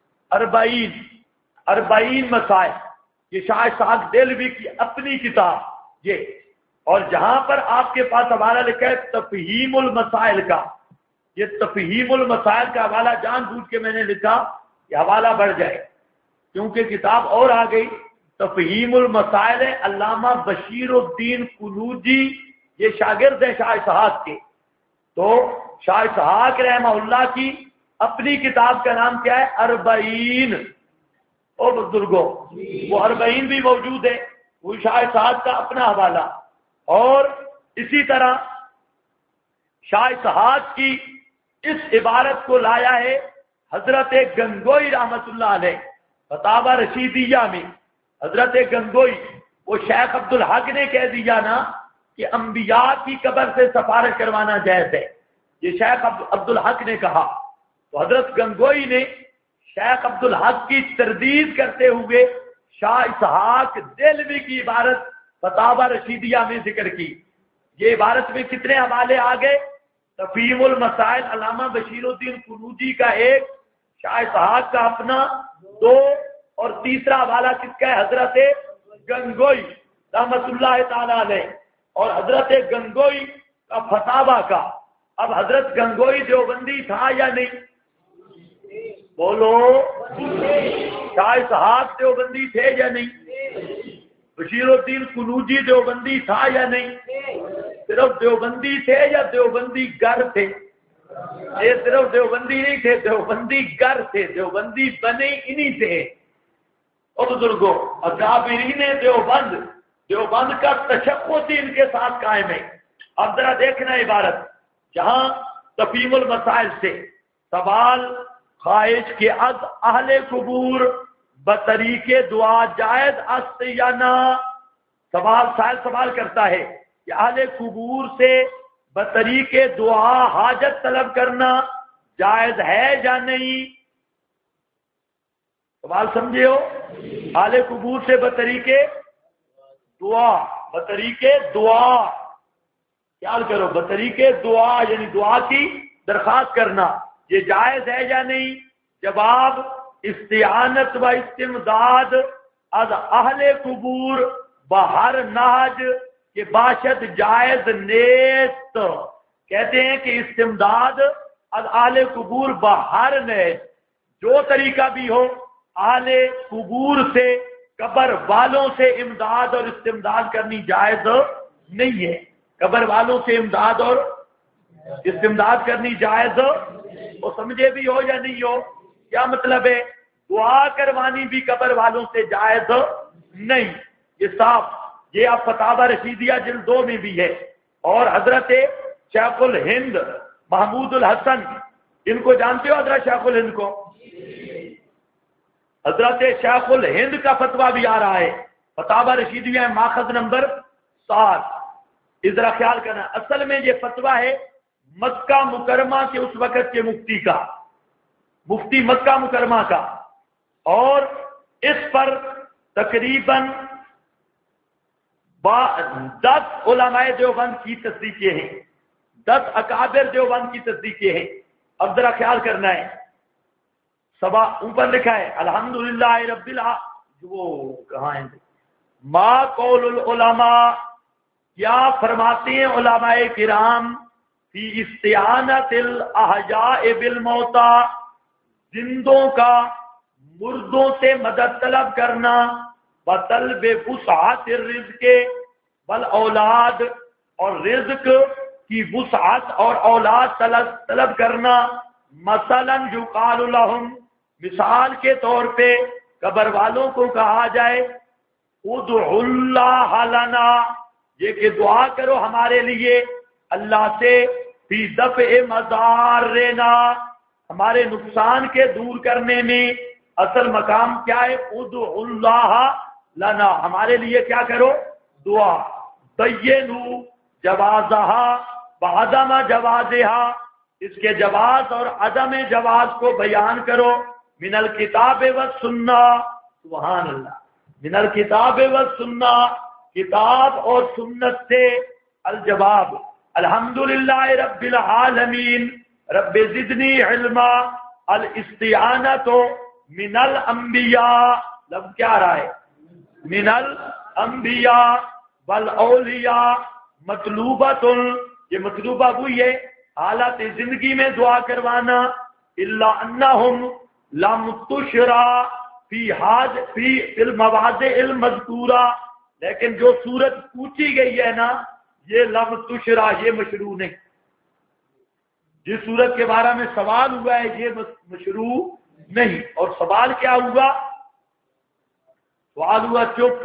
اربعین مسائل، یہ شاہ اسحاق دہلوی کی اپنی کتاب یہ. اور جہاں پر آپ کے پاس حوالہ لکھا ہے تفہیم المسائل کا، یہ تفہیم المسائل کا حوالہ جان بوجھ کے میں نے لکھا کہ حوالہ بڑھ جائے، کیونکہ کتاب اور آ گئی. تفہیم المسائل ہے علامہ بشیر الدین قنوجی، یہ شاگرد ہے شاہ اسحاق کے. تو شاہ اسحاق رحمہ اللہ کی اپنی کتاب کا نام کیا ہے؟ اربعین. اور بزرگوں وہ اربعین بھی موجود ہے، وہ شاہ اسحاق کا اپنا حوالہ. اور اسی طرح شاہ اسحاق کی اس عبارت کو لایا ہے حضرت گنگوئی رحمت اللہ علیہ فتاوی رشیدیہ میں. حضرت گنگوئی، وہ شیخ عبدالحق نے کہہ دیا نا کہ انبیاء کی قبر سے سفارش کروانا جائز ہے. یہ شیخ عبدالحق نے کہا. تو حضرت گنگوئی نے شیخ عبدالحق کی تردید کرتے ہوئے شاہ اسحاق دہلوی کی عبارت فتاوی رشیدیہ میں ذکر کی. یہ عبارت میں کتنے حوالے آ گئے؟ تفہیم المسائل علامہ بشیر الدین قنوجی کا ایک، شاہ اسحاق کا اپنا دو، اور تیسرا حوالہ کس کا ہے؟ حضرت گنگوئی رحمت اللہ تعالی علیہ اور حضرت گنگوئی کا فتاوی کا. اب حضرت گنگوئی دیوبندی تھا یا نہیں؟ بولو. شاہ اسحاق دیوبندی تھے یا نہیں؟ بشیر الدین قنوجی دیوبندی تھا یا نہیں؟ صرف دیوبندی تھے یا دیوبندی گر تھے؟ یہ صرف دیوبندی نہیں تھے، دیوبندی گر تھے، دیوبندی بنے انہی سے. اور بزرگوں، اکابرین دیوبند، دیوبند کا تشخص ان کے ساتھ قائم ہے. اب ذرا دیکھنا عبارت، جہاں تفہیم المسائل سے سوال خواہش کے از اہل قبور بطریق دعا جائز است یا نہ. سوال کرتا ہے کہ اہل قبور سے بطریق دعا حاجت طلب کرنا جائز ہے یا نہیں؟ سوال سمجھے ہو؟ اہل قبور سے بطریق دعا خیال کرو، بطریق دعا یعنی دعا کی درخواست کرنا، یہ جائز ہے یا نہیں؟ جواب، استعانت و استمداد از اہل قبور بہر نہج کے باشد جائز نیست. کہتے ہیں کہ استمداد از اہل قبور بہر نہج، جو طریقہ بھی ہو، اہل قبور سے، قبر والوں سے امداد اور استمداد کرنی جائز نہیں ہے. قبر والوں سے امداد اور استمداد کرنی جائز وہ سمجھے بھی ہو یا نہیں ہو؟ کیا مطلب ہے؟ دعا کروانی بھی قبر والوں سے جائز نہیں. یہ صاف، یہ اب فتاوی رشیدیہ جلد 2 میں بھی ہے. اور حضرت شیخ الہند محمود الحسن، ان کو جانتے ہو حضرت شیخ الہند کو؟ حضرت شیخ الہند کا فتویٰ بھی آ رہا ہے فتاوی رشیدیہ ماخذ نمبر 7. اس طرح خیال کرنا، اصل میں یہ فتویٰ ہے مکہ مکرمہ کے اس وقت کے مفتی کا، مفتی مکہ مکرمہ کا، اور اس پر تقریباً 10 علماء دیوبند کی تصدیقیں ہیں، 10 اکابر دیوبند کی تصدیقیں ہیں. اب ذرا خیال کرنا ہے، سبا اوپر لکھا ہے الحمدللہ رب العالمین، وہ کہاں ہے؟ ما قول العلماء، کیا فرماتے ہیں علماء کرام، فی استعانت الاحیاء بالموتى، زندوں کا مردوں سے مدد طلب کرنا، بطلب وسعت الرزق والاولاد، اور رزق کی وسعت اور اولاد طلب کرنا. مثلا یقال لهم، مثال کے طور پہ قبر والوں کو کہا جائے ادعوا اللہ لنا، یہ کہ دعا کرو ہمارے لیے اللہ سے، فی دفع مضارنا، ہمارے نقصان کے دور کرنے میں. اصل مقام کیا ہے؟ ادعوا اللہ لنا، ہمارے لیے کیا کرو؟ دعا. بینوا جوازها وعدم جوازها، اس کے جواز اور عدم جواز کو بیان کرو. من الکتاب والسنہ، سبحان اللہ، من الکتاب والسنہ، کتاب اور سنت سے. الجواب، الحمدللہ رب العالمین، رب زدنی علما. الاستعانت من الانبیاء، لفظ کیا رہا ہے؟ من الانبیاء والاولیاء مطلوبۃ، یہ مطلوبہ وہی ہے حالات زندگی میں دعا کروانا. الا انہم لم تشرع فی المواضع المذکورہ، لیکن جو صورت پوچھی گئی ہے نا، یہ لم تشرع، یہ مشروع نہیں. جس صورت کے بارے میں سوال ہوا ہے یہ مشروع نہیں. اور سوال کیا ہوا؟ سوال ہوا چپ.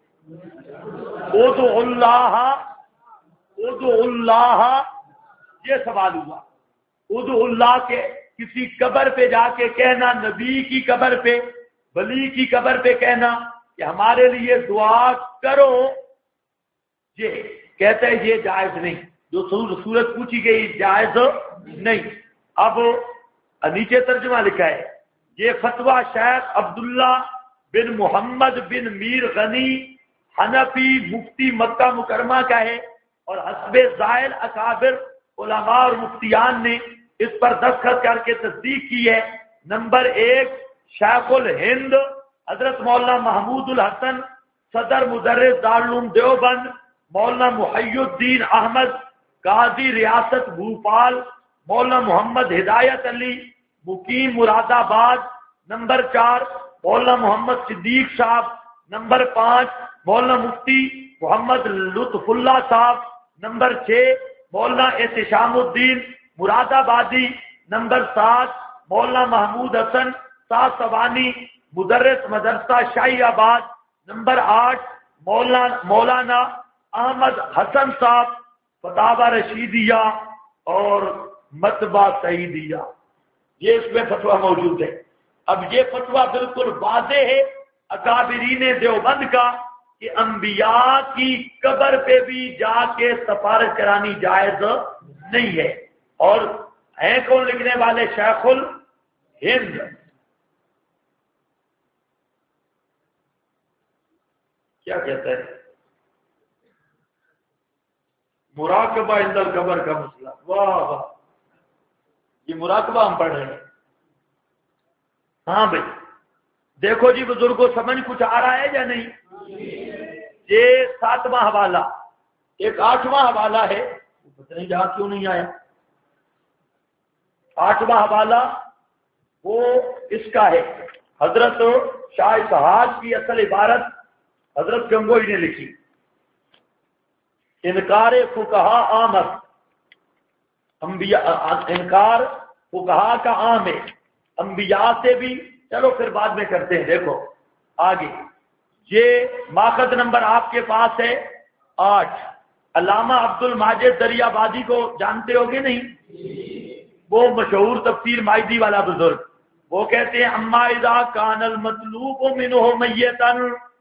ادعوا اللہ، ادعوا اللہ، یہ سوال ہوا. ادعوا اللہ کے کسی قبر پہ جا کے کہنا، نبی کی قبر پہ، ولی کی قبر پہ کہنا کہ ہمارے لیے دعا کرو، یہ کہتے ہیں یہ جائز نہیں. جو صورت پوچھی گئی جائز نہیں. اب نیچے ترجمہ لکھا ہے، یہ فتویٰ شیخ عبداللہ بن محمد بن میر غنی حنفی مفتی مکہ مکرمہ کا ہے، اور حسب ظاہر اکابر علماء اور مفتیان نے اس پر دستخط کر کے تصدیق کی ہے۔ نمبر 1 شیخ الہند حضرت مولانا محمود الحسن صدر مدرس دارالعلوم دیوبند، مولانا محی الدین احمد قاضی ریاست بھوپال، مولانا محمد ہدایت علی مقیم مراد آباد۔ نمبر 4 مولانا محمد صدیق صاحب۔ نمبر 5 مولانا مفتی محمد لطف اللہ صاحب۔ نمبر 6 مولانا احتشام الدین مراد آبادی۔ نمبر 7 مولانا محمود حسن ساسوانی مدرس مدرسہ شاہی آباد۔ نمبر 8 مولانا احمد حسن صاحب فتاوی رشیدیہ اور مطبع سعیدیہ، یہ اس میں فتویٰ موجود ہے۔ اب یہ فتویٰ بالکل واضح ہے اکابرین دیوبند کا کہ انبیاء کی قبر پہ بھی جا کے سفارش کرانی جائز نہیں ہے۔ اور ہیں کون لکھنے والے؟ شیخ الہند۔ کیا کہتا ہے؟ مراقبہ عند القبر کا مسئلہ، واہ واہ، یہ مراقبہ ہم پڑھ رہے ہیں۔ ہاں بھائی دیکھو جی بزرگوں، سمجھ کچھ آ رہا ہے یا نہیں؟ یہ 7واں حوالہ، ایک 8واں حوالہ ہے، پتہ نہیں جہاں کیوں نہیں آیا۔ 8واں حوالہ وہ اس کا ہے، حضرت شاہ اسحاق کی اصل عبارت حضرت گنگوئی نے لکھی، انکار فقہا آمد، انبیاء انکار فقہا کا عام ہے، انبیاء سے بھی۔ چلو پھر بعد میں کرتے ہیں۔ دیکھو آگے، یہ ماخذ نمبر آپ کے پاس ہے 8۔ علامہ عبد الماجد دریابادی کو جانتے ہوگے نہیں؟ وہ مشہور تفسیر مائدی والا بزرگ، وہ کہتے ہیں اما اذا کان المطلوب منہ میتا،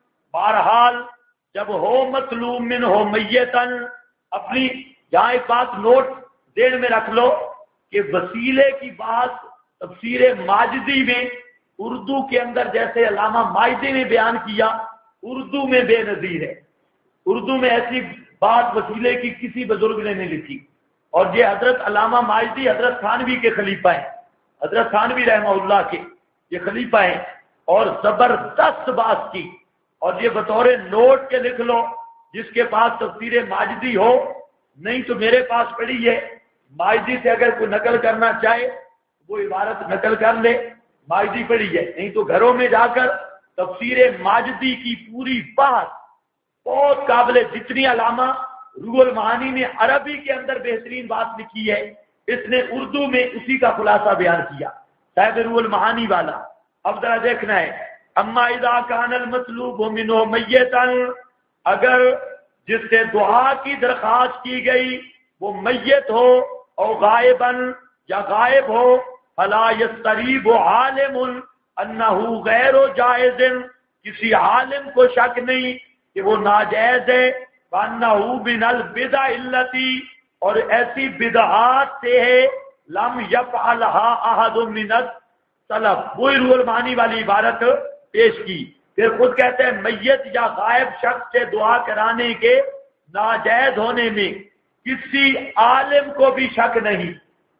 بہرحال جب ہو مطلوب منہ میتا، اپنی یہاں ایک بات نوٹ ذہن میں رکھ لو کہ وسیلے کی بات تفسیر ماجدی میں اردو کے اندر جیسے علامہ ماجدی نے بیان کیا، اردو میں بے نظیر ہے۔ اردو میں ایسی بات وسیلے کی کسی بزرگ نے نہیں لکھی۔ اور یہ حضرت علامہ ماجدی حضرت تھانوی کے خلیفہ ہیں، حضرت تھانوی رحمہ اللہ کے یہ خلیفہ ہیں، اور زبردست بات کی۔ اور یہ بطور نوٹ کے لکھ لو، جس کے پاس تفسیر ماجدی ہو، نہیں تو میرے پاس پڑی ہے، ماجدی سے اگر کوئی نقل کرنا چاہے وہ عبارت نقل کر لے، ماجدی پڑی ہے، نہیں تو گھروں میں جا کر تفسیر ماجدی کی پوری بات بہت قابل، جتنی علامہ روح المعانی نے عربی کے اندر بہترین بات لکھی ہے، اس نے اردو میں اسی کا خلاصہ بیان کیا، صاحب روح المعانی والا۔ اب ذرا دیکھنا ہے، اما اذا کان المطلوب منہ میتا، اگر جس سے دعا کی درخواست کی گئی وہ میت ہو اور غائباً یا غائب ہو، فلا یستریب عالم انہ غیر جائز، کسی عالم کو شک نہیں کہ وہ ناجائز ہے، وانہ من البدع التی، اور ایسی بدعات سے ہے لم یفعلها احد من السلف۔ وہی روح المعانی والی عبارت پیش کی، پھر خود کہتے ہیں میت یا غائب شخص سے دعا کرانے کے ناجائز ہونے میں کسی عالم کو بھی شک نہیں،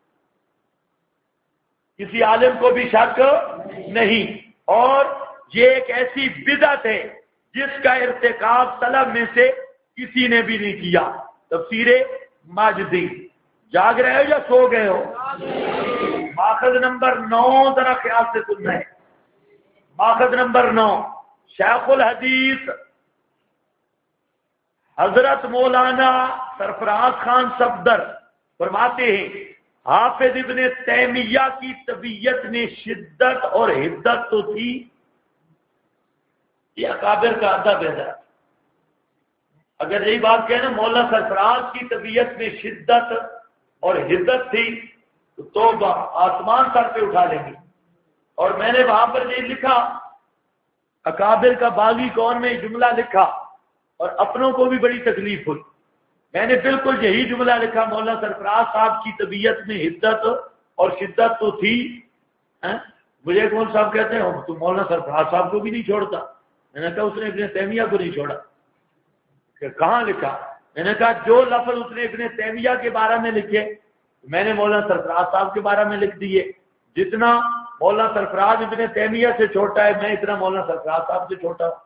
کسی عالم کو بھی شک نہیں۔ اور یہ ایک ایسی بدعت ہے جس کا ارتکاب سلف میں سے کسی نے بھی نہیں کیا۔ تفسیر ماجدی، جاگ رہے ہو یا سو گئے ہو؟ ماخذ نمبر 9 ذرا خیال سے سننا ہے۔ ماخذ نمبر 9، شیخ الحدیث حضرت مولانا سرفراز خان صفدر فرماتے ہیں، حافظ ابن تیمیہ کی طبیعت میں شدت اور حدت تو تھی، یہ اکابر کا ادب ہے۔ اگر یہی بات کہیں نا مولانا سرفراز کی طبیعت میں شدت اور حدت تھی تو آسمان سر پہ اٹھا لیں گے۔ اور میں نے وہاں پر یہ لکھا، اکابر کا باغی کون میں جملہ لکھا، اور اپنوں کو بھی بڑی تکلیف ہوئی۔ میں نے بالکل یہی جملہ لکھا، مولانا سرفراز صاحب کی طبیعت میں حدت اور شدت تو تھی، مجھے ایک مول صاحب کہتے ہیں تو مولانا سرفراز صاحب کو بھی نہیں چھوڑتا. میں نے کہا اس نے ابن تیمیہ کو نہیں چھوڑا. کہ کہاں لکھا؟ میں نے کہا جو لفظ اس نے ابن تیمیہ کے بارے میں لکھے میں نے مولانا سرفراز صاحب کے بارے میں لکھ دیے. جتنا مولانا سرفراز ابن تیمیہ سے چھوٹا ہے میں اتنا مولانا سرفراز صاحب سے چھوٹا ہوں.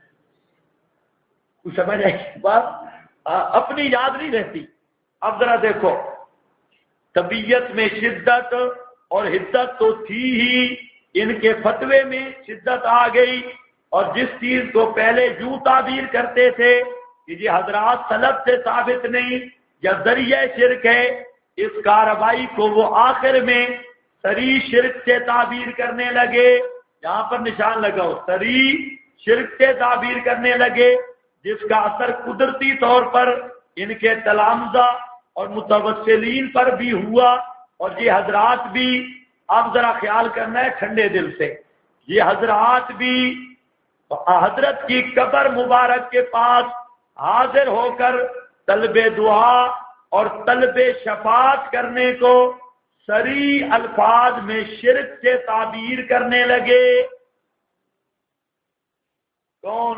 کچھ سمجھ آئی بات؟ اپنی یاد نہیں رہتی. اب ذرا دیکھو طبیعت میں شدت اور حدت تو تھی ہی، ان کے فتوے میں شدت آ گئی. اور جس چیز کو پہلے یوں تعبیر کرتے تھے کہ یہ حضرات سلب سے ثابت نہیں یا ذریعہ شرک ہے، اس کارروائی کو وہ آخر میں صریح شرک سے تعبیر کرنے لگے. یہاں پر نشان لگاؤ، صریح شرک سے تعبیر کرنے لگے، جس کا اثر قدرتی طور پر ان کے تلامذہ اور متوسلین پر بھی ہوا. اور یہ حضرات بھی، اب ذرا خیال کرنا ہے ٹھنڈے دل سے، یہ حضرات بھی حضرت کی قبر مبارک کے پاس حاضر ہو کر طلب دعا اور طلب شفاعت کرنے کو صریح الفاظ میں شرک سے تعبیر کرنے لگے. کون؟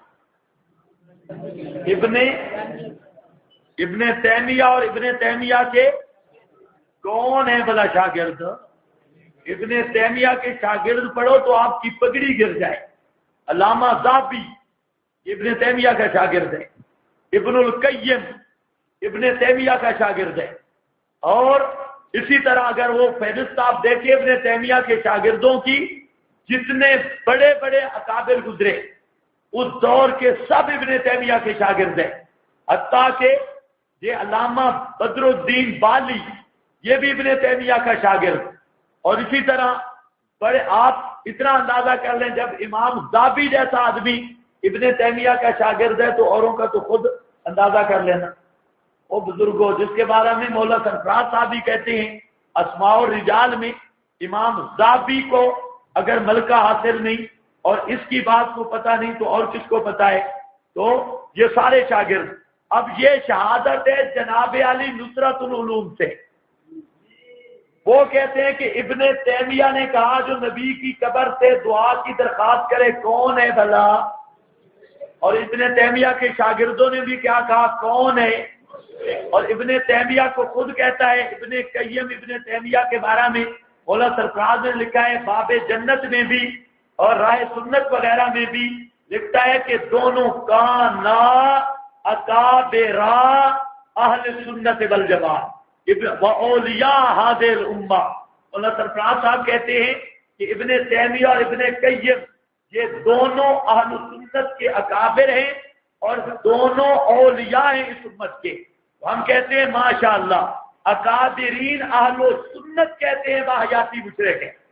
ابن تیمیہ. اور ابن تیمیہ کے کون ہے بلا شاگرد؟ ابن تیمیہ کے شاگرد پڑھو تو آپ کی پگڑی گر جائے. علامہ ذابی ابن تیمیہ کا شاگرد ہے. ابن القیم ابن تیمیہ کا شاگرد ہے. اور اسی طرح اگر وہ فہرست آپ دیکھیں ابن تیمیہ کے شاگردوں کی، جتنے بڑے بڑے اکابر گزرے اس دور کے سب ابن تیمیہ کے شاگرد ہیں. حتیٰ کہ یہ علامہ بدر الدین بالی یہ بھی ابن تیمیہ کا شاگرد. اور اسی طرح بڑے آپ اتنا اندازہ کر لیں جب امام ذابی جیسا آدمی ابن تیمیہ کا شاگرد ہے تو اوروں کا تو خود اندازہ کر لینا. وہ بزرگوں جس کے بارے میں مولانا سرفراز صاحب بھی کہتے ہیں اسماء الرجال میں امام ذابی کو اگر ملکہ حاصل نہیں اور اس کی بات کو پتہ نہیں تو اور کس کو پتہ ہے؟ تو یہ سارے شاگرد. اب یہ شہادت ہے جناب علی نصرت العلوم سے. وہ کہتے ہیں کہ ابن تیمیہ نے کہا جو نبی کی قبر سے دعا کی درخواست کرے کون ہے بھلا؟ اور ابن تیمیہ کے شاگردوں نے بھی کیا کہا کون ہے؟ اور ابن تیمیہ کو خود کہتا ہے ابن قیم ابن تیمیہ کے بارے میں مولانا سرفراز نے لکھا ہے باب جنت میں بھی اور راہ سنت وغیرہ میں بھی لکھتا ہے کہ دونوں کانا اکابرا اہل سنت والجماعت اولیاء حاضر الامہ. مولانا سرفراز صاحب کہتے ہیں کہ ابن تیمیہ اور ابن قیم یہ دونوں اہل سنت کے اکابر ہیں اور دونوں اولیاء ہیں اس امت کے. ہم کہتے ہیں ماشاءاللہ اکابرین اہل سنت کہتے ہیں واحیاتی مشرک ہیں.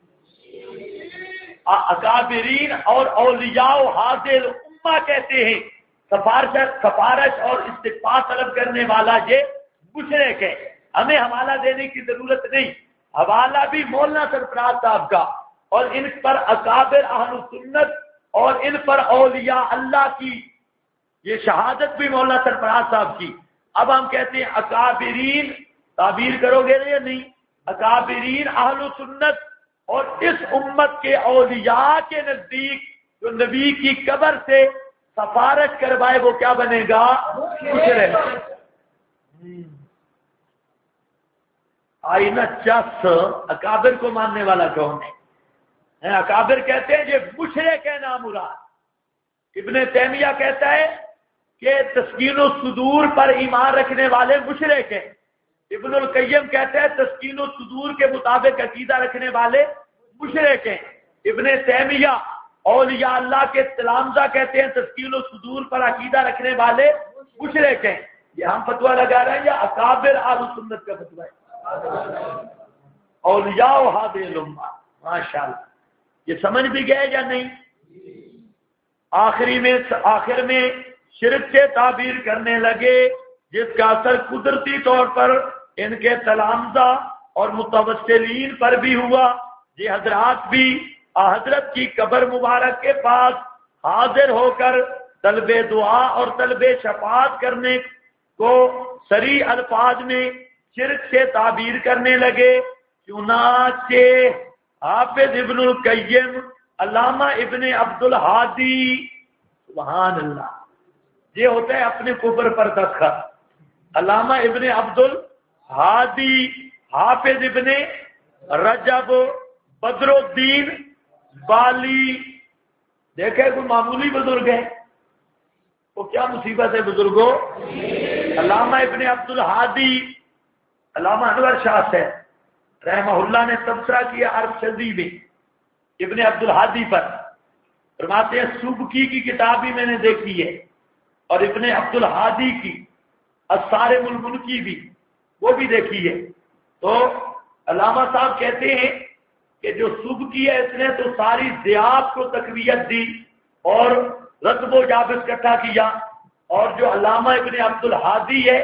اکابرین اور اولیاء حاضر الامہ کہتے ہیں سفارش اور استغفار طلب کرنے والا یہ مشرک ہے. ہمیں حوالہ دینے کی ضرورت نہیں، حوالہ بھی مولانا سرفراز صاحب کا اور ان پر اکابر اہل سنت اور ان پر اولیاء اللہ کی یہ شہادت بھی مولانا سرفراز صاحب کی. اب ہم کہتے ہیں اکابرین تعبیر کرو گے یا نہیں؟ اکابرین اہل سنت اور اس امت کے اولیاء کے نزدیک جو نبی کی قبر سے سفارش کروائے وہ کیا بنے گا؟ مشرک. آئینہ چس اکابر کو ماننے والا کون ہے؟ اکابر کہتے ہیں یہ مشرک ہے نامراد. ابن تیمیہ کہتا ہے کہ تسکین الصدور پر ایمان رکھنے والے مشرک ہیں. ابن القیم کہتے ہیں تسکین الصدور کے مطابق عقیدہ رکھنے والے مشرک ہیں. ابن تیمیہ اولیاء اللہ کے تلامذہ کہتے ہیں تسکین الصدور پر عقیدہ رکھنے والے مشرک ہیں. یہ ہم فتویٰ لگا رہے ہیں یا اکابر اہل سنت کا فتویٰ ہے؟ اولیاء حاضر الامہ. ماشاءاللہ یہ سمجھ بھی گئے یا نہیں؟ آخر میں شرک سے تعبیر کرنے لگے جس کا اثر قدرتی طور پر ان کے تلامذہ اور متوسلین پر بھی ہوا. یہ حضرات بھی حضرت کی قبر مبارک کے پاس حاضر ہو کر طلب دعا اور طلب شفاعت کرنے کو صریح الفاظ میں شرک سے تعبیر کرنے لگے. چنانچہ حافظ ابن القیم، علامہ ابن عبد الہادی، سبحان اللہ، یہ ہوتا ہے اپنے کفر پر دستخط، علامہ ابن عبد الہادی، حافظ ابن رجب، بدر الدین بالی، دیکھے کوئی معمولی بزرگ ہے، وہ کیا مصیبت ہے بزرگوں. علامہ ابن عبد الہادی، علامہ انور شاہ سے رحمہ اللہ نے تبصرہ کیا عرب شذی میں ابن عبد الہادی پر، فرماتے ہیں سبکی کی کتاب بھی میں نے دیکھی ہے اور ابن عبد الہادی کی الصارم المنکی بھی وہ بھی دیکھی ہے. تو علامہ صاحب کہتے ہیں کہ جو سبکی ہے اس نے تو ساری دیات کو تقویت دی اور رتب و جابر اکٹھا کیا، اور جو علامہ ابن عبد الہادی ہے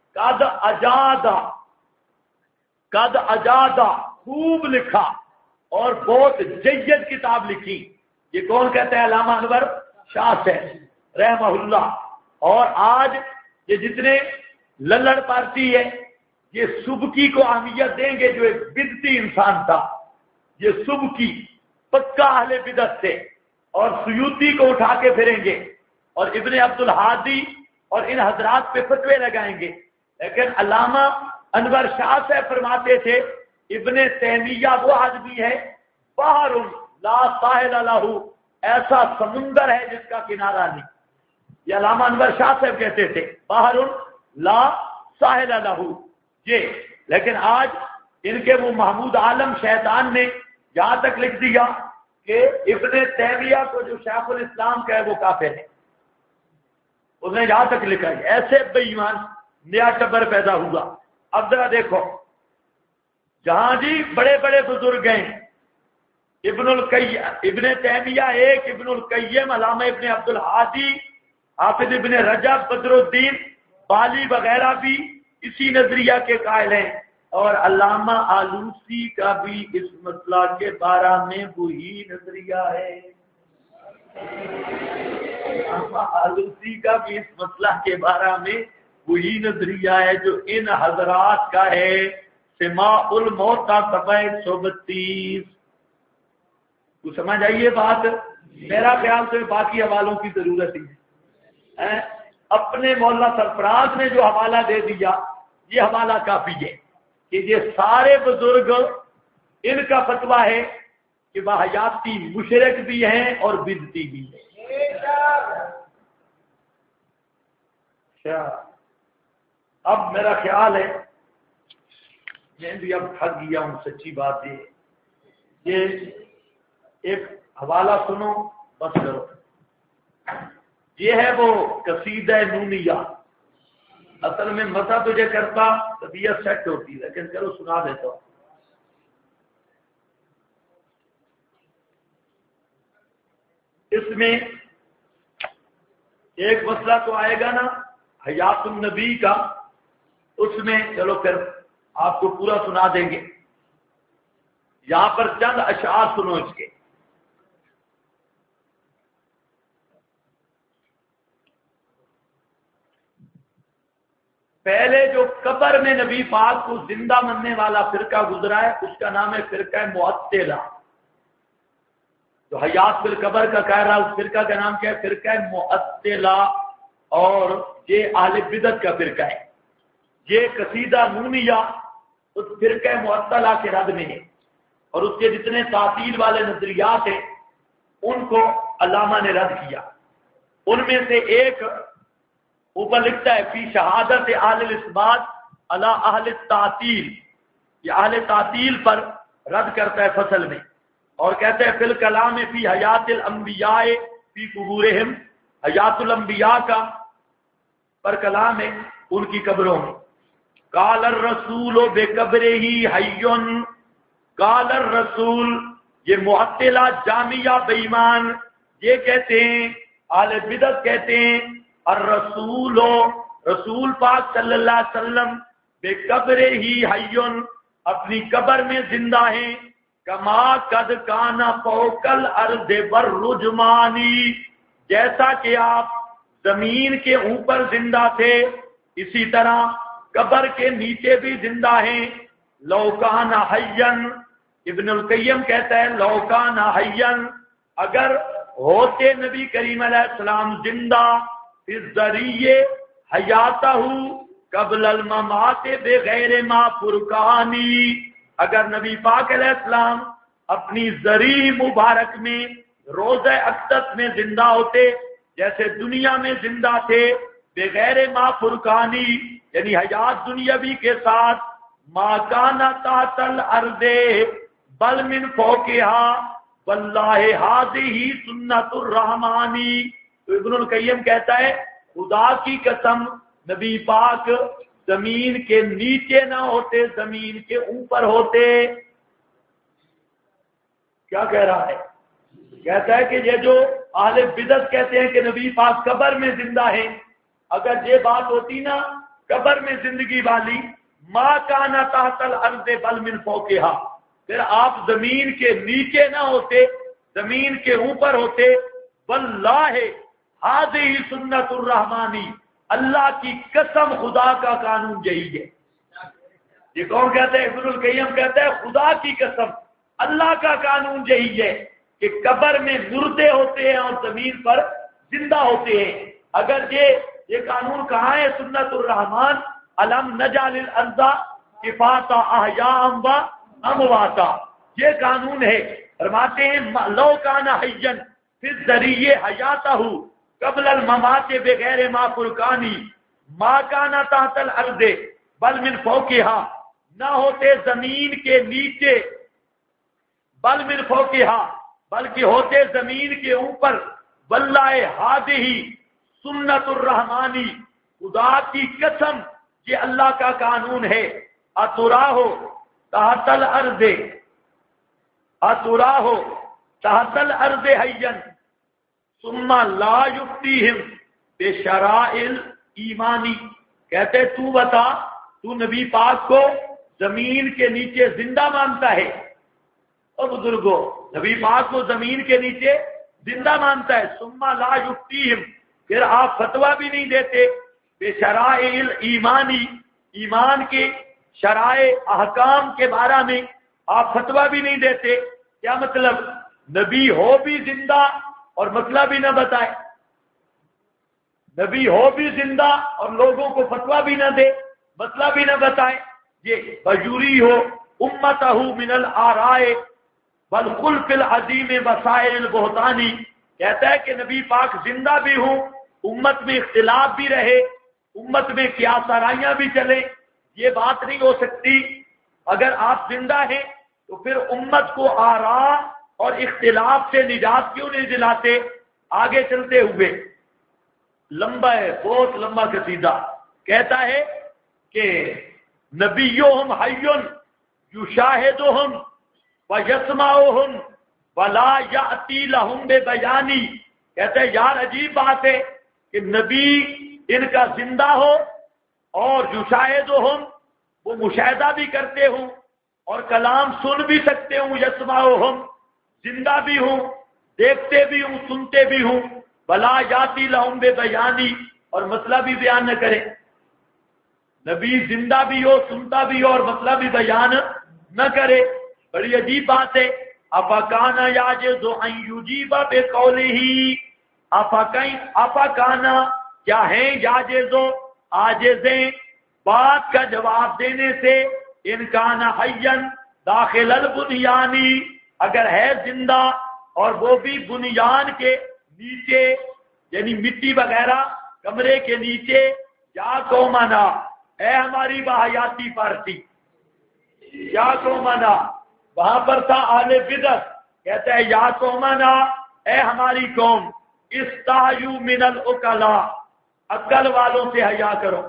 قد اجادہ خوب لکھا اور بہت جید کتاب لکھی. یہ کون کہتا ہے؟ علامہ انور شاہ سے رحمہ اللہ. اور آج یہ جتنے للڑ پارٹی ہے یہ سبکی کو اہمیت دیں گے، جو ایک بدعتی انسان تھا، یہ سبکی پکا اہل بدعت تھے، اور سیوطی کو اٹھا کے پھریں گے اور ابن عبد الہادی اور ان حضرات پہ فتوے لگائیں گے. لیکن علامہ انور شاہ سے فرماتے تھے ابن تیمیہ وہ آدمی ہے بحر لا ساحل لہ، ایسا سمندر ہے جس کا کنارہ نہیں. یہ علامہ انور شاہ صاحب کہتے تھے بحر لا ساحل لہ یہ. لیکن آج ان کے وہ محمود عالم شیطان نے یہاں تک لکھ دیا کہ ابن تیمیہ کو جو شیخ الاسلام کا ہے وہ کافر ہے. اس نے یہاں تک لکھا ہے. ایسے بے ایمان نیا ٹبر پیدا ہوا. اب ذرا دیکھو جہاں جی بڑے بڑے بزرگ ہیں، ابن تیمیہ ایک، ابن القیم، علامہ ابن عبد الہادی، حافظ ابن رجب، بدر الدین بالی وغیرہ بھی اسی نظریہ کے قائل ہیں. اور علامہ آلوسی کا بھی اس مسئلہ کے بارے میں وہی نظریہ ہے. علامہ آلوسی کا بھی اس مسئلہ کے بارے میں وہی نظریہ ہے جو ان حضرات کا ہے. سماع الموت صفحہ 132. تو سمجھ آئیے بات. میرا خیال سے باقی حوالوں کی ضرورت ہی ہے. اپنے مولانا سرفراز نے جو حوالہ دے دیا یہ حوالہ کافی ہے کہ یہ سارے بزرگ ان کا فتویٰ ہے کہ وہ حیاتی مشرک بھی ہیں اور بدعتی بھی ہیں. اب میرا خیال ہے میں بھی اب تھک گیا ہوں. سچی بات یہ ایک حوالہ سنو بس کرو. یہ ہے وہ قصیدہ نونیہ. اصل میں مزہ تجھے کرتا طبیعت سیٹ ہوتی، لیکن چلو سنا دیتا ہوں. اس میں ایک مسئلہ تو آئے گا نا حیات النبی کا، اس میں چلو پھر آپ کو پورا سنا دیں گے. یہاں پر چند اشعار سنو اس کے. پہلے جو قبر میں نبی پاک کو زندہ ماننے والا فرقہ گزرا ہے اس کا نام ہے فرقہ معطلہ. جو حیات بالقبر کا کہہ رہا اس فرقہ کا نام کیا ہے؟ فرقہ معطلہ. اور یہ اہل بدعت کا فرقہ ہے. یہ قصیدہ نونیہ اس فرقہ معطلہ کے رد میں ہے، اور اس کے جتنے تعطیل والے نظریات ہیں ان کو علامہ نے رد کیا. ان میں سے ایک اوپر لکھتا ہے فی شہادت اہل الاثبات علی اہل التعطیل. یہ اہل تعطیل پر رد کرتا ہے فصل میں، اور کہتے ہیں فی الکلام فی حیات الانبیاء فی قبورہم. حیات الانبیاء کا پر کلام ہے ان کی قبروں میں. قال الرسول بقبرہ حی. قال الرسول یہ معطلہ جامعہ بے ایمان یہ کہتے ہیں، اہل بدعت کہتے ہیں الرسول رسول پاک صلی اللہ علیہ وسلم بقبرہ حی اپنی قبر میں زندہ ہیں. کما قد کان فوق الارض والرجمانی جیسا کہ آپ زمین کے اوپر زندہ تھے اسی طرح قبر کے نیچے بھی زندہ ہیں. لو کان حیا ابن القیم کہتا ہے لو کان حیًا، اگر ہوتے نبی کریم علیہ السلام زندہ، اس ذریعے حیاتہ قبل الممات بغیر ما فرقانی، اگر نبی پاک علیہ السلام اپنی ذریع مبارک میں روز اقدس میں زندہ ہوتے، جیسے دنیا میں زندہ تھے، بغیر ما فرقانی یعنی حیات دنیاوی کے ساتھ، ما کان تحت الارض بل من فوقها واللہ ہذہ سنت الرحمانی۔ تو ابن القیم کہتا ہے خدا کی قسم نبی پاک زمین کے نیچے نہ ہوتے، زمین کے اوپر ہوتے۔ کیا کہہ رہا ہے؟ کہتا ہے کہ یہ جو اہل بدعت کہتے ہیں کہ نبی پاک قبر میں زندہ ہیں، اگر یہ بات ہوتی نا قبر میں زندگی والی، ما کان تحت الارض بل من فوقها، پھر آپ زمین کے نیچے نہ ہوتے، زمین کے اوپر ہوتے۔ واللہ ہذہ سنت الرحمانی، اللہ کی قسم خدا کا قانون یہی ہے۔ یہ کون کہتا ہے؟ ابن القیم کہتا ہے خدا کی قسم اللہ کا قانون یہی ہے کہ قبر میں مردے ہوتے ہیں اور زمین پر زندہ ہوتے ہیں۔ اگر یہ قانون کہاں ہے؟ سنت الرحمان علم نجعل الارض کفاتا احیاء و امواتا، یہ قانون ہے۔ فرماتے ہیں لو کان حیا فی الذریع حیاتہ قبل الممات بغیر ما فرقانی، ما کان تحت الارض بل من فوقها، نہ ہوتے زمین کے نیچے، بل من فوقها بلکہ ہوتے زمین کے اوپر۔ واللہ ہذہ سنت الرحمانی، خدا کی قسم یہ اللہ کا قانون ہے۔ اتراہ تحت الارض، اتراہ تحت الارض حیا ثم لا یفتیہم بشرائع ایمانی، کہتے تو بتا تو نبی پاک کو زمین کے نیچے زندہ مانتا ہے؟ اور بزرگوں نبی پاک کو زمین کے نیچے زندہ مانتا ہے، ثم لا یفتیہم، پھر آپ فتویٰ بھی نہیں دیتے بشرائع ایمانی، ایمان کے شرائع احکام کے بارے میں آپ فتویٰ بھی نہیں دیتے۔ کیا مطلب؟ نبی ہو بھی زندہ اور مسئلہ بھی نہ بتائے، نبی ہو بھی زندہ اور لوگوں کو فتویٰ بھی نہ دے، مسئلہ بھی نہ بتائے، یہ بجوری ہو امتہ من الآراء والخلف العظیم وسائر البہتانی، کہتا ہے کہ نبی پاک زندہ بھی ہوں، امت میں اختلاف بھی رہے، امت میں قیاس آرائیاں بھی چلے، یہ بات نہیں ہو سکتی۔ اگر آپ زندہ ہیں تو پھر امت کو آراء اور اختلاف سے نجات کیوں نہیں دلاتے؟ آگے چلتے ہوئے لمبا ہے، بہت لمبا قصیدہ، کہتا ہے کہ نبیہم حی یشاہدہم ویسمعہم ولا یأتی لہم ببیانی، کہتا ہے یار عجیب بات ہے کہ نبی ان کا زندہ ہو اور یشاہدہم، وہ مشاہدہ بھی کرتے ہوں اور کلام سن بھی سکتے ہوں، یسمعہم زندہ بھی ہوں، دیکھتے بھی ہوں، سنتے بھی ہوں، ولا یاتی لہم ببیانی، اور مسئلہ بھی بیان نہ کرے۔ نبی زندہ بھی ہو، سنتا بھی ہو اور مسئلہ بھی بیان نہ کرے، بڑی عجیب بات ہے۔ افکان یعجز ان یجیب بقولہ، افکانا کیا ہیں یعجز، عاجزیں بات کا جواب دینے سے، ان کان حیا داخل البنیانی، اگر ہے زندہ اور وہ بھی بنیان کے نیچے یعنی مٹی وغیرہ کمرے کے نیچے، یا قومنا، اے ہماری باحیاتی پارٹی، یا قومنا، وہاں پر تھا اہل بدعت، کہتا ہے یا قومنا، اے ہماری قوم، استحیوا من العقلاء، عقل والوں سے حیا کرو۔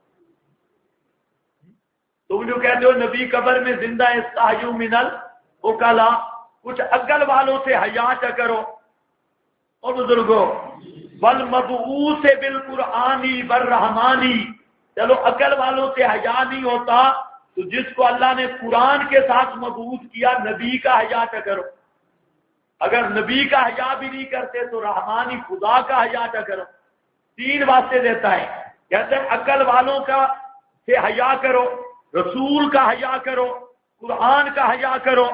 تم جو کہتے ہو نبی قبر میں زندہ ہے، استحیوا من العقلاء، کچھ عقل والوں سے حیا کرو۔ اور بزرگوں والمبعوث بالقرآنی والرحمانی، چلو عقل والوں سے حیا نہیں ہوتا تو جس کو اللہ نے قرآن کے ساتھ مبعوث کیا نبی کا حیا کرو، اگر نبی کا حیا بھی نہیں کرتے تو رحمانی خدا کا حیا کرو۔ تین واسطے دیتا ہے، کہتے ہیں عقل والوں کا سے حیا کرو، رسول کا حیا کرو، قرآن کا حیا کرو،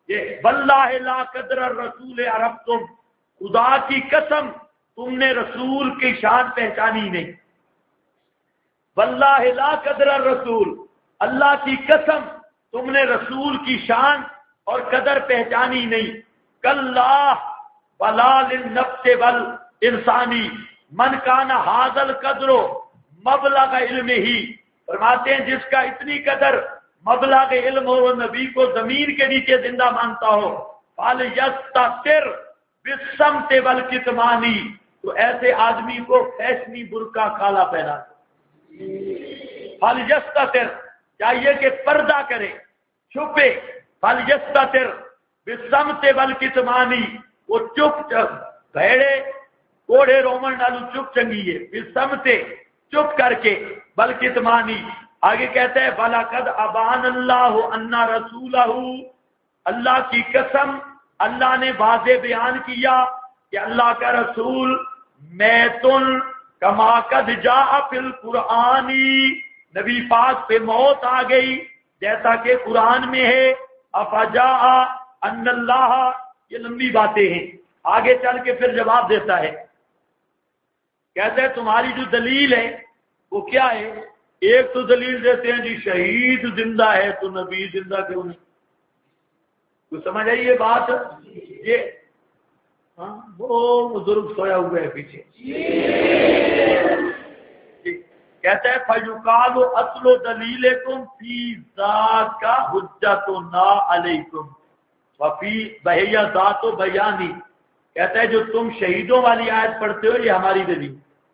یہ واللہ لا قدر الرسول عرفتم، خدا کی قسم تم نے رسول کی شان پہچانی نہیں. واللہ لا قدر الرسول، اللہ کی قسم تم نے رسول کی شان اور قدر پہچانی نہیں. کلا ولا للنفس والانسانی من کان ھذا القدر مبلغ علم ہی، فرماتے ہیں جس کا اتنی قدر مبلغ علم ہو، وہ نبی کو زمین کے نیچے زندہ مانتا ہو. فَلْيَسْتَتِرْ بِالصَّمْتِ وَالْكِتْمَانِ، تو ایسے آدمی کو فیشنی برقع کالا پہنا دے. فَلْيَسْتَتِرْ چاہیے کہ پردہ کرے، چھپے. فَلْيَسْتَتِرْ بِالصَّمْتِ وَالْكِتْمَانِ، وہ چپ بھیڑے کوڑے رومن ڈالو چپ چنگیے. بِالصَّمْتِ چپ کر کے، وَالْكِتْمَانِ آگے کہتے ہیں وَلَقَدْ أَبَانَ اللَّهُ أَنَّ رَسُولَهُ، اللہ کی قسم اللہ نے واضح بیان کیا کہ اللہ کا رسول میتن کما قد جاء فی القرآن، نبی پاک پہ موت آ گئی جیسا کہ قرآن میں ہے. افجاء ان اللہ، یہ لمبی باتیں ہیں، آگے چل کے پھر جواب دیتا ہے. کہتے ہیں تمہاری جو دلیل ہے وہ کیا ہے؟ ایک تو دلیل دیتے ہیں جی شہید زندہ ہے تو نبی زندہ کیوں نہیں. تو سمجھ آئی یہ بات؟ یہ ہاں وہ بزرگ سویا ہوا ہے پیچھے. کہتا ہے فَيُقَالُ أَصْلُ دَلِيلِكُمْ فِي ذَاكَ حُجَّتُنَا عَلَيْكُمْ وَفِي بَهِيَ ذَاتُ بَيَانِ، کہتا ہے جو تم شہیدوں والی آیت پڑھتے ہو یہ ہماری دلیل.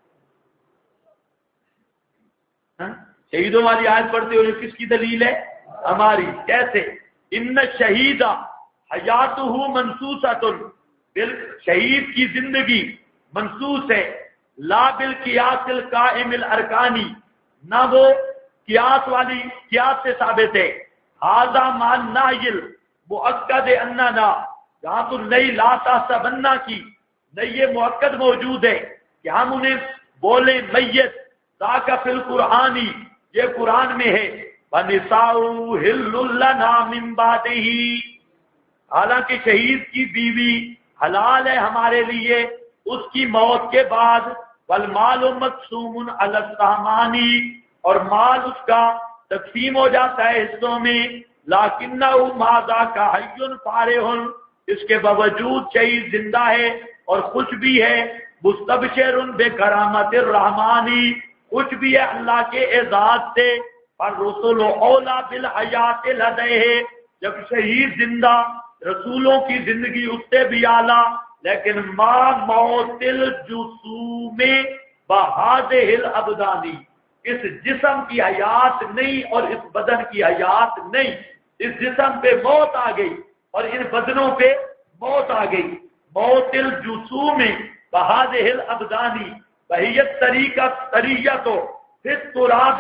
شہیدوں والی آیت پڑھتے ہو یہ کس کی دلیل ہے؟ ہماری. کیسے؟ ان شہید حیاتہ منسوسۃ، شہید کی زندگی منسوس ہے. لا بالقیاس القائم الارکانی، نہ وہ قیاس والی قیاس سے ثابت ہے. ھذا مان ناہل مؤکد اننا، جہاں تو نئی لا تحسبنا کی نئی یہ مؤکد موجود ہے کہ ہم انہیں بولے میت. ذاک فی القرآنی، یہ قرآن میں ہے. وَنِسَاؤُ حِلٌّ لَنَا مِن بَعْدِهِ، حالانکہ شہید کی بیوی حلال ہے ہمارے لیے اس کی موت کے بعد. وَالْمَالُ مَقْسُومٌ عَلَى السَّهْمَانِ، اور مال اس کا تقسیم ہو جاتا ہے حصوں میں. لَكِنَّهُ مَا ذَاكَ حَيٌّ فَارِحٌ، اس کے باوجود شہید زندہ ہے اور خوش بھی ہے. مُسْتَبْشِرٌ بِكَرَامَةِ الرَّحْمَٰنِ، خوش بھی ہے اللہ کے اعزاز سے. الرسول اولا بالحیات لدیہ، جب شہید زندہ رسولوں کی زندگی اس سے بھی اعلیٰ. لیکن ما موت الجسوم بہذہ الابدانی، اس جسم کی حیات نہیں اور اس بدن کی حیات نہیں. اس جسم پہ موت آ گئی اور ان بدنوں پہ موت آ گئی. موت الجسوم بہذہ الابدانی بہیت طریقہ طریت فی التراب،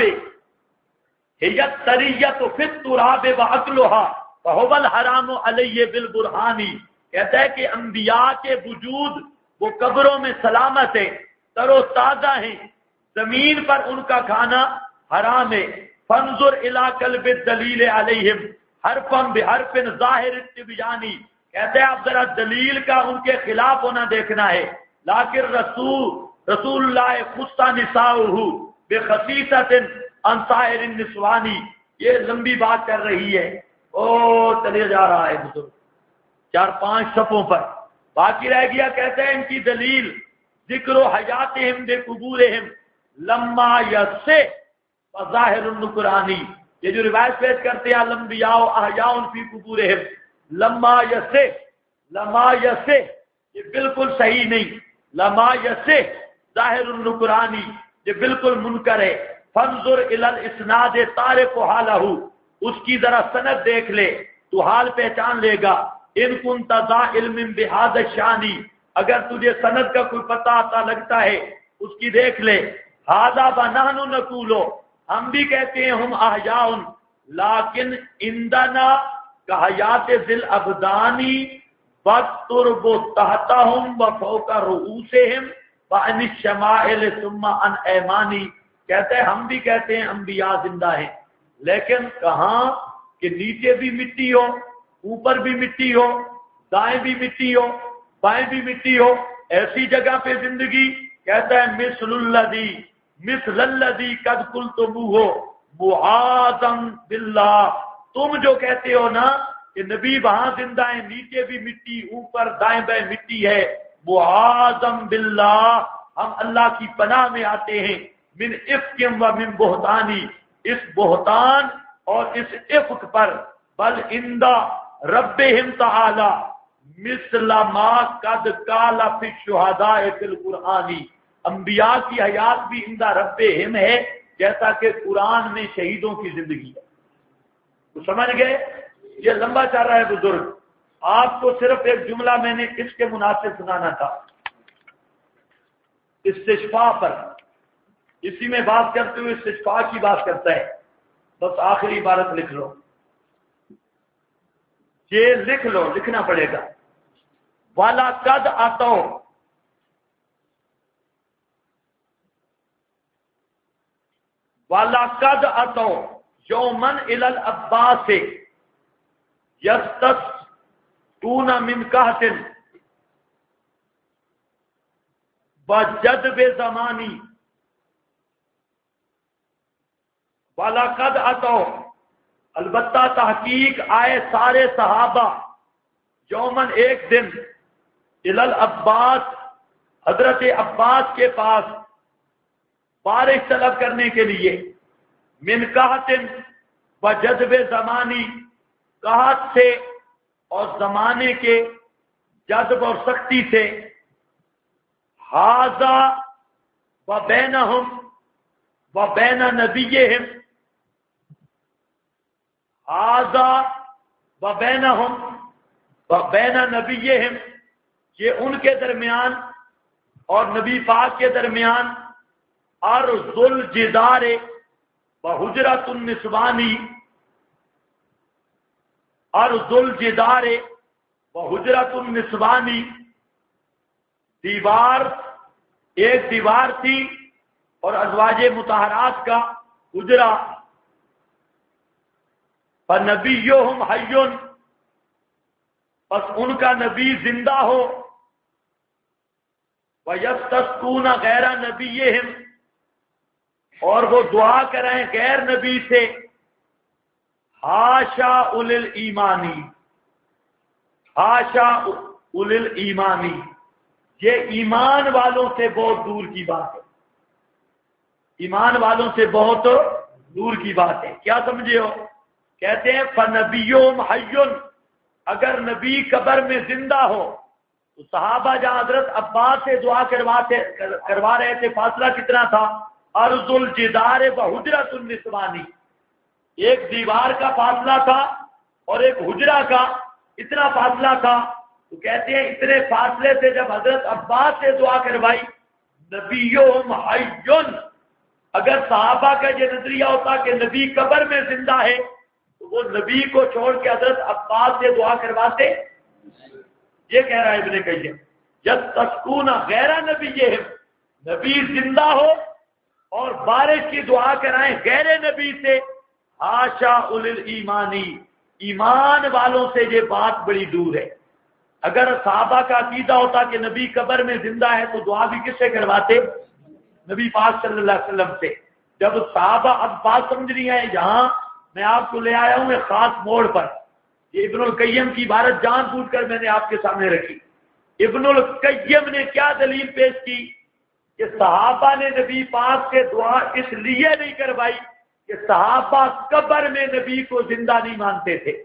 ہیت طریت فی التراب واکلها فهو الحرام علیہ بالبرہانی. کہتا ہے کہ انبیاء کے وجود وہ قبروں میں سلامت ہے، تر و تازہ ہیں، زمین پر ان کا کھانا حرام ہے. فانظر الی قلب الدلیل علیہم حرفا بحرف ظاہر التبیانی، کہتے ہیں آپ ذرا دلیل کا ان کے خلاف ہونا دیکھنا ہے. لیکن رسول اللہ خص نساؤہ بخصیصۃ عن سائر النسوانی، یہ لمبی بات کر رہی ہے. چلے جا رہا ہے بزرگ 4-5 صفوں پر باقی رہ گیا. کہتے ہیں ان کی دلیل ذکر حیاتہم بقبورہم لما یسع وظاہر النکرانی، یہ جو روایت پیش کرتے ہیں الانبیاء احیاء فی قبورہم لما یسع، یہ بالکل صحیح نہیں. لما یسع ظاہر النکرانی، یہ بالکل منکر ہے. فانظر الی الاسناد تعرف حالہ، اس کی ذرا سند دیکھ لے تو حال پہچان لے گا. ان کنت ذا علم بہذا الشان، اگر تجھے سند کا کوئی پتہ آتا لگتا ہے اس کی دیکھ لے. ھذا ونحن نقول، ہم بھی کہتے ہیں ہم احیاء لیکن عندنا کحیات ذی الابدانی والترب تحتہم وفوق رؤوسہم وعن الشمائل ثم عن ایمانی. کہتے ہیں ہم بھی کہتے ہیں انبیاء زندہ ہیں، لیکن کہاں کہ نیچے بھی مٹی ہو اوپر بھی مٹی ہو، دائیں بھی مٹی ہو، بائیں بھی مٹی ہو، ایسی جگہ پہ زندگی؟ کہتا ہے مثل الذی قد قلتموہ معاذم باللہ، تم جو کہتے ہو نا کہ نبی وہاں زندہ ہے، نیچے بھی مٹی، اوپر دائیں بائیں مٹی ہے، معاذم باللہ، ہم اللہ کی پناہ میں آتے ہیں، من افکم و من بہتانی، اس بہتان اور اس افک پر، بل اندہ ربہم تعالی مثل ما قد قال فی الشہداء فی القرآن، انبیاء کی حیات بھی عند ربہم ہے، جیسا کہ قرآن میں شہیدوں کی زندگی ہے۔ تو سمجھ گئے؟ یہ لمبا چل رہا ہے بزرگ، آپ کو صرف ایک جملہ میں نے اس کے مناسب سنانا تھا، استشفاء پر، اسی میں بات کرتے ہوئے استشفاء کی بات کرتا ہے۔ بس آخری عبارت لکھ لو، یہ لکھ لو، لکھنا پڑے گا، وَلَقَدْ أَتَوْا وَلَقَدْ أَتَوْا يَوْمًا إِلَى الْعَبَّاسِ يَسْتَسْقُونَ مِنْ كَهْفٍ وَجَدْبِ زَمَانِ، وَلَقَدْ أَتَوْا، البتہ تحقیق آئے سارے صحابہ، یومن ایک دن، إِلَى الْعَبَّاسِ حضرت عباس کے پاس، بارش طلب کرنے کے لیے، من قحط و جذب زمانی، قحط سے اور زمانے کے جذب اور سختی سے، ھذا و بینہم و بین نبیہم، ھذا و بینہم و بین نبیہم، یہ ان کے درمیان اور نبی پاک کے درمیان، ارض الجدار و حجرۃ النسوانی، ارض الجدار و حجرۃ النسوانی، دیوار، ایک دیوار تھی اور ازواج مطہرات کا حجرہ، فنبیہم حی، پس ان کا نبی زندہ ہو، وَيَسْتَسْقُونَ غَيْرَ نَبِيِّهِمْ، اور وہ دعا کریں غیر نبی سے، حاشا اولِ الایمانی، حاشا اولِ الایمانی، یہ ایمان والوں سے بہت دور کی بات ہے، ایمان والوں سے بہت دور کی بات ہے۔ کیا سمجھے ہو؟ کہتے ہیں فَنَبِيُّهُمْ حَيٌّ، اگر نبی قبر میں زندہ ہو تو صحابہ جہاں حضرت عباس سے دعا کروا رہے تھے، فاصلہ کتنا تھا؟ ارض الجدار و حجرۃ النسوانی، ایک دیوار کا فاصلہ تھا اور ایک حجرہ کا اتنا فاصلہ تھا۔ تو کہتے ہیں اتنے فاصلے سے جب حضرت عباس سے دعا کروائی، نبیہم حی، اگر صحابہ کا یہ نظریہ ہوتا کہ نبی قبر میں زندہ ہے تو وہ نبی کو چھوڑ کے حضرت عباس سے دعا کرواتے؟ یہ کہہ رہا ہے ابن قیم، یستسقون غیر نبیہم، نبی زندہ ہو اور بارش کی دعا کرائیں غیر نبی سے، حاشا اولِ الایمانی، ایمان والوں سے یہ بات بڑی دور ہے۔ اگر صحابہ کا عقیدہ ہوتا کہ نبی قبر میں زندہ ہے تو دعا بھی کس سے کرواتے؟ نبی پاک صلی اللہ علیہ وسلم سے۔ جب صحابہ، اب بات سمجھ رہی ہیں، یہاں میں آپ کو لے آیا ہوں ایک خاص موڑ پر، یہ ابن القیم کی عبارت جان بوجھ کر میں نے آپ کے سامنے رکھی۔ ابن القیم نے کیا دلیل پیش کی کہ صحابہ نے نبی پاک سے دعا اس لیے نہیں کروائی کہ صحابہ قبر میں نبی کو زندہ نہیں مانتے تھے۔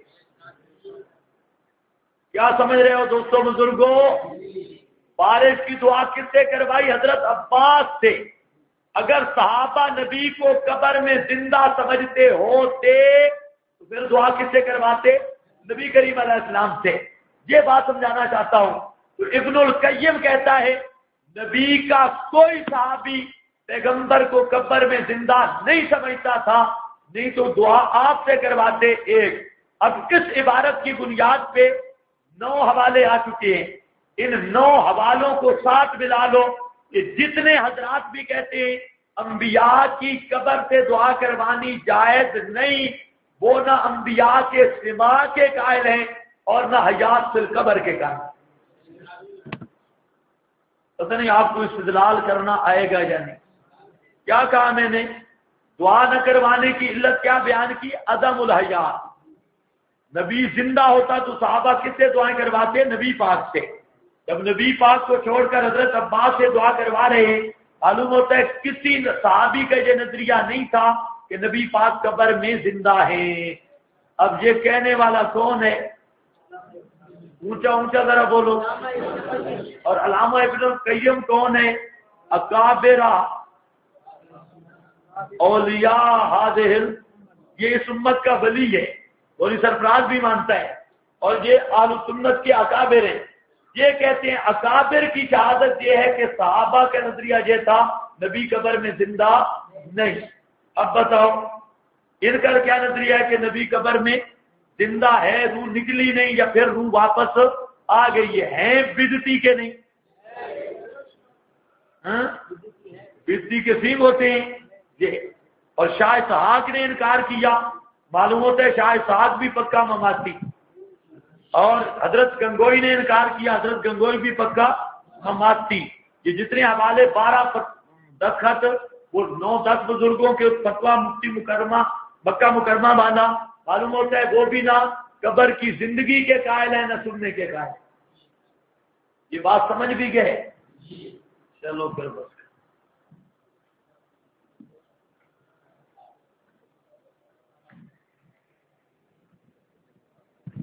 کیا سمجھ رہے ہو دوستوں بزرگوں؟ بارش کی دعا کس سے کروائی؟ حضرت عباس سے۔ اگر صحابہ نبی کو قبر میں زندہ سمجھتے ہوتے تو پھر دعا کس سے کرواتے؟ نبی کریم علیہ السلام سے۔ یہ بات سمجھانا چاہتا ہوں۔ تو ابن القیم کہتا ہے نبی کا کوئی صحابی پیغمبر کو قبر میں زندہ نہیں سمجھتا تھا، نہیں تو دعا آپ سے کرواتے۔ ایک، اب کس عبارت کی بنیاد پہ 9 حوالے آ چکے ہیں، ان 9 حوالوں کو ساتھ ملا لو کہ جتنے حضرات بھی کہتے ہیں انبیاء کی قبر سے دعا کروانی جائز نہیں، وہ نہ انبیاء کے سما کے قائل ہیں، اور نہ حیات فی القبر کے کام. پتہ نہیں آپ کو استدلال کرنا آئے گا یا نہیں. کیا کہا میں نے؟ دعا نہ کروانے کی علت کیا بیان کی؟ عدم الحیات. نبی زندہ ہوتا تو صحابہ کس سے دعائیں کرواتے؟ نبی پاک سے. جب نبی پاک کو چھوڑ کر حضرت عباس سے دعا کروا رہے ہیں، معلوم ہوتا ہے کسی صحابی کا یہ نظریہ نہیں تھا کہ نبی پاک قبر میں زندہ ہیں. اب یہ کہنے والا کون ہے؟ اونچا اونچا ذرا بولو. اور علامہ ابن القیم کون ہے؟ اکابر اولیاء ہذہ، یہ اس امت کا ولی ہے اور یہ سرفراز بھی مانتا ہے، اور یہ اہل سنت کے اکابر ہیں. یہ کہتے ہیں اکابر کی شہادت یہ ہے کہ صحابہ کا نظریہ یہ تھا نبی قبر میں زندہ نہیں. اب بتاؤ ان کا کیا نظریہ ہے کہ نبی قبر میں زندہ ہے، روح نکلی نہیں یا پھر روح واپس آ گئی ہے؟ ہیں بدعتی کے نہیں؟ بدعتی کے سیم ہوتے ہیں یہ. اور شاہ اسحاق نے انکار کیا. معلوم ہوتا ہے شاہ اسحاق بھی پکا مماتی. اور حضرت گنگوئی نے انکار کیا، حضرت گنگوئی بھی پکا مماتی. یہ جتنے حوالے 12 دستخط وہ 9-10 بزرگوں کے فتویٰ مفتی مکرمہ مکہ مکرمہ باندھا، معلوم ہوتا ہے وہ بھی نہ قبر کی زندگی کے قائل ہیں نہ سننے کے قائل. یہ بات سمجھ بھی گئے؟ چلو پھر بس.